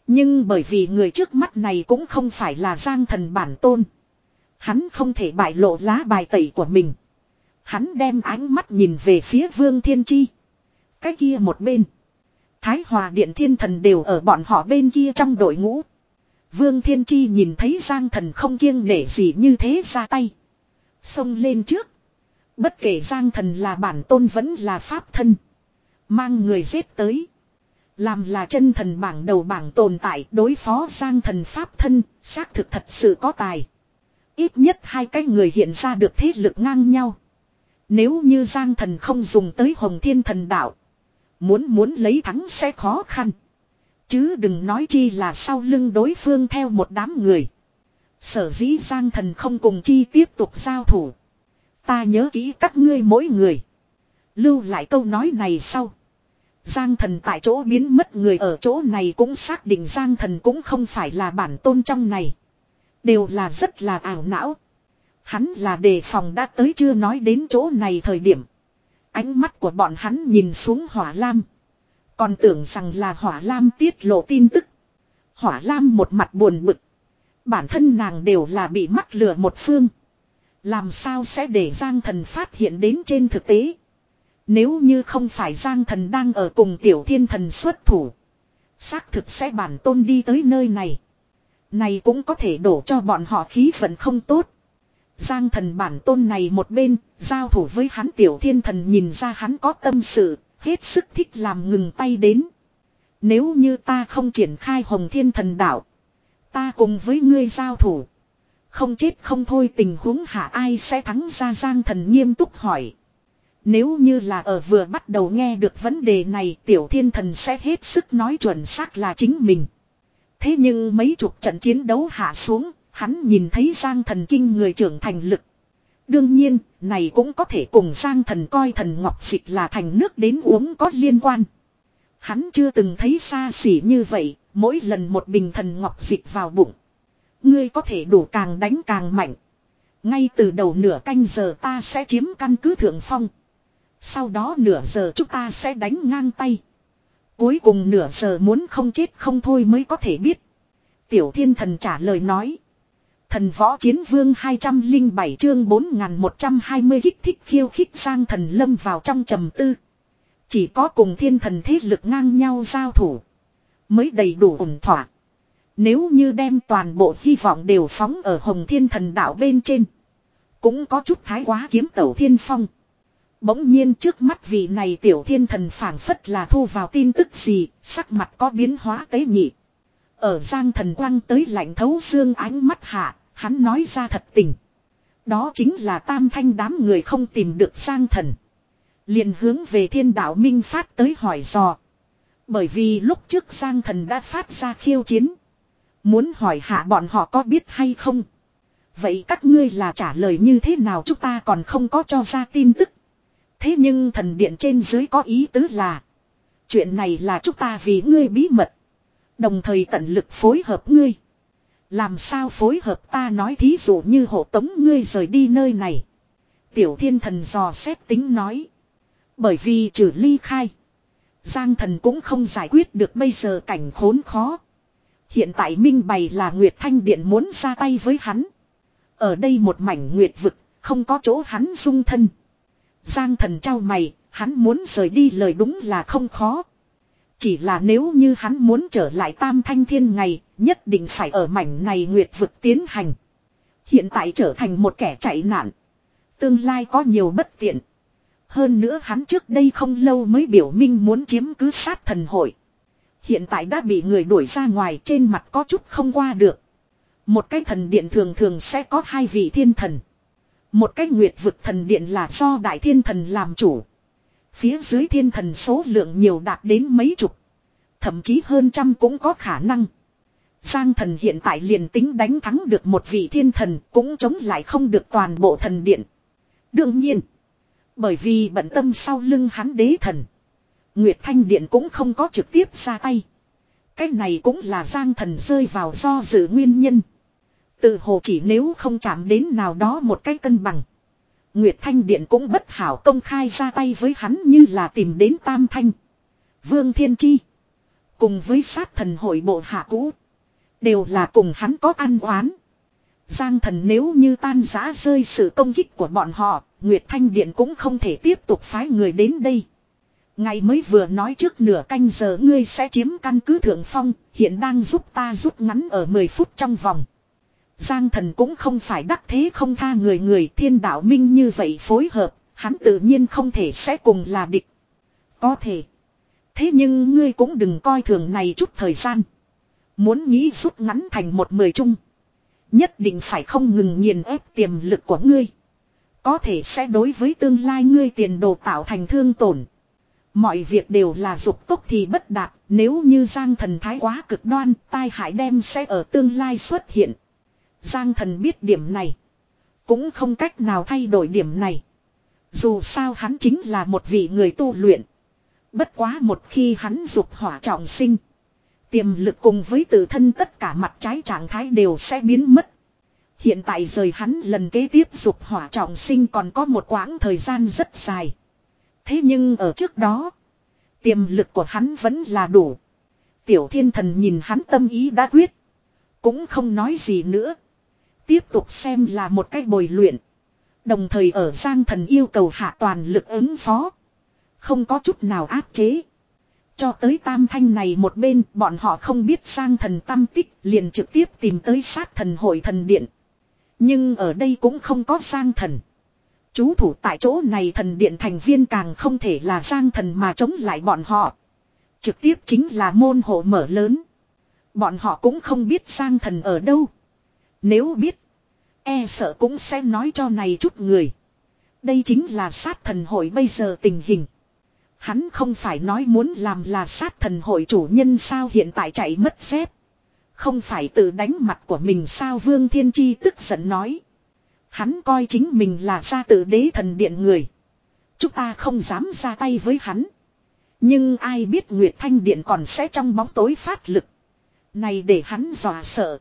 A: Nhưng bởi vì người trước mắt này cũng không phải là Giang Thần bản tôn. Hắn không thể bại lộ lá bài tẩy của mình. Hắn đem ánh mắt nhìn về phía Vương Thiên Chi. Cái kia một bên. Thái Hòa Điện Thiên Thần đều ở bọn họ bên kia trong đội ngũ. Vương Thiên Chi nhìn thấy Giang Thần không kiêng nể gì như thế ra tay. Xông lên trước. Bất kể Giang Thần là bản tôn vẫn là pháp thân. Mang người giết tới. Làm là chân thần bảng đầu bảng tồn tại đối phó Giang Thần pháp thân, xác thực thật sự có tài. Ít nhất hai cái người hiện ra được thế lực ngang nhau. Nếu như Giang Thần không dùng tới Hồng Thiên Thần Đạo. Muốn muốn lấy thắng sẽ khó khăn. Chứ đừng nói chi là sau lưng đối phương theo một đám người. Sở dĩ Giang Thần không cùng chi tiếp tục giao thủ. Ta nhớ kỹ các ngươi mỗi người. Lưu lại câu nói này sau. Giang Thần tại chỗ biến mất, người ở chỗ này cũng xác định Giang Thần cũng không phải là bản tôn trong này. Đều là rất là ảo não. Hắn là đề phòng đã tới chưa nói đến chỗ này thời điểm. Ánh mắt của bọn hắn nhìn xuống Hỏa Lam. Còn tưởng rằng là Hỏa Lam tiết lộ tin tức. Hỏa Lam một mặt buồn bực. Bản thân nàng đều là bị mắc lừa một phương. Làm sao sẽ để Giang Thần phát hiện đến trên thực tế. Nếu như không phải Giang Thần đang ở cùng Tiểu Thiên Thần xuất thủ. Xác thực sẽ bản tôn đi tới nơi này. Này cũng có thể đổ cho bọn họ khí vận không tốt. Giang Thần bản tôn này một bên, giao thủ với hắn Tiểu Thiên Thần nhìn ra hắn có tâm sự, hết sức thích làm ngừng tay đến. Nếu như ta không triển khai Hồng Thiên Thần Đạo, ta cùng với ngươi giao thủ. Không chết không thôi tình huống hạ ai sẽ thắng ra, Giang Thần nghiêm túc hỏi. Nếu như là ở vừa bắt đầu nghe được vấn đề này, Tiểu Thiên Thần sẽ hết sức nói chuẩn xác là chính mình. Thế nhưng mấy chục trận chiến đấu hạ xuống, hắn nhìn thấy Giang Thần kinh người trưởng thành lực. Đương nhiên, này cũng có thể cùng Giang Thần coi thần ngọc dịch là thành nước đến uống có liên quan. Hắn chưa từng thấy xa xỉ như vậy, mỗi lần một bình thần ngọc dịch vào bụng. Ngươi có thể đủ càng đánh càng mạnh. Ngay từ đầu nửa canh giờ ta sẽ chiếm căn cứ thượng phong. Sau đó nửa giờ chúng ta sẽ đánh ngang tay. Cuối cùng nửa giờ muốn không chết không thôi mới có thể biết. Tiểu Thiên Thần trả lời nói. Thần Võ Chiến Vương hai trăm lẻ bảy chương bốn nghìn một trăm hai mươi kích thích khiêu khích. Giang Thần lâm vào trong trầm tư. Chỉ có cùng thiên thần thế lực ngang nhau giao thủ mới đầy đủ ổn thỏa. Nếu như đem toàn bộ hy vọng đều phóng ở Hồng Thiên Thần Đạo bên trên, cũng có chút thái quá kiếm tẩu thiên phong. Bỗng nhiên trước mắt vị này Tiểu Thiên Thần phảng phất là thu vào tin tức gì, sắc mặt có biến hóa tế nhị. Ở Giang Thần quăng tới lạnh thấu xương ánh mắt hạ, hắn nói ra thật tình. Đó chính là Tam Thanh đám người không tìm được Giang Thần, liền hướng về Thiên Đạo Minh phát tới hỏi dò. Bởi vì lúc trước Giang Thần đã phát ra khiêu chiến, muốn hỏi hạ bọn họ có biết hay không. Vậy các ngươi là trả lời như thế nào, chúng ta còn không có cho ra tin tức. Thế nhưng thần điện trên dưới có ý tứ là, chuyện này là chúng ta vì ngươi bí mật, đồng thời tận lực phối hợp ngươi. Làm sao phối hợp, ta nói thí dụ như hộ tống ngươi rời đi nơi này. Tiểu Thiên Thần dò xét tính nói. Bởi vì trừ ly khai, Giang Thần cũng không giải quyết được bây giờ cảnh khốn khó. Hiện tại minh bày là Nguyệt Thanh Điện muốn ra tay với hắn. Ở đây một mảnh nguyệt vực, không có chỗ hắn dung thân. Giang Thần trao mày, hắn muốn rời đi lời đúng là không khó. Chỉ là nếu như hắn muốn trở lại Tam Thanh Thiên ngày, nhất định phải ở mảnh này nguyệt vực tiến hành. Hiện tại trở thành một kẻ chạy nạn, tương lai có nhiều bất tiện. Hơn nữa hắn trước đây không lâu mới biểu minh muốn chiếm cứ Sát Thần hội. Hiện tại đã bị người đuổi ra ngoài, trên mặt có chút không qua được. Một cái thần điện thường thường sẽ có hai vị thiên thần. Một cái nguyệt vực thần điện là do đại thiên thần làm chủ. Phía dưới thiên thần số lượng nhiều đạt đến mấy chục, thậm chí hơn trăm cũng có khả năng. Giang Thần hiện tại liền tính đánh thắng được một vị thiên thần, cũng chống lại không được toàn bộ thần điện. Đương nhiên, bởi vì bận tâm sau lưng hắn đế thần, Nguyệt Thanh Điện cũng không có trực tiếp ra tay. Cái này cũng là Giang Thần rơi vào do dự nguyên nhân. Từ hồ chỉ nếu không chạm đến nào đó một cái cân bằng, Nguyệt Thanh Điện cũng bất hảo công khai ra tay với hắn như là tìm đến Tam Thanh, Vương Thiên Chi. Cùng với sát thần hội bộ hạ cũ. Đều là cùng hắn có ăn oán. Giang thần nếu như tan rã rơi sự công kích của bọn họ, Nguyệt Thanh Điện cũng không thể tiếp tục phái người đến đây. Ngày mới vừa nói trước nửa canh giờ ngươi sẽ chiếm căn cứ thượng phong, hiện đang giúp ta rút ngắn ở mười phút trong vòng. Giang thần cũng không phải đắc thế không tha người người, thiên đạo minh như vậy phối hợp, hắn tự nhiên không thể sẽ cùng là địch. Có thể. Thế nhưng ngươi cũng đừng coi thường này chút thời gian. Muốn nghĩ rút ngắn thành một mười chung. Nhất định phải không ngừng nghiền ép tiềm lực của ngươi. Có thể sẽ đối với tương lai ngươi tiền đồ tạo thành thương tổn. Mọi việc đều là dục tốc thì bất đạt. Nếu như Giang thần thái quá cực đoan, tai hại đem sẽ ở tương lai xuất hiện. Giang thần biết điểm này. Cũng không cách nào thay đổi điểm này. Dù sao hắn chính là một vị người tu luyện. Bất quá một khi hắn dục hỏa trọng sinh. Tiềm lực cùng với tự thân tất cả mặt trái trạng thái đều sẽ biến mất. Hiện tại rời hắn lần kế tiếp dục hỏa trọng sinh còn có một quãng thời gian rất dài. Thế nhưng ở trước đó, tiềm lực của hắn vẫn là đủ. Tiểu thiên thần nhìn hắn tâm ý đã quyết. Cũng không nói gì nữa. Tiếp tục xem là một cách bồi luyện. Đồng thời ở Giang thần yêu cầu hạ toàn lực ứng phó. Không có chút nào áp chế. Cho tới tam thanh này một bên bọn họ không biết Giang thần tâm tích liền trực tiếp tìm tới sát thần hội thần điện. Nhưng ở đây cũng không có Giang thần. Chú thủ tại chỗ này thần điện thành viên càng không thể là Giang thần mà chống lại bọn họ. Trực tiếp chính là môn hộ mở lớn. Bọn họ cũng không biết Giang thần ở đâu. Nếu biết, e sợ cũng sẽ nói cho này chút người. Đây chính là sát thần hội bây giờ tình hình. Hắn không phải nói muốn làm là sát thần hội chủ nhân sao hiện tại chạy mất dép. Không phải tự đánh mặt của mình sao Vương Thiên Chi tức giận nói. Hắn coi chính mình là gia tự đế thần điện người. Chúng ta không dám ra tay với hắn. Nhưng ai biết Nguyệt Thanh Điện còn sẽ trong bóng tối phát lực. Này để hắn dọa sợ.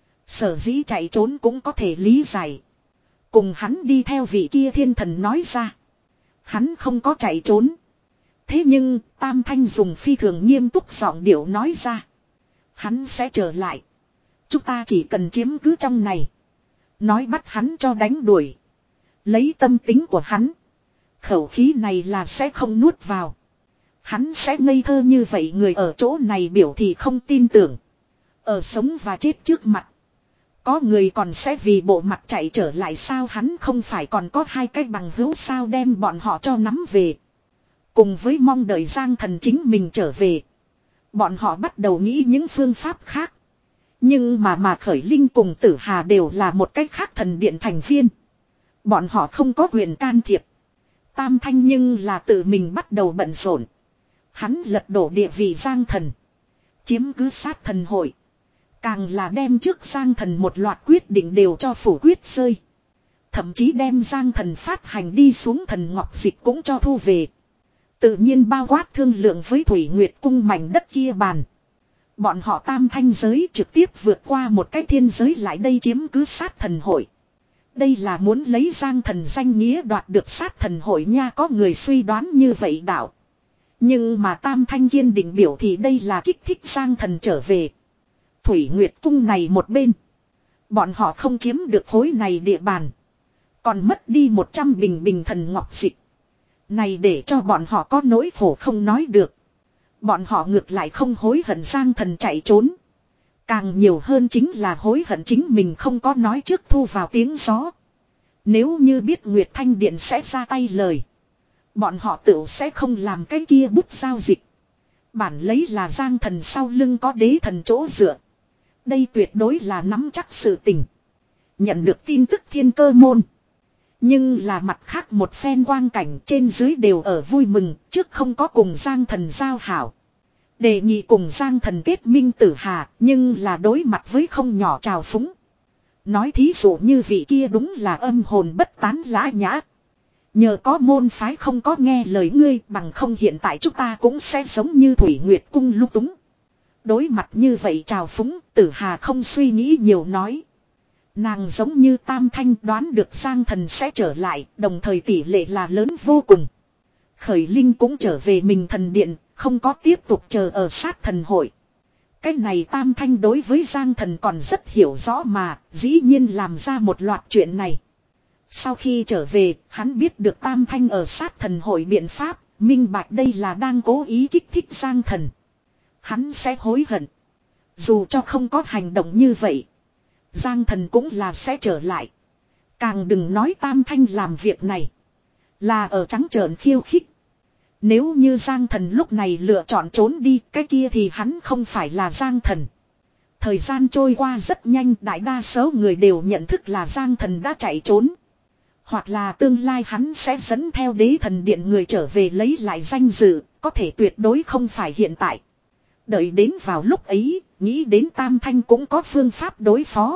A: Sở dĩ chạy trốn cũng có thể lý giải. Cùng hắn đi theo vị kia thiên thần nói ra. Hắn không có chạy trốn. Thế nhưng Tam Thanh dùng phi thường nghiêm túc giọng điệu nói ra. Hắn sẽ trở lại. Chúng ta chỉ cần chiếm cứ trong này. Nói bắt hắn cho đánh đuổi. Lấy tâm tính của hắn. Khẩu khí này là sẽ không nuốt vào. Hắn sẽ ngây thơ như vậy người ở chỗ này biểu thị không tin tưởng. Ở sống và chết trước mặt. Có người còn sẽ vì bộ mặt chạy trở lại sao hắn không phải còn có hai cái bằng hữu sao đem bọn họ cho nắm về. Cùng với mong đợi Giang thần chính mình trở về. Bọn họ bắt đầu nghĩ những phương pháp khác. Nhưng mà mà Khởi Linh cùng Tử Hà đều là một cách khác thần điện thành viên. Bọn họ không có quyền can thiệp. Tam Thanh nhưng là tự mình bắt đầu bận rộn. Hắn lật đổ địa vị Giang thần. Chiếm cứ sát thần hội. Càng là đem trước Giang thần một loạt quyết định đều cho phủ quyết rơi. Thậm chí đem Giang thần phát hành đi xuống thần ngọc dịch cũng cho thu về. Tự nhiên bao quát thương lượng với Thủy Nguyệt cung mảnh đất kia bàn. Bọn họ tam thanh giới trực tiếp vượt qua một cái thiên giới lại đây chiếm cứ sát thần hội. Đây là muốn lấy Giang thần danh nghĩa đoạt được sát thần hội nha, có người suy đoán như vậy đạo. Nhưng mà tam thanh kiên định biểu thì đây là kích thích Giang thần trở về. Thủy Nguyệt cung này một bên. Bọn họ không chiếm được khối này địa bàn. Còn mất đi một trăm bình bình thần ngọc dịch. Này để cho bọn họ có nỗi khổ không nói được. Bọn họ ngược lại không hối hận Giang thần chạy trốn. Càng nhiều hơn chính là hối hận chính mình không có nói trước thu vào tiếng gió. Nếu như biết Nguyệt Thanh Điện sẽ ra tay lời. Bọn họ tự sẽ không làm cái kia bút giao dịch. Bản lấy là Giang thần sau lưng có đế thần chỗ dựa. Đây tuyệt đối là nắm chắc sự tình. Nhận được tin tức thiên cơ môn. Nhưng là mặt khác một phen quang cảnh trên dưới đều ở vui mừng, trước không có cùng Giang thần giao hảo. Đề nghị cùng Giang thần kết minh Tử Hà, nhưng là đối mặt với không nhỏ trào phúng. Nói thí dụ như vị kia đúng là âm hồn bất tán lã nhã. Nhờ có môn phái không có nghe lời ngươi, bằng không hiện tại chúng ta cũng sẽ giống như Thủy Nguyệt cung lung túng. Đối mặt như vậy trào phúng, Tử Hà không suy nghĩ nhiều nói. Nàng giống như Tam Thanh đoán được Giang thần sẽ trở lại, đồng thời tỷ lệ là lớn vô cùng. Khởi Linh cũng trở về mình thần điện, không có tiếp tục chờ ở sát thần hội. Cái này Tam Thanh đối với Giang Thần còn rất hiểu rõ mà, dĩ nhiên làm ra một loạt chuyện này. Sau khi trở về, hắn biết được Tam Thanh ở sát thần hội biện pháp, minh bạch đây là đang cố ý kích thích Giang Thần. Hắn sẽ hối hận. Dù cho không có hành động như vậy, Giang Thần cũng là sẽ trở lại. Càng đừng nói Tam Thanh làm việc này là ở trắng trợn khiêu khích. Nếu như Giang Thần lúc này lựa chọn trốn đi, cái kia thì hắn không phải là Giang Thần. Thời gian trôi qua rất nhanh, đại đa số người đều nhận thức là Giang Thần đã chạy trốn. Hoặc là tương lai hắn sẽ dẫn theo Đế Thần Điện người trở về lấy lại danh dự, có thể tuyệt đối không phải hiện tại. Đợi đến vào lúc ấy, nghĩ đến Tam Thanh cũng có phương pháp đối phó.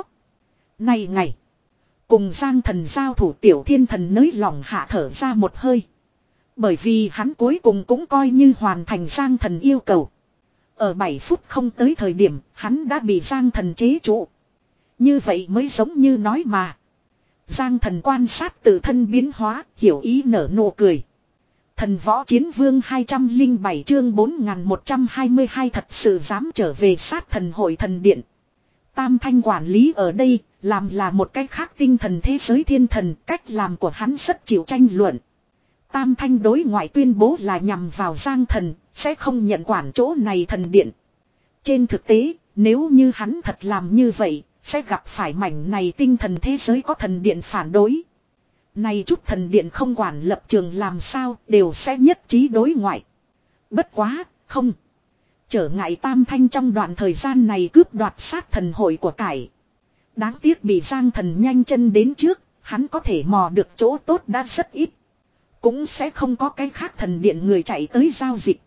A: Này ngày, cùng Giang Thần giao thủ Tiểu Thiên Thần nới lỏng hạ thở ra một hơi. Bởi vì hắn cuối cùng cũng coi như hoàn thành Giang Thần yêu cầu. Ở bảy phút không tới thời điểm, hắn đã bị Giang Thần chế trụ. Như vậy mới giống như nói mà. Giang Thần quan sát tự thân biến hóa, hiểu ý nở nụ cười. Thần Võ Chiến Vương hai trăm lẻ bảy chương bốn nghìn một trăm hai mươi hai thật sự dám trở về sát thần hội thần điện. Tam Thanh quản lý ở đây, làm là một cách khác tinh thần thế giới thiên thần, cách làm của hắn rất chịu tranh luận. Tam Thanh đối ngoại tuyên bố là nhằm vào Giang Thần, sẽ không nhận quản chỗ này thần điện. Trên thực tế, nếu như hắn thật làm như vậy, sẽ gặp phải mảnh này tinh thần thế giới có thần điện phản đối. Này chút thần điện không quản lập trường làm sao, đều sẽ nhất trí đối ngoại. Bất quá, không. Trở ngại Tam Thanh trong đoạn thời gian này cướp đoạt sát thần hội của cải. Đáng tiếc bị Giang Thần nhanh chân đến trước, hắn có thể mò được chỗ tốt đã rất ít. Cũng sẽ không có cái khác thần điện người chạy tới giao dịch.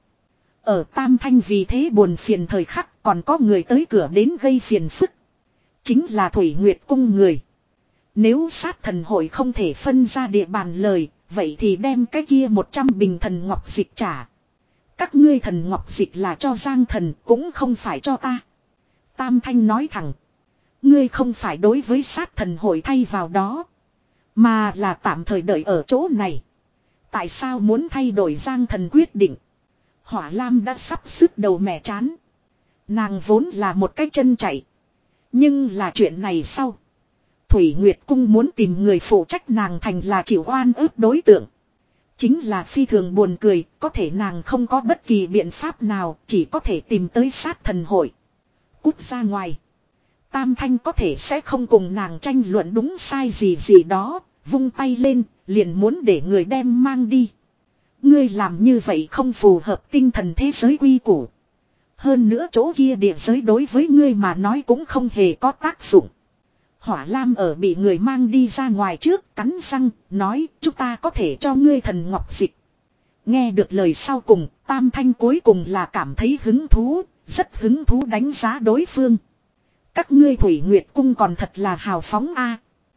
A: Ở Tam Thanh vì thế buồn phiền thời khắc còn có người tới cửa đến gây phiền phức. Chính là Thủy Nguyệt Cung người. Nếu sát thần hội không thể phân ra địa bàn lời, vậy thì đem cái kia một trăm bình thần ngọc dịch trả. Các ngươi thần ngọc dịch là cho Giang Thần, cũng không phải cho ta. Tam Thanh nói thẳng. Ngươi không phải đối với sát thần hội thay vào đó, mà là tạm thời đợi ở chỗ này. Tại sao muốn thay đổi Giang Thần quyết định? Hỏa Lam đã sắp sứt đầu mẻ chán. Nàng vốn là một cái chân chạy. Nhưng là chuyện này sau, Thủy Nguyệt Cung muốn tìm người phụ trách nàng thành là chịu oan ức đối tượng. Chính là phi thường buồn cười, có thể nàng không có bất kỳ biện pháp nào, chỉ có thể tìm tới sát thần hội. Cút ra ngoài. Tam Thanh có thể sẽ không cùng nàng tranh luận đúng sai gì gì đó, vung tay lên, liền muốn để người đem mang đi. Ngươi làm như vậy không phù hợp tinh thần thế giới quy củ. Hơn nữa chỗ kia địa giới đối với ngươi mà nói cũng không hề có tác dụng. Hỏa Lam ở bị người mang đi ra ngoài trước, cắn răng, nói chúng ta có thể cho ngươi thần ngọc dịch. Nghe được lời sau cùng, Tam Thanh cuối cùng là cảm thấy hứng thú, rất hứng thú đánh giá đối phương. Các ngươi Thủy Nguyệt Cung còn thật là hào phóng a.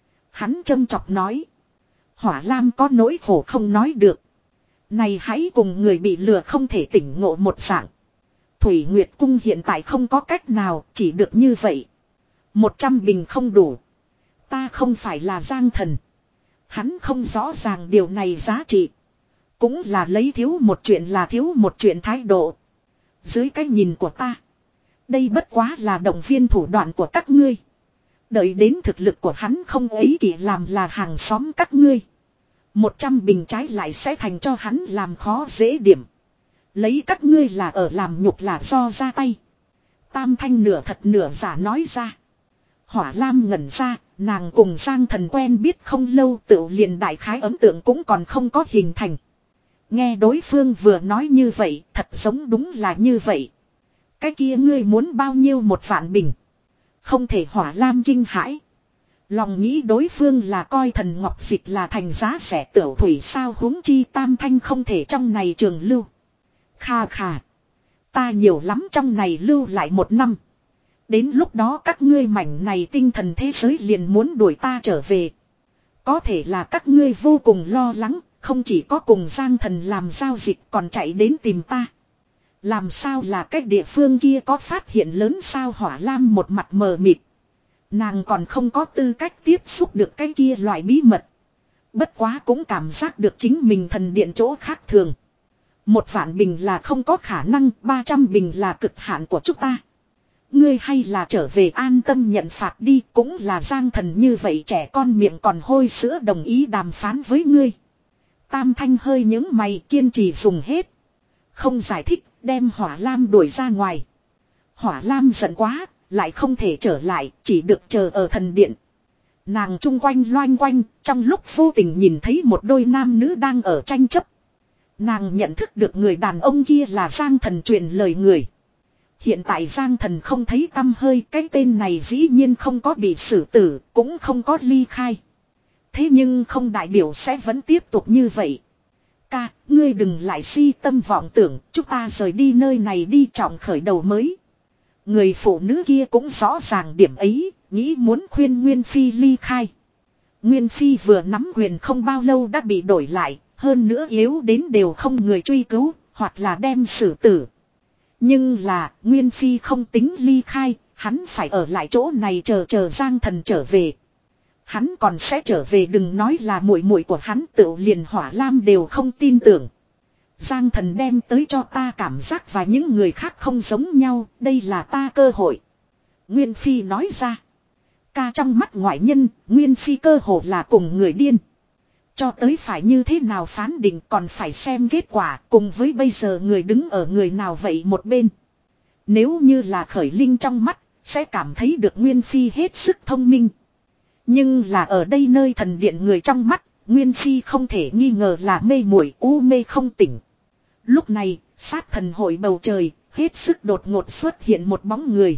A: Hắn châm chọc nói. Hỏa Lam có nỗi khổ không nói được. Này hãy cùng người bị lừa không thể tỉnh ngộ một dạng. Thủy Nguyệt Cung hiện tại không có cách nào, chỉ được như vậy. Một trăm bình không đủ. Ta không phải là Giang Thần. Hắn không rõ ràng điều này giá trị. Cũng là lấy thiếu một chuyện là thiếu một chuyện thái độ. Dưới cái nhìn của ta, đây bất quá là động viên thủ đoạn của các ngươi. Đợi đến thực lực của hắn không ấy kỳ làm là hàng xóm các ngươi. Một trăm bình trái lại sẽ thành cho hắn làm khó dễ điểm. Lấy các ngươi là ở làm nhục là do ra tay. Tam Thanh nửa thật nửa giả nói ra. Hỏa Lam ngẩn ra, nàng cùng Giang Thần quen biết không lâu, tự liền đại khái ấn tượng cũng còn không có hình thành. Nghe đối phương vừa nói như vậy, thật giống đúng là như vậy. Cái kia ngươi muốn bao nhiêu một vạn bình? Không thể. Hỏa Lam kinh hãi. Lòng nghĩ đối phương là coi thần ngọc dịch là thành giá rẻ tửu thủy sao, huống chi Tam Thanh không thể trong này trường lưu. Kha kha. Ta nhiều lắm trong này lưu lại một năm. Đến lúc đó các ngươi mảnh này tinh thần thế giới liền muốn đuổi ta trở về. Có thể là các ngươi vô cùng lo lắng, không chỉ có cùng Giang Thần làm giao dịch còn chạy đến tìm ta. Làm sao là cái địa phương kia có phát hiện lớn sao? Hỏa Lam một mặt mờ mịt. Nàng còn không có tư cách tiếp xúc được cái kia loại bí mật. Bất quá cũng cảm giác được chính mình thần điện chỗ khác thường. Một vạn bình là không có khả năng, ba trăm bình là cực hạn của chúng ta. Ngươi hay là trở về an tâm nhận phạt đi, cũng là Giang Thần như vậy trẻ con miệng còn hôi sữa đồng ý đàm phán với ngươi. Tam Thanh hơi những mày kiên trì dùng hết. Không giải thích, đem Hỏa Lam đuổi ra ngoài. Hỏa Lam giận quá, lại không thể trở lại, chỉ được chờ ở thần điện. Nàng chung quanh loanh quanh, trong lúc vô tình nhìn thấy một đôi nam nữ đang ở tranh chấp. Nàng nhận thức được người đàn ông kia là Giang Thần truyền lời người. Hiện tại Giang Thần không thấy tăm hơi, cái tên này dĩ nhiên không có bị xử tử, cũng không có ly khai. Thế nhưng không đại biểu sẽ vẫn tiếp tục như vậy. Ca, ngươi đừng lại si tâm vọng tưởng, chúng ta rời đi nơi này đi trọng khởi đầu mới. Người phụ nữ kia cũng rõ ràng điểm ấy, nghĩ muốn khuyên Nguyên Phi ly khai. Nguyên Phi vừa nắm quyền không bao lâu đã bị đổi lại, hơn nữa yếu đến đều không người truy cứu, hoặc là đem xử tử. Nhưng là, Nguyên Phi không tính ly khai, hắn phải ở lại chỗ này chờ chờ Giang Thần trở về. Hắn còn sẽ trở về, đừng nói là muội muội của hắn, tự liền Hỏa Lam đều không tin tưởng. Giang Thần đem tới cho ta cảm giác và những người khác không giống nhau, đây là ta cơ hội. Nguyên Phi nói ra. Ca trong mắt ngoại nhân, Nguyên Phi cơ hồ là cùng người điên. Cho tới phải như thế nào phán định còn phải xem kết quả, cùng với bây giờ người đứng ở người nào vậy một bên. Nếu như là Khởi Linh trong mắt, sẽ cảm thấy được Nguyên Phi hết sức thông minh. Nhưng là ở đây nơi thần điện người trong mắt, Nguyên Phi không thể nghi ngờ là mê muội u mê không tỉnh. Lúc này, sát thần hội bầu trời, hết sức đột ngột xuất hiện một bóng người.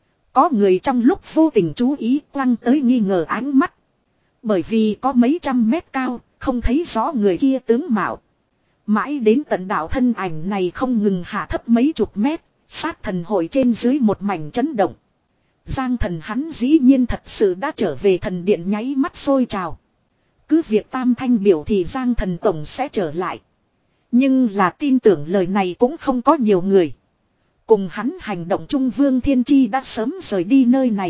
A: Có người trong lúc vô tình chú ý quăng tới nghi ngờ ánh mắt. Bởi vì có mấy trăm mét cao, không thấy rõ người kia tướng mạo. Mãi đến tận đạo thân ảnh này không ngừng hạ thấp mấy chục mét, sát thần hội trên dưới một mảnh chấn động. Giang Thần hắn dĩ nhiên thật sự đã trở về thần điện, nháy mắt sôi trào. Cứ việc Tam Thanh biểu thì Giang Thần tổng sẽ trở lại. Nhưng là tin tưởng lời này cũng không có nhiều người. Cùng hắn hành động chung Vương Thiên Chi đã sớm rời đi nơi này.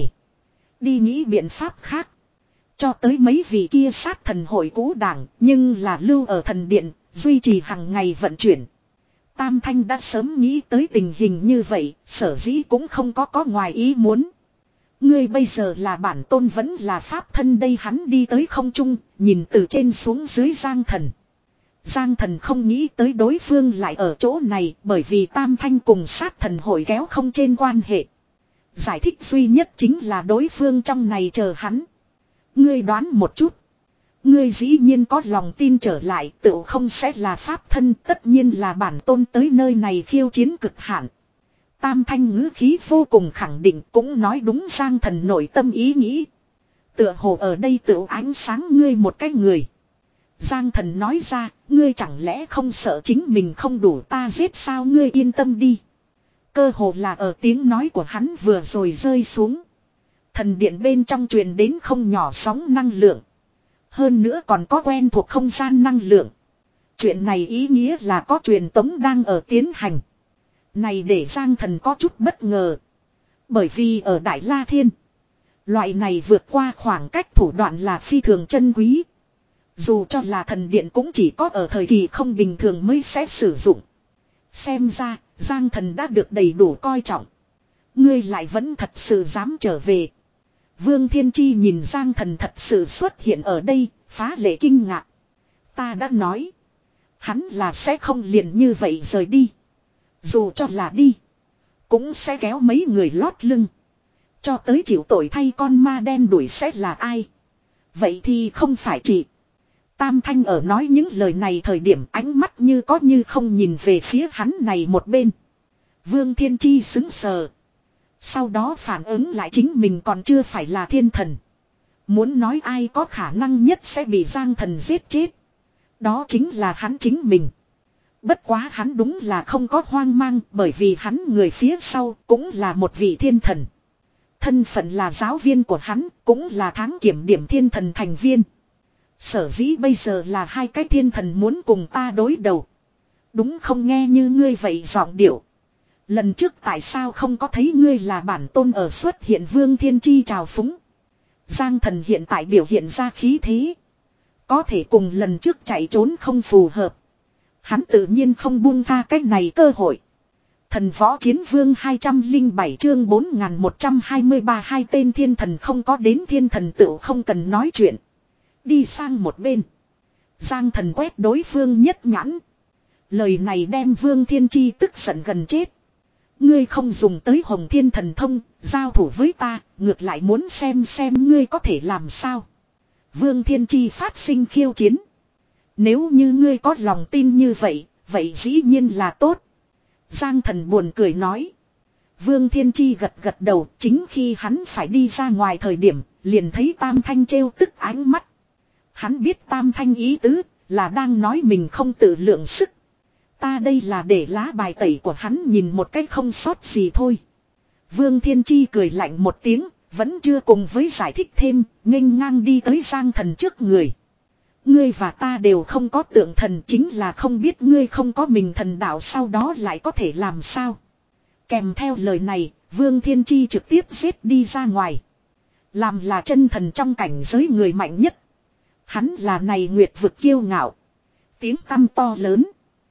A: Đi nghĩ biện pháp khác. Cho tới mấy vị kia sát thần hội cũ đảng, nhưng là lưu ở thần điện, duy trì hàng ngày vận chuyển. Tam Thanh đã sớm nghĩ tới tình hình như vậy, sở dĩ cũng không có có ngoài ý muốn. Ngươi bây giờ là bản tôn vẫn là pháp thân đây, hắn đi tới không trung, nhìn từ trên xuống dưới Giang Thần. Giang Thần không nghĩ tới đối phương lại ở chỗ này, bởi vì Tam Thanh cùng sát thần hội kéo không trên quan hệ. Giải thích duy nhất chính là đối phương trong này chờ hắn. Ngươi đoán một chút. Ngươi dĩ nhiên có lòng tin trở lại, tự không sẽ là pháp thân, tất nhiên là bản tôn tới nơi này khiêu chiến cực hạn. Tam Thanh ngữ khí vô cùng khẳng định, cũng nói đúng Giang Thần nội tâm ý nghĩ. Tựa hồ ở đây tự ánh sáng ngươi một cái người. Giang Thần nói ra, ngươi chẳng lẽ không sợ chính mình không đủ ta giết sao, ngươi yên tâm đi. Cơ hồ là ở tiếng nói của hắn vừa rồi rơi xuống. Thần điện bên trong truyền đến không nhỏ sóng năng lượng. Hơn nữa còn có quen thuộc không gian năng lượng. Chuyện này ý nghĩa là có truyền tống đang ở tiến hành. Này để Giang Thần có chút bất ngờ. Bởi vì ở Đại La Thiên, loại này vượt qua khoảng cách thủ đoạn là phi thường chân quý. Dù cho là thần điện cũng chỉ có ở thời kỳ không bình thường mới sẽ sử dụng. Xem ra, Giang Thần đã được đầy đủ coi trọng. Ngươi lại vẫn thật sự dám trở về. Vương Thiên Chi nhìn Giang Thần thật sự xuất hiện ở đây, phá lệ kinh ngạc. Ta đã nói, hắn là sẽ không liền như vậy rời đi. Dù cho là đi, cũng sẽ kéo mấy người lót lưng. Cho tới chịu tội thay con ma đen đuổi sẽ là ai? Vậy thì không phải chị. Tam Thanh ở nói những lời này thời điểm ánh mắt như có như không nhìn về phía hắn này một bên. Vương Thiên Chi sững sờ. Sau đó phản ứng lại chính mình còn chưa phải là thiên thần. Muốn nói ai có khả năng nhất sẽ bị Giang Thần giết chết. Đó chính là hắn chính mình. Bất quá hắn đúng là không có hoang mang, bởi vì hắn người phía sau cũng là một vị thiên thần. Thân phận là giáo viên của hắn, cũng là tháng kiểm điểm thiên thần thành viên. Sở dĩ bây giờ là hai cái thiên thần muốn cùng ta đối đầu. Đúng không, nghe như ngươi vậy giọng điệu. Lần trước tại sao không có thấy ngươi là bản tôn ở xuất hiện? Vương Thiên Chi trào phúng. Giang Thần hiện tại biểu hiện ra khí thế, có thể cùng lần trước chạy trốn không phù hợp. Hắn tự nhiên không buông tha cách này cơ hội. Thần võ chiến vương hai trăm lẻ bảy chương bốn nghìn một trăm hai mươi ba hai tên thiên thần không có đến thiên thần tựu không cần nói chuyện. Đi sang một bên. Giang thần quét đối phương nhất nhãn. Lời này đem Vương Thiên Chi tức giận gần chết. Ngươi không dùng tới Hồng Thiên Thần Thông, giao thủ với ta, ngược lại muốn xem xem ngươi có thể làm sao. Vương Thiên Chi phát sinh khiêu chiến. Nếu như ngươi có lòng tin như vậy, vậy dĩ nhiên là tốt. Giang thần buồn cười nói. Vương Thiên Chi gật gật đầu, chính khi hắn phải đi ra ngoài thời điểm, liền thấy Tam Thanh trêu tức ánh mắt. Hắn biết Tam Thanh ý tứ, là đang nói mình không tự lượng sức. Ta đây là để lá bài tẩy của hắn nhìn một cách không sót gì thôi. Vương Thiên Chi cười lạnh một tiếng, vẫn chưa cùng với giải thích thêm, nghênh ngang đi tới Giang thần trước người. Ngươi và ta đều không có tượng thần, chính là không biết ngươi không có mình thần đạo sau đó lại có thể làm sao. Kèm theo lời này, Vương Thiên Chi trực tiếp giết đi ra ngoài. Làm là chân thần trong cảnh giới người mạnh nhất. Hắn là này nguyệt vực kiêu ngạo. Tiếng tăm to lớn.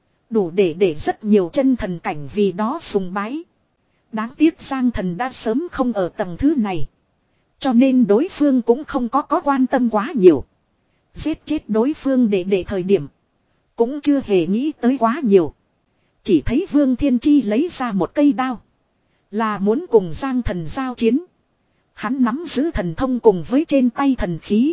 A: Đủ để để rất nhiều chân thần cảnh vì đó sùng bái. Đáng tiếc Giang thần đã sớm không ở tầng thứ này. Cho nên đối phương cũng không có có quan tâm quá nhiều. Giết chết đối phương để để thời điểm. Cũng chưa hề nghĩ tới quá nhiều. Chỉ thấy Vương Thiên Chi lấy ra một cây đao. Là muốn cùng Giang thần giao chiến. Hắn nắm giữ thần thông cùng với trên tay thần khí.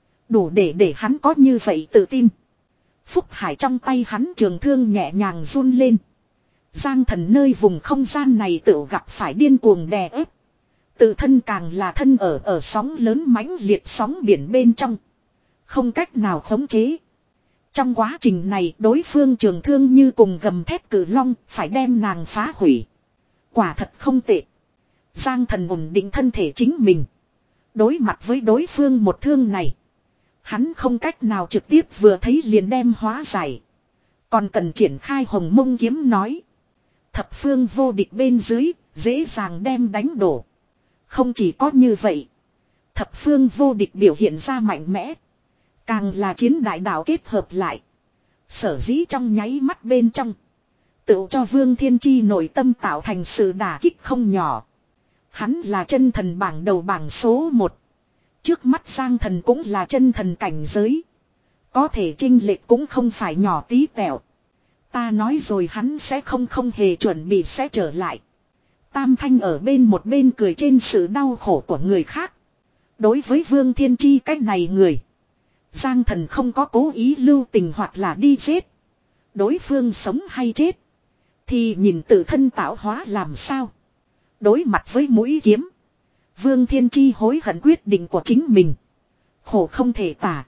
A: Đủ để để hắn có như vậy tự tin. Phúc Hải trong tay hắn trường thương nhẹ nhàng run lên. Giang thần nơi vùng không gian này tự gặp phải điên cuồng đè ép. Tự thân càng là thân ở ở sóng lớn mãnh liệt sóng biển bên trong. Không cách nào khống chế. Trong quá trình này đối phương trường thương như cùng gầm thét cử long phải đem nàng phá hủy. Quả thật không tệ. Giang thần ổn định thân thể chính mình. Đối mặt với đối phương một thương này. Hắn không cách nào trực tiếp vừa thấy liền đem hóa giải. Còn cần triển khai hồng mông kiếm nói. Thập phương vô địch bên dưới, dễ dàng đem đánh đổ. Không chỉ có như vậy. Thập phương vô địch biểu hiện ra mạnh mẽ. Càng là chiến đại đạo kết hợp lại. Sở dĩ trong nháy mắt bên trong. Tự cho Vương Thiên Chi nội tâm tạo thành sự đả kích không nhỏ. Hắn là chân thần bảng đầu bảng số một. Trước mắt Giang thần cũng là chân thần cảnh giới. Có thể chênh lệch cũng không phải nhỏ tí tẹo. Ta nói rồi hắn sẽ không không hề chuẩn bị sẽ trở lại. Tam Thanh ở bên một bên cười trên sự đau khổ của người khác. Đối với Vương Thiên Chi cách này người. Giang thần không có cố ý lưu tình hoặc là đi giết. Đối phương sống hay chết. Thì nhìn tự thân tạo hóa làm sao. Đối mặt với mũi kiếm. Vương Thiên Chi hối hận quyết định của chính mình. Khổ không thể tả.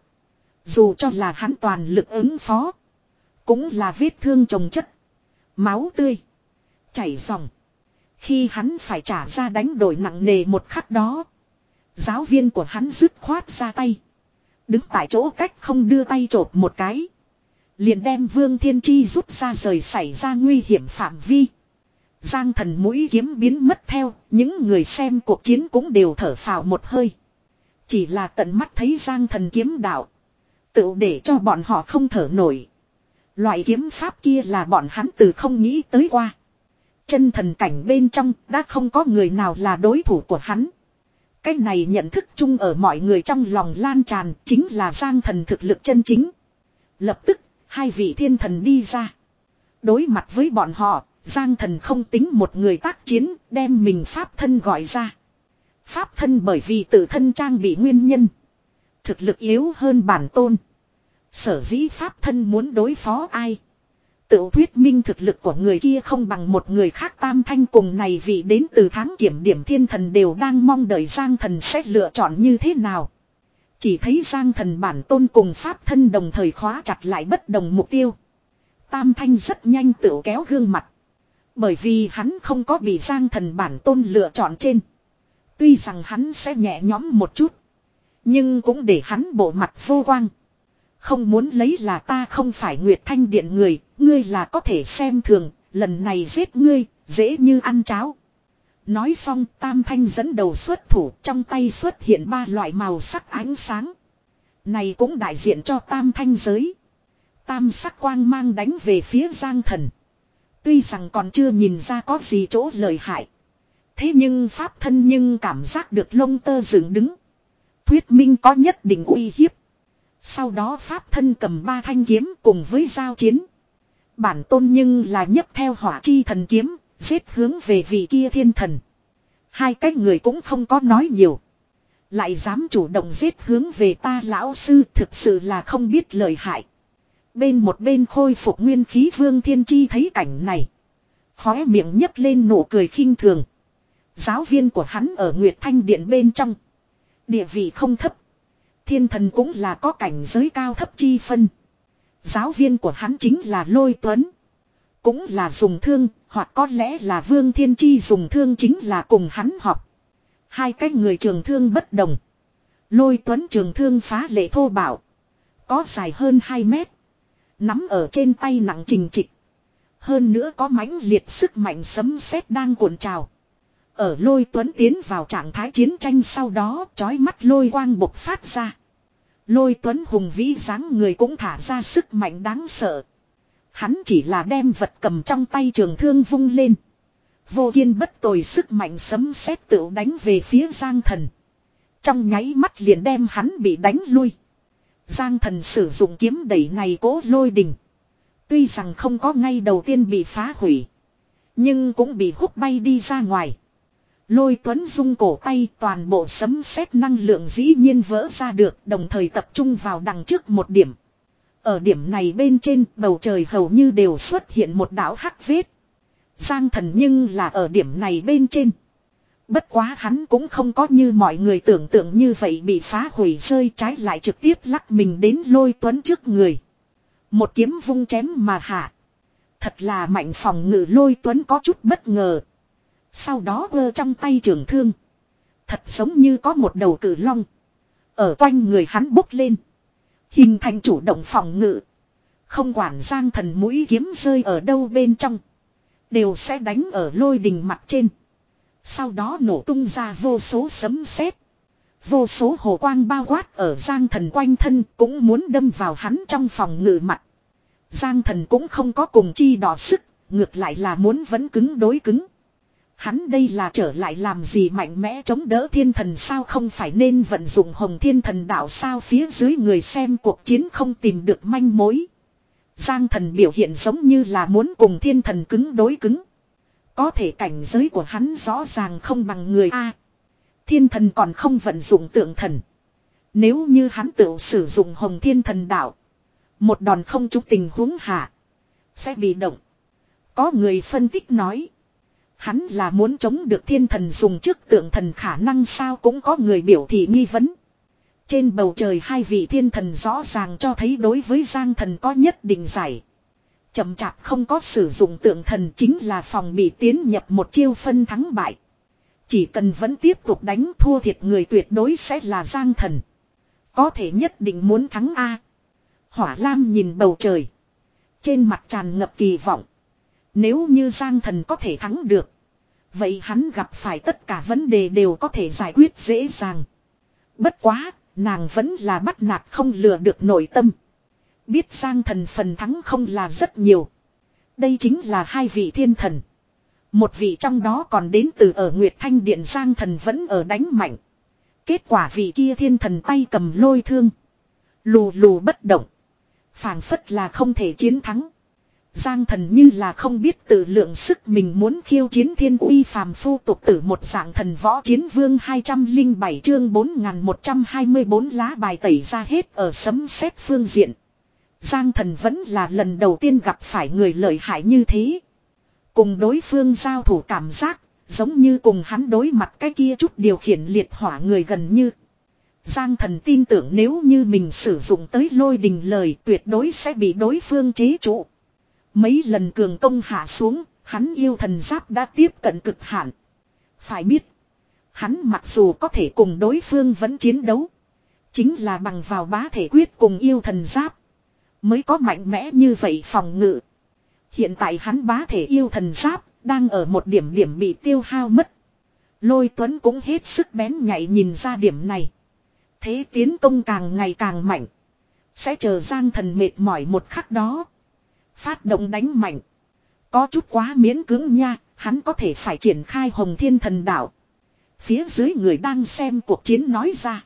A: Dù cho là hắn toàn lực ứng phó. Cũng là vết thương chồng chất. Máu tươi. Chảy ròng. Khi hắn phải trả ra đánh đổi nặng nề một khắc đó. Giáo viên của hắn dứt khoát ra tay. Đứng tại chỗ cách không đưa tay chộp một cái. Liền đem Vương Thiên Chi rút ra rời xảy ra nguy hiểm phạm vi. Giang thần mũi kiếm biến mất theo. Những người xem cuộc chiến cũng đều thở phào một hơi. Chỉ là tận mắt thấy Giang thần kiếm đạo. Tự để cho bọn họ không thở nổi. Loại kiếm pháp kia là bọn hắn từ không nghĩ tới qua. Chân thần cảnh bên trong đã không có người nào là đối thủ của hắn. Cái này nhận thức chung ở mọi người trong lòng lan tràn chính là Giang thần thực lực chân chính. Lập tức, hai vị thiên thần đi ra. Đối mặt với bọn họ, Giang thần không tính một người tác chiến, đem mình pháp thân gọi ra. Pháp thân bởi vì tự thân trang bị nguyên nhân. Thực lực yếu hơn bản tôn. Sở dĩ pháp thân muốn đối phó ai. Tự thuyết minh thực lực của người kia không bằng một người khác. Tam Thanh cùng này vì đến từ tháng kiểm điểm thiên thần đều đang mong đợi Giang thần sẽ lựa chọn như thế nào. Chỉ thấy Giang thần bản tôn cùng pháp thân đồng thời khóa chặt lại bất đồng mục tiêu. Tam Thanh rất nhanh tự kéo gương mặt. Bởi vì hắn không có bị Giang thần bản tôn lựa chọn trên. Tuy rằng hắn sẽ nhẹ nhõm một chút. Nhưng cũng để hắn bộ mặt vô quang. Không muốn lấy là ta không phải Nguyệt Thanh Điện người, ngươi là có thể xem thường, lần này giết ngươi, dễ như ăn cháo. Nói xong Tam Thanh dẫn đầu xuất thủ, trong tay xuất hiện ba loại màu sắc ánh sáng. Này cũng đại diện cho Tam Thanh giới. tam sắc quang mang đánh về phía Giang Thần. Tuy rằng còn chưa nhìn ra có gì chỗ lợi hại. Thế nhưng pháp thân nhưng cảm giác được lông tơ dựng đứng. Thuyết minh có nhất định uy hiếp. Sau đó pháp thân cầm ba thanh kiếm cùng với giao chiến. Bản tôn nhưng là nhấc theo hỏa chi thần kiếm, giết hướng về vị kia thiên thần. Hai cái người cũng không có nói nhiều. Lại dám chủ động giết hướng về ta lão sư, thực sự là không biết lợi hại. Bên một bên khôi phục nguyên khí Vương Thiên Chi thấy cảnh này. Khóe miệng nhấc lên nụ cười khinh thường. Giáo viên của hắn ở Nguyệt Thanh Điện bên trong. Địa vị không thấp. Thiên thần cũng là có cảnh giới cao thấp chi phân. Giáo viên của hắn chính là Lôi Tuấn. Cũng là dùng thương, hoặc có lẽ là Vương Thiên Chi dùng thương chính là cùng hắn học. Hai cái người trường thương bất đồng. Lôi Tuấn trường thương phá lệ thô bạo. Có dài hơn hai mét. Nắm ở trên tay nặng trình trịch. Hơn nữa có mãnh liệt sức mạnh sấm sét đang cuộn trào. Ở Lôi Tuấn tiến vào trạng thái chiến tranh sau đó, chói mắt lôi quang bộc phát ra. Lôi Tuấn hùng vĩ dáng người cũng thả ra sức mạnh đáng sợ. Hắn chỉ là đem vật cầm trong tay trường thương vung lên. Vô kiên bất tồi sức mạnh sấm sét tựu đánh về phía Giang Thần. Trong nháy mắt liền đem hắn bị đánh lui. Giang Thần sử dụng kiếm đẩy này cố lôi đình. Tuy rằng không có ngay đầu tiên bị phá hủy. Nhưng cũng bị hút bay đi ra ngoài. Lôi Tuấn rung cổ tay, toàn bộ sấm sét năng lượng dĩ nhiên vỡ ra được, đồng thời tập trung vào đằng trước một điểm. Ở điểm này bên trên, bầu trời hầu như đều xuất hiện một đảo hắc vết. Giang Thần nhưng là ở điểm này bên trên. Bất quá hắn cũng không có như mọi người tưởng tượng như vậy bị phá hủy rơi, trái lại trực tiếp lắc mình đến Lôi Tuấn trước người. Một kiếm vung chém mà hạ. Thật là mạnh phòng ngự. Lôi Tuấn có chút bất ngờ. Sau đó ơ trong tay trường thương. Thật giống như có một đầu cử long. Ở quanh người hắn bốc lên. Hình thành chủ động phòng ngự. Không quản Giang Thần mũi kiếm rơi ở đâu bên trong. Đều sẽ đánh ở lôi đình mặt trên. Sau đó nổ tung ra vô số sấm sét. Vô số hồ quang bao quát ở Giang Thần quanh thân cũng muốn đâm vào hắn trong phòng ngự mặt. Giang Thần cũng không có cùng chi đỏ sức. Ngược lại là muốn vẫn cứng đối cứng. Hắn đây là trở lại làm gì mạnh mẽ chống đỡ thiên thần sao, không phải nên vận dụng hồng thiên thần đạo sao? Phía dưới người xem cuộc chiến không tìm được manh mối. Giang Thần biểu hiện giống như là muốn cùng thiên thần cứng đối cứng. Có thể cảnh giới của hắn rõ ràng không bằng người A. Thiên thần còn không vận dụng tượng thần. Nếu như hắn tự sử dụng hồng thiên thần đạo, một đòn không trúng tình huống hạ, sẽ bị động. Có người phân tích nói, hắn là muốn chống được thiên thần dùng trước tượng thần khả năng sao? Cũng có người biểu thị nghi vấn. Trên bầu trời hai vị thiên thần rõ ràng cho thấy đối với Giang Thần có nhất định giải. Chậm chạp không có sử dụng tượng thần chính là phòng bị tiến nhập một chiêu phân thắng bại. Chỉ cần vẫn tiếp tục đánh, thua thiệt người tuyệt đối sẽ là Giang Thần. Có thể nhất định muốn thắng A. Hỏa Lam nhìn bầu trời. Trên mặt tràn ngập kỳ vọng. Nếu như Giang Thần có thể thắng được, vậy hắn gặp phải tất cả vấn đề đều có thể giải quyết dễ dàng. Bất quá, nàng vẫn là bắt nạt không lừa được nội tâm. Biết Giang Thần phần thắng không là rất nhiều. Đây chính là hai vị thiên thần. Một vị trong đó còn đến từ ở Nguyệt Thanh Điện. Giang Thần vẫn ở đánh mạnh. Kết quả vị kia thiên thần tay cầm lôi thương. Lù lù bất động. Phảng phất là không thể chiến thắng. Giang Thần như là không biết tự lượng sức mình muốn khiêu chiến thiên uy phàm phu tục tử một dạng thần võ chiến vương. Hai trăm lẻ bảy chương bốn nghìn một trăm hai mươi bốn lá bài tẩy ra hết ở sấm sét phương diện. Giang Thần vẫn là lần đầu tiên gặp phải người lợi hại như thế. Cùng đối phương giao thủ cảm giác, giống như cùng hắn đối mặt cái kia chút điều khiển liệt hỏa người gần như. Giang Thần tin tưởng nếu như mình sử dụng tới lôi đình lời, tuyệt đối sẽ bị đối phương chế trụ. Mấy lần cường công hạ xuống, hắn yêu thần giáp đã tiếp cận cực hạn. Phải biết, hắn mặc dù có thể cùng đối phương vẫn chiến đấu, chính là bằng vào bá thể quyết cùng yêu thần giáp mới có mạnh mẽ như vậy phòng ngự. Hiện tại hắn bá thể yêu thần giáp đang ở một điểm điểm bị tiêu hao mất. Lôi Tuấn cũng hết sức bén nhạy nhìn ra điểm này. Thế tiến công càng ngày càng mạnh. Sẽ chờ Giang Thần mệt mỏi một khắc đó. Phát động đánh mạnh. Có chút quá miễn cưỡng nha, hắn có thể phải triển khai Hồng Thiên Thần Đạo. Phía dưới người đang xem cuộc chiến nói ra.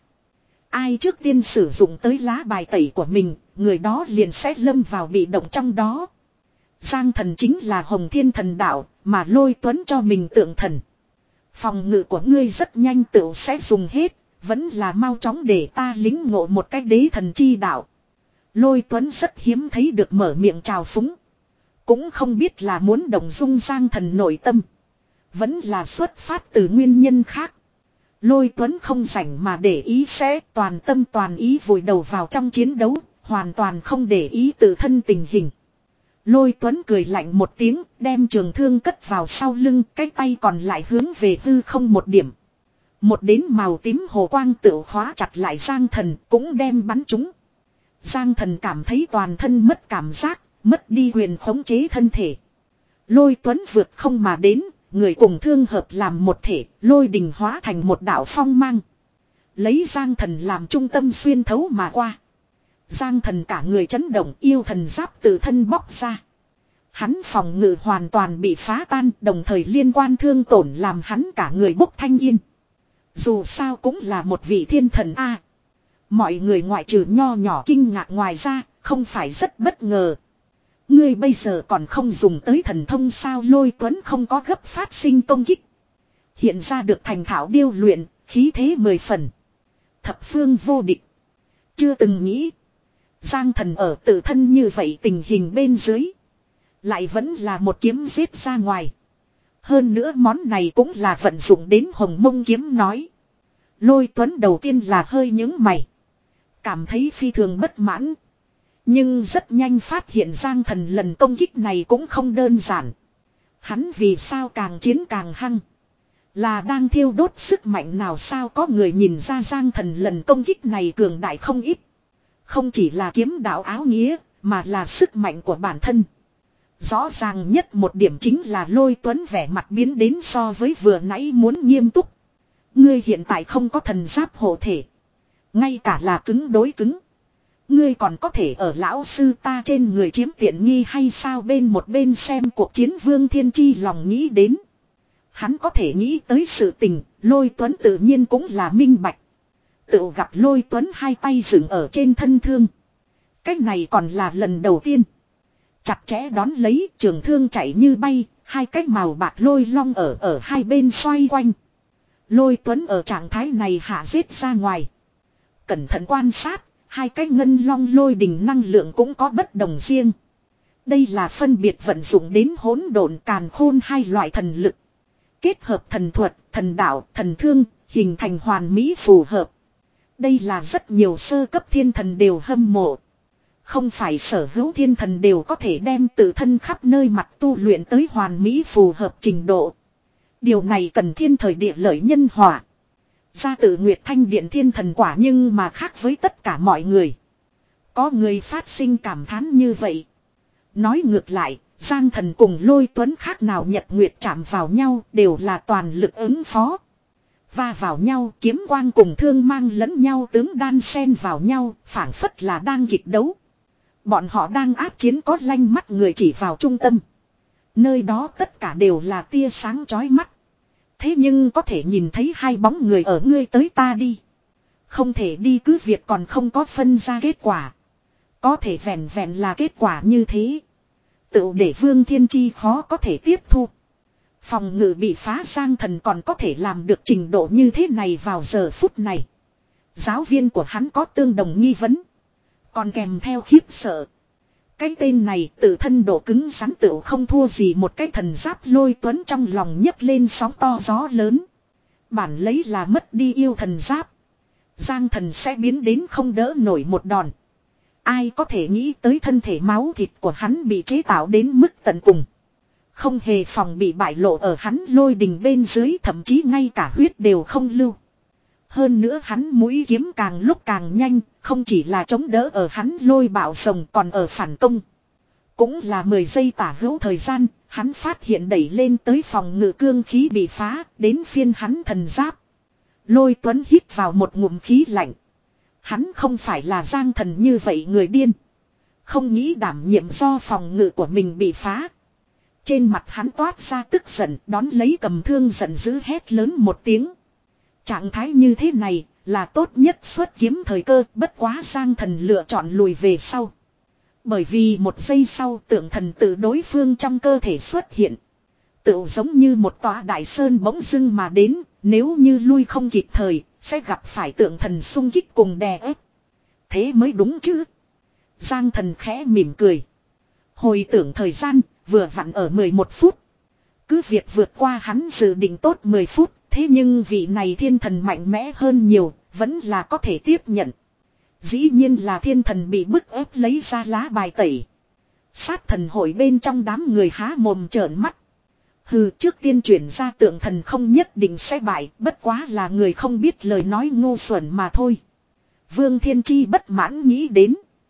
A: Ai trước tiên sử dụng tới lá bài tẩy của mình, người đó liền sẽ lâm vào bị động trong đó. Giang Thần chính là Hồng Thiên Thần Đạo, mà Lôi Tuấn cho mình tượng thần. Phòng ngự của ngươi rất nhanh tựu sẽ dùng hết, vẫn là mau chóng để ta lính ngộ một cách đế thần chi đạo. Lôi Tuấn rất hiếm thấy được mở miệng chào phúng. Cũng không biết là muốn động dung Giang Thần nội tâm. Vẫn là xuất phát từ nguyên nhân khác. Lôi Tuấn không rảnh mà để ý sẽ toàn tâm toàn ý vùi đầu vào trong chiến đấu, hoàn toàn không để ý tự thân tình hình. Lôi Tuấn cười lạnh một tiếng, đem trường thương cất vào sau lưng, cái tay còn lại hướng về hư không một điểm. Một đến màu tím hồ quang tự khóa chặt lại Giang Thần, cũng đem bắn trúng. Giang Thần cảm thấy toàn thân mất cảm giác, mất đi quyền khống chế thân thể. Lôi Tuấn vượt không mà đến, người cùng thương hợp làm một thể, lôi đình hóa thành một đạo phong mang. Lấy Giang Thần làm trung tâm xuyên thấu mà qua. Giang Thần cả người chấn động, yêu thần giáp từ thân bóc ra. Hắn phòng ngự hoàn toàn bị phá tan, đồng thời liên quan thương tổn làm hắn cả người bốc thanh yên. Dù sao cũng là một vị thiên thần A. Mọi người ngoại trừ nho nhỏ kinh ngạc ngoài ra, không phải rất bất ngờ. Ngươi bây giờ còn không dùng tới thần thông sao? Lôi Tuấn không có gấp phát sinh công kích. Hiện ra được thành thạo điêu luyện, khí thế mười phần. Thập phương vô địch. Chưa từng nghĩ. Giang Thần ở tự thân như vậy tình hình bên dưới. Lại vẫn là một kiếm giết ra ngoài. Hơn nữa món này cũng là vận dụng đến Hồng Mông kiếm nói. Lôi Tuấn đầu tiên là hơi nhướng mày. Cảm thấy phi thường bất mãn. Nhưng rất nhanh phát hiện Giang Thần lần công kích này cũng không đơn giản. Hắn vì sao càng chiến càng hăng. Là đang thiêu đốt sức mạnh nào sao? Có người nhìn ra Giang Thần lần công kích này cường đại không ít. Không chỉ là kiếm đạo áo nghĩa, mà là sức mạnh của bản thân. Rõ ràng nhất một điểm chính là Lôi Tuấn vẻ mặt biến đến so với vừa nãy muốn nghiêm túc. Ngươi hiện tại không có thần giáp hộ thể. Ngay cả là cứng đối cứng. Ngươi còn có thể ở lão sư ta trên người chiếm tiện nghi hay sao? Bên một bên xem cuộc chiến Vương Thiên Chi lòng nghĩ đến. Hắn có thể nghĩ tới sự tình, Lôi Tuấn tự nhiên cũng là minh bạch. Tự gặp Lôi Tuấn hai tay dựng ở trên thân thương. Cách này còn là lần đầu tiên. Chặt chẽ đón lấy, trường thương chạy như bay, hai cái màu bạc lôi long ở ở hai bên xoay quanh. Lôi Tuấn ở trạng thái này hạ giết ra ngoài. Cẩn thận quan sát, hai cái ngân long lôi đình năng lượng cũng có bất đồng riêng. Đây là phân biệt vận dụng đến hỗn độn càn khôn hai loại thần lực. Kết hợp thần thuật, thần đạo, thần thương, hình thành hoàn mỹ phù hợp. Đây là rất nhiều sơ cấp thiên thần đều hâm mộ. Không phải sở hữu thiên thần đều có thể đem tự thân khắp nơi mặt tu luyện tới hoàn mỹ phù hợp trình độ. Điều này cần thiên thời địa lợi nhân hòa. Ra tự Nguyệt Thanh Điện thiên thần quả nhưng mà khác với tất cả mọi người. Có người phát sinh cảm thán như vậy. Nói ngược lại, Giang Thần cùng Lôi Tuấn khác nào nhật nguyệt chạm vào nhau đều là toàn lực ứng phó. Va vào nhau, kiếm quang cùng thương mang lẫn nhau tướng đan xen vào nhau, phảng phất là đang kịch đấu. Bọn họ đang áp chiến có lanh mắt người chỉ vào trung tâm. Nơi đó tất cả đều là tia sáng chói mắt. Thế nhưng có thể nhìn thấy hai bóng người ở ngươi tới ta đi. Không thể đi cứ việc còn không có phân ra kết quả. Có thể vẹn vẹn là kết quả như thế. Tự để Vương Thiên Chi khó có thể tiếp thu. Phòng ngự bị phá Giang Thần còn có thể làm được trình độ như thế này vào giờ phút này. Giáo viên của hắn có tương đồng nghi vấn. Còn kèm theo khiếp sợ. Cái tên này tự thân độ cứng rắn tựu không thua gì một cái thần giáp. Lôi Tuấn trong lòng nhấc lên sóng to gió lớn. Bản lấy là mất đi yêu thần giáp. Giang Thần sẽ biến đến không đỡ nổi một đòn. Ai có thể nghĩ tới thân thể máu thịt của hắn bị chế tạo đến mức tận cùng. Không hề phòng bị bại lộ ở hắn lôi đình bên dưới, thậm chí ngay cả huyết đều không lưu. Hơn nữa hắn mũi kiếm càng lúc càng nhanh, không chỉ là chống đỡ ở hắn lôi bạo rồng còn ở phản công. Cũng là mười giây tả hữu thời gian, hắn phát hiện đẩy lên tới phòng ngự cương khí bị phá, đến phiên hắn thần giáp. Lôi Tuấn hít vào một ngụm khí lạnh. Hắn không phải là Giang Thần như vậy người điên. Không nghĩ đảm nhiệm do phòng ngự của mình bị phá. Trên mặt hắn toát ra tức giận, đón lấy cầm thương giận dữ hét lớn một tiếng. Trạng thái như thế này là tốt nhất xuất kiếm thời cơ, bất quá Giang Thần lựa chọn lùi về sau. Bởi vì một giây sau tượng thần tự đối phương trong cơ thể xuất hiện. Tự giống như một tòa đại sơn bỗng dưng mà đến, nếu như lui không kịp thời, sẽ gặp phải tượng thần xung kích cùng đè ép. Thế mới đúng chứ. Giang Thần khẽ mỉm cười. Hồi tưởng thời gian, vừa vặn ở mười một phút. Cứ việc vượt qua hắn dự định tốt mười phút, thế nhưng vị này thiên thần mạnh mẽ hơn nhiều, vẫn là có thể tiếp nhận. Dĩ nhiên là thiên thần bị bức ép lấy ra lá bài tẩy. Sát thần hội bên trong đám người há mồm trợn mắt. Hừ, trước tiên chuyển ra tượng thần không nhất định sẽ bại, bất quá là người không biết lời nói ngu xuẩn mà thôi. Vương Thiên Chi bất mãn nghĩ đến.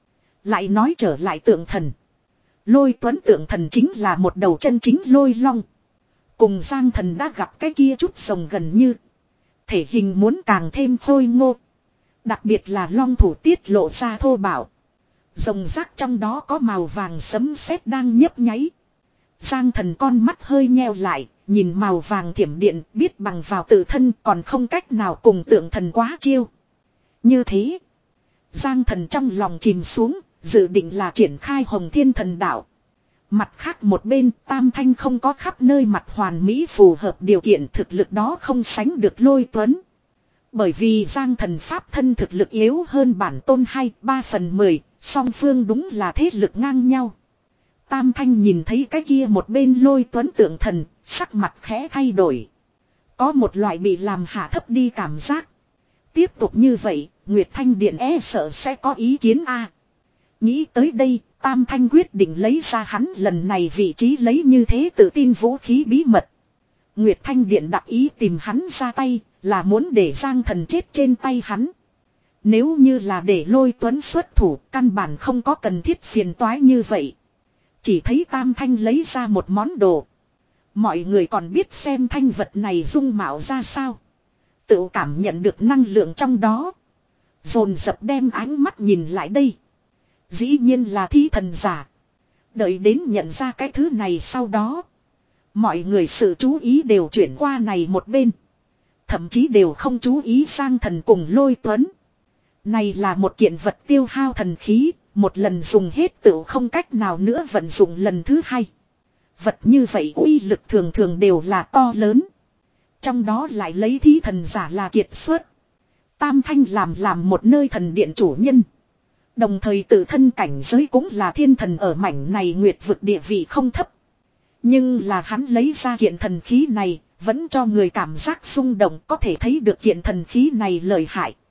A: Lại nói trở lại tượng thần. Lôi Tuấn tượng thần chính là một đầu chân chính lôi long. Cùng Giang Thần đã gặp cái kia chút rồng gần như. Thể hình muốn càng thêm khôi ngô. Đặc biệt là long thủ tiết lộ ra thô bạo. Rồng rác trong đó có màu vàng sấm sét đang nhấp nháy. Giang Thần con mắt hơi nheo lại, nhìn màu vàng thiểm điện biết bằng vào tự thân còn không cách nào cùng tượng thần quá chiêu. Như thế, Giang Thần trong lòng chìm xuống, dự định là triển khai Hồng Thiên Thần Đạo. Mặt khác một bên Tam Thanh không có khắp nơi mặt hoàn mỹ phù hợp điều kiện thực lực đó không sánh được Lôi Tuấn. Bởi vì Giang Thần pháp thân thực lực yếu hơn bản tôn hai ba phần mười, song phương đúng là thế lực ngang nhau. Tam Thanh nhìn thấy cái kia một bên Lôi Tuấn tượng thần, sắc mặt khẽ thay đổi. Có một loại bị làm hạ thấp đi cảm giác. Tiếp tục như vậy, Nguyệt Thanh Điện e sợ sẽ có ý kiến a. Nghĩ tới đây, Tam Thanh quyết định lấy ra hắn lần này vị trí lấy như thế tự tin vũ khí bí mật. Nguyệt Thanh Điện đặc ý tìm hắn ra tay, là muốn để Giang Thần chết trên tay hắn. Nếu như là để Lôi Tuấn xuất thủ, căn bản không có cần thiết phiền toái như vậy. Chỉ thấy Tam Thanh lấy ra một món đồ. Mọi người còn biết xem thanh vật này dung mạo ra sao. Tự cảm nhận được năng lượng trong đó. Dồn dập đem ánh mắt nhìn lại đây. Dĩ nhiên là thí thần giả. Đợi đến nhận ra cái thứ này sau đó. Mọi người sự chú ý đều chuyển qua này một bên. Thậm chí đều không chú ý sang thần cùng Lôi Tuấn. Này là một kiện vật tiêu hao thần khí. Một lần dùng hết tự không cách nào nữa vận dụng lần thứ hai. Vật như vậy uy lực thường thường đều là to lớn. Trong đó lại lấy thí thần giả là kiệt xuất. Tam Thanh làm làm một nơi thần điện chủ nhân. Đồng thời tự thân cảnh giới cũng là thiên thần ở mảnh này nguyệt vực địa vị không thấp. Nhưng là hắn lấy ra kiện thần khí này, vẫn cho người cảm giác rung động có thể thấy được kiện thần khí này lợi hại.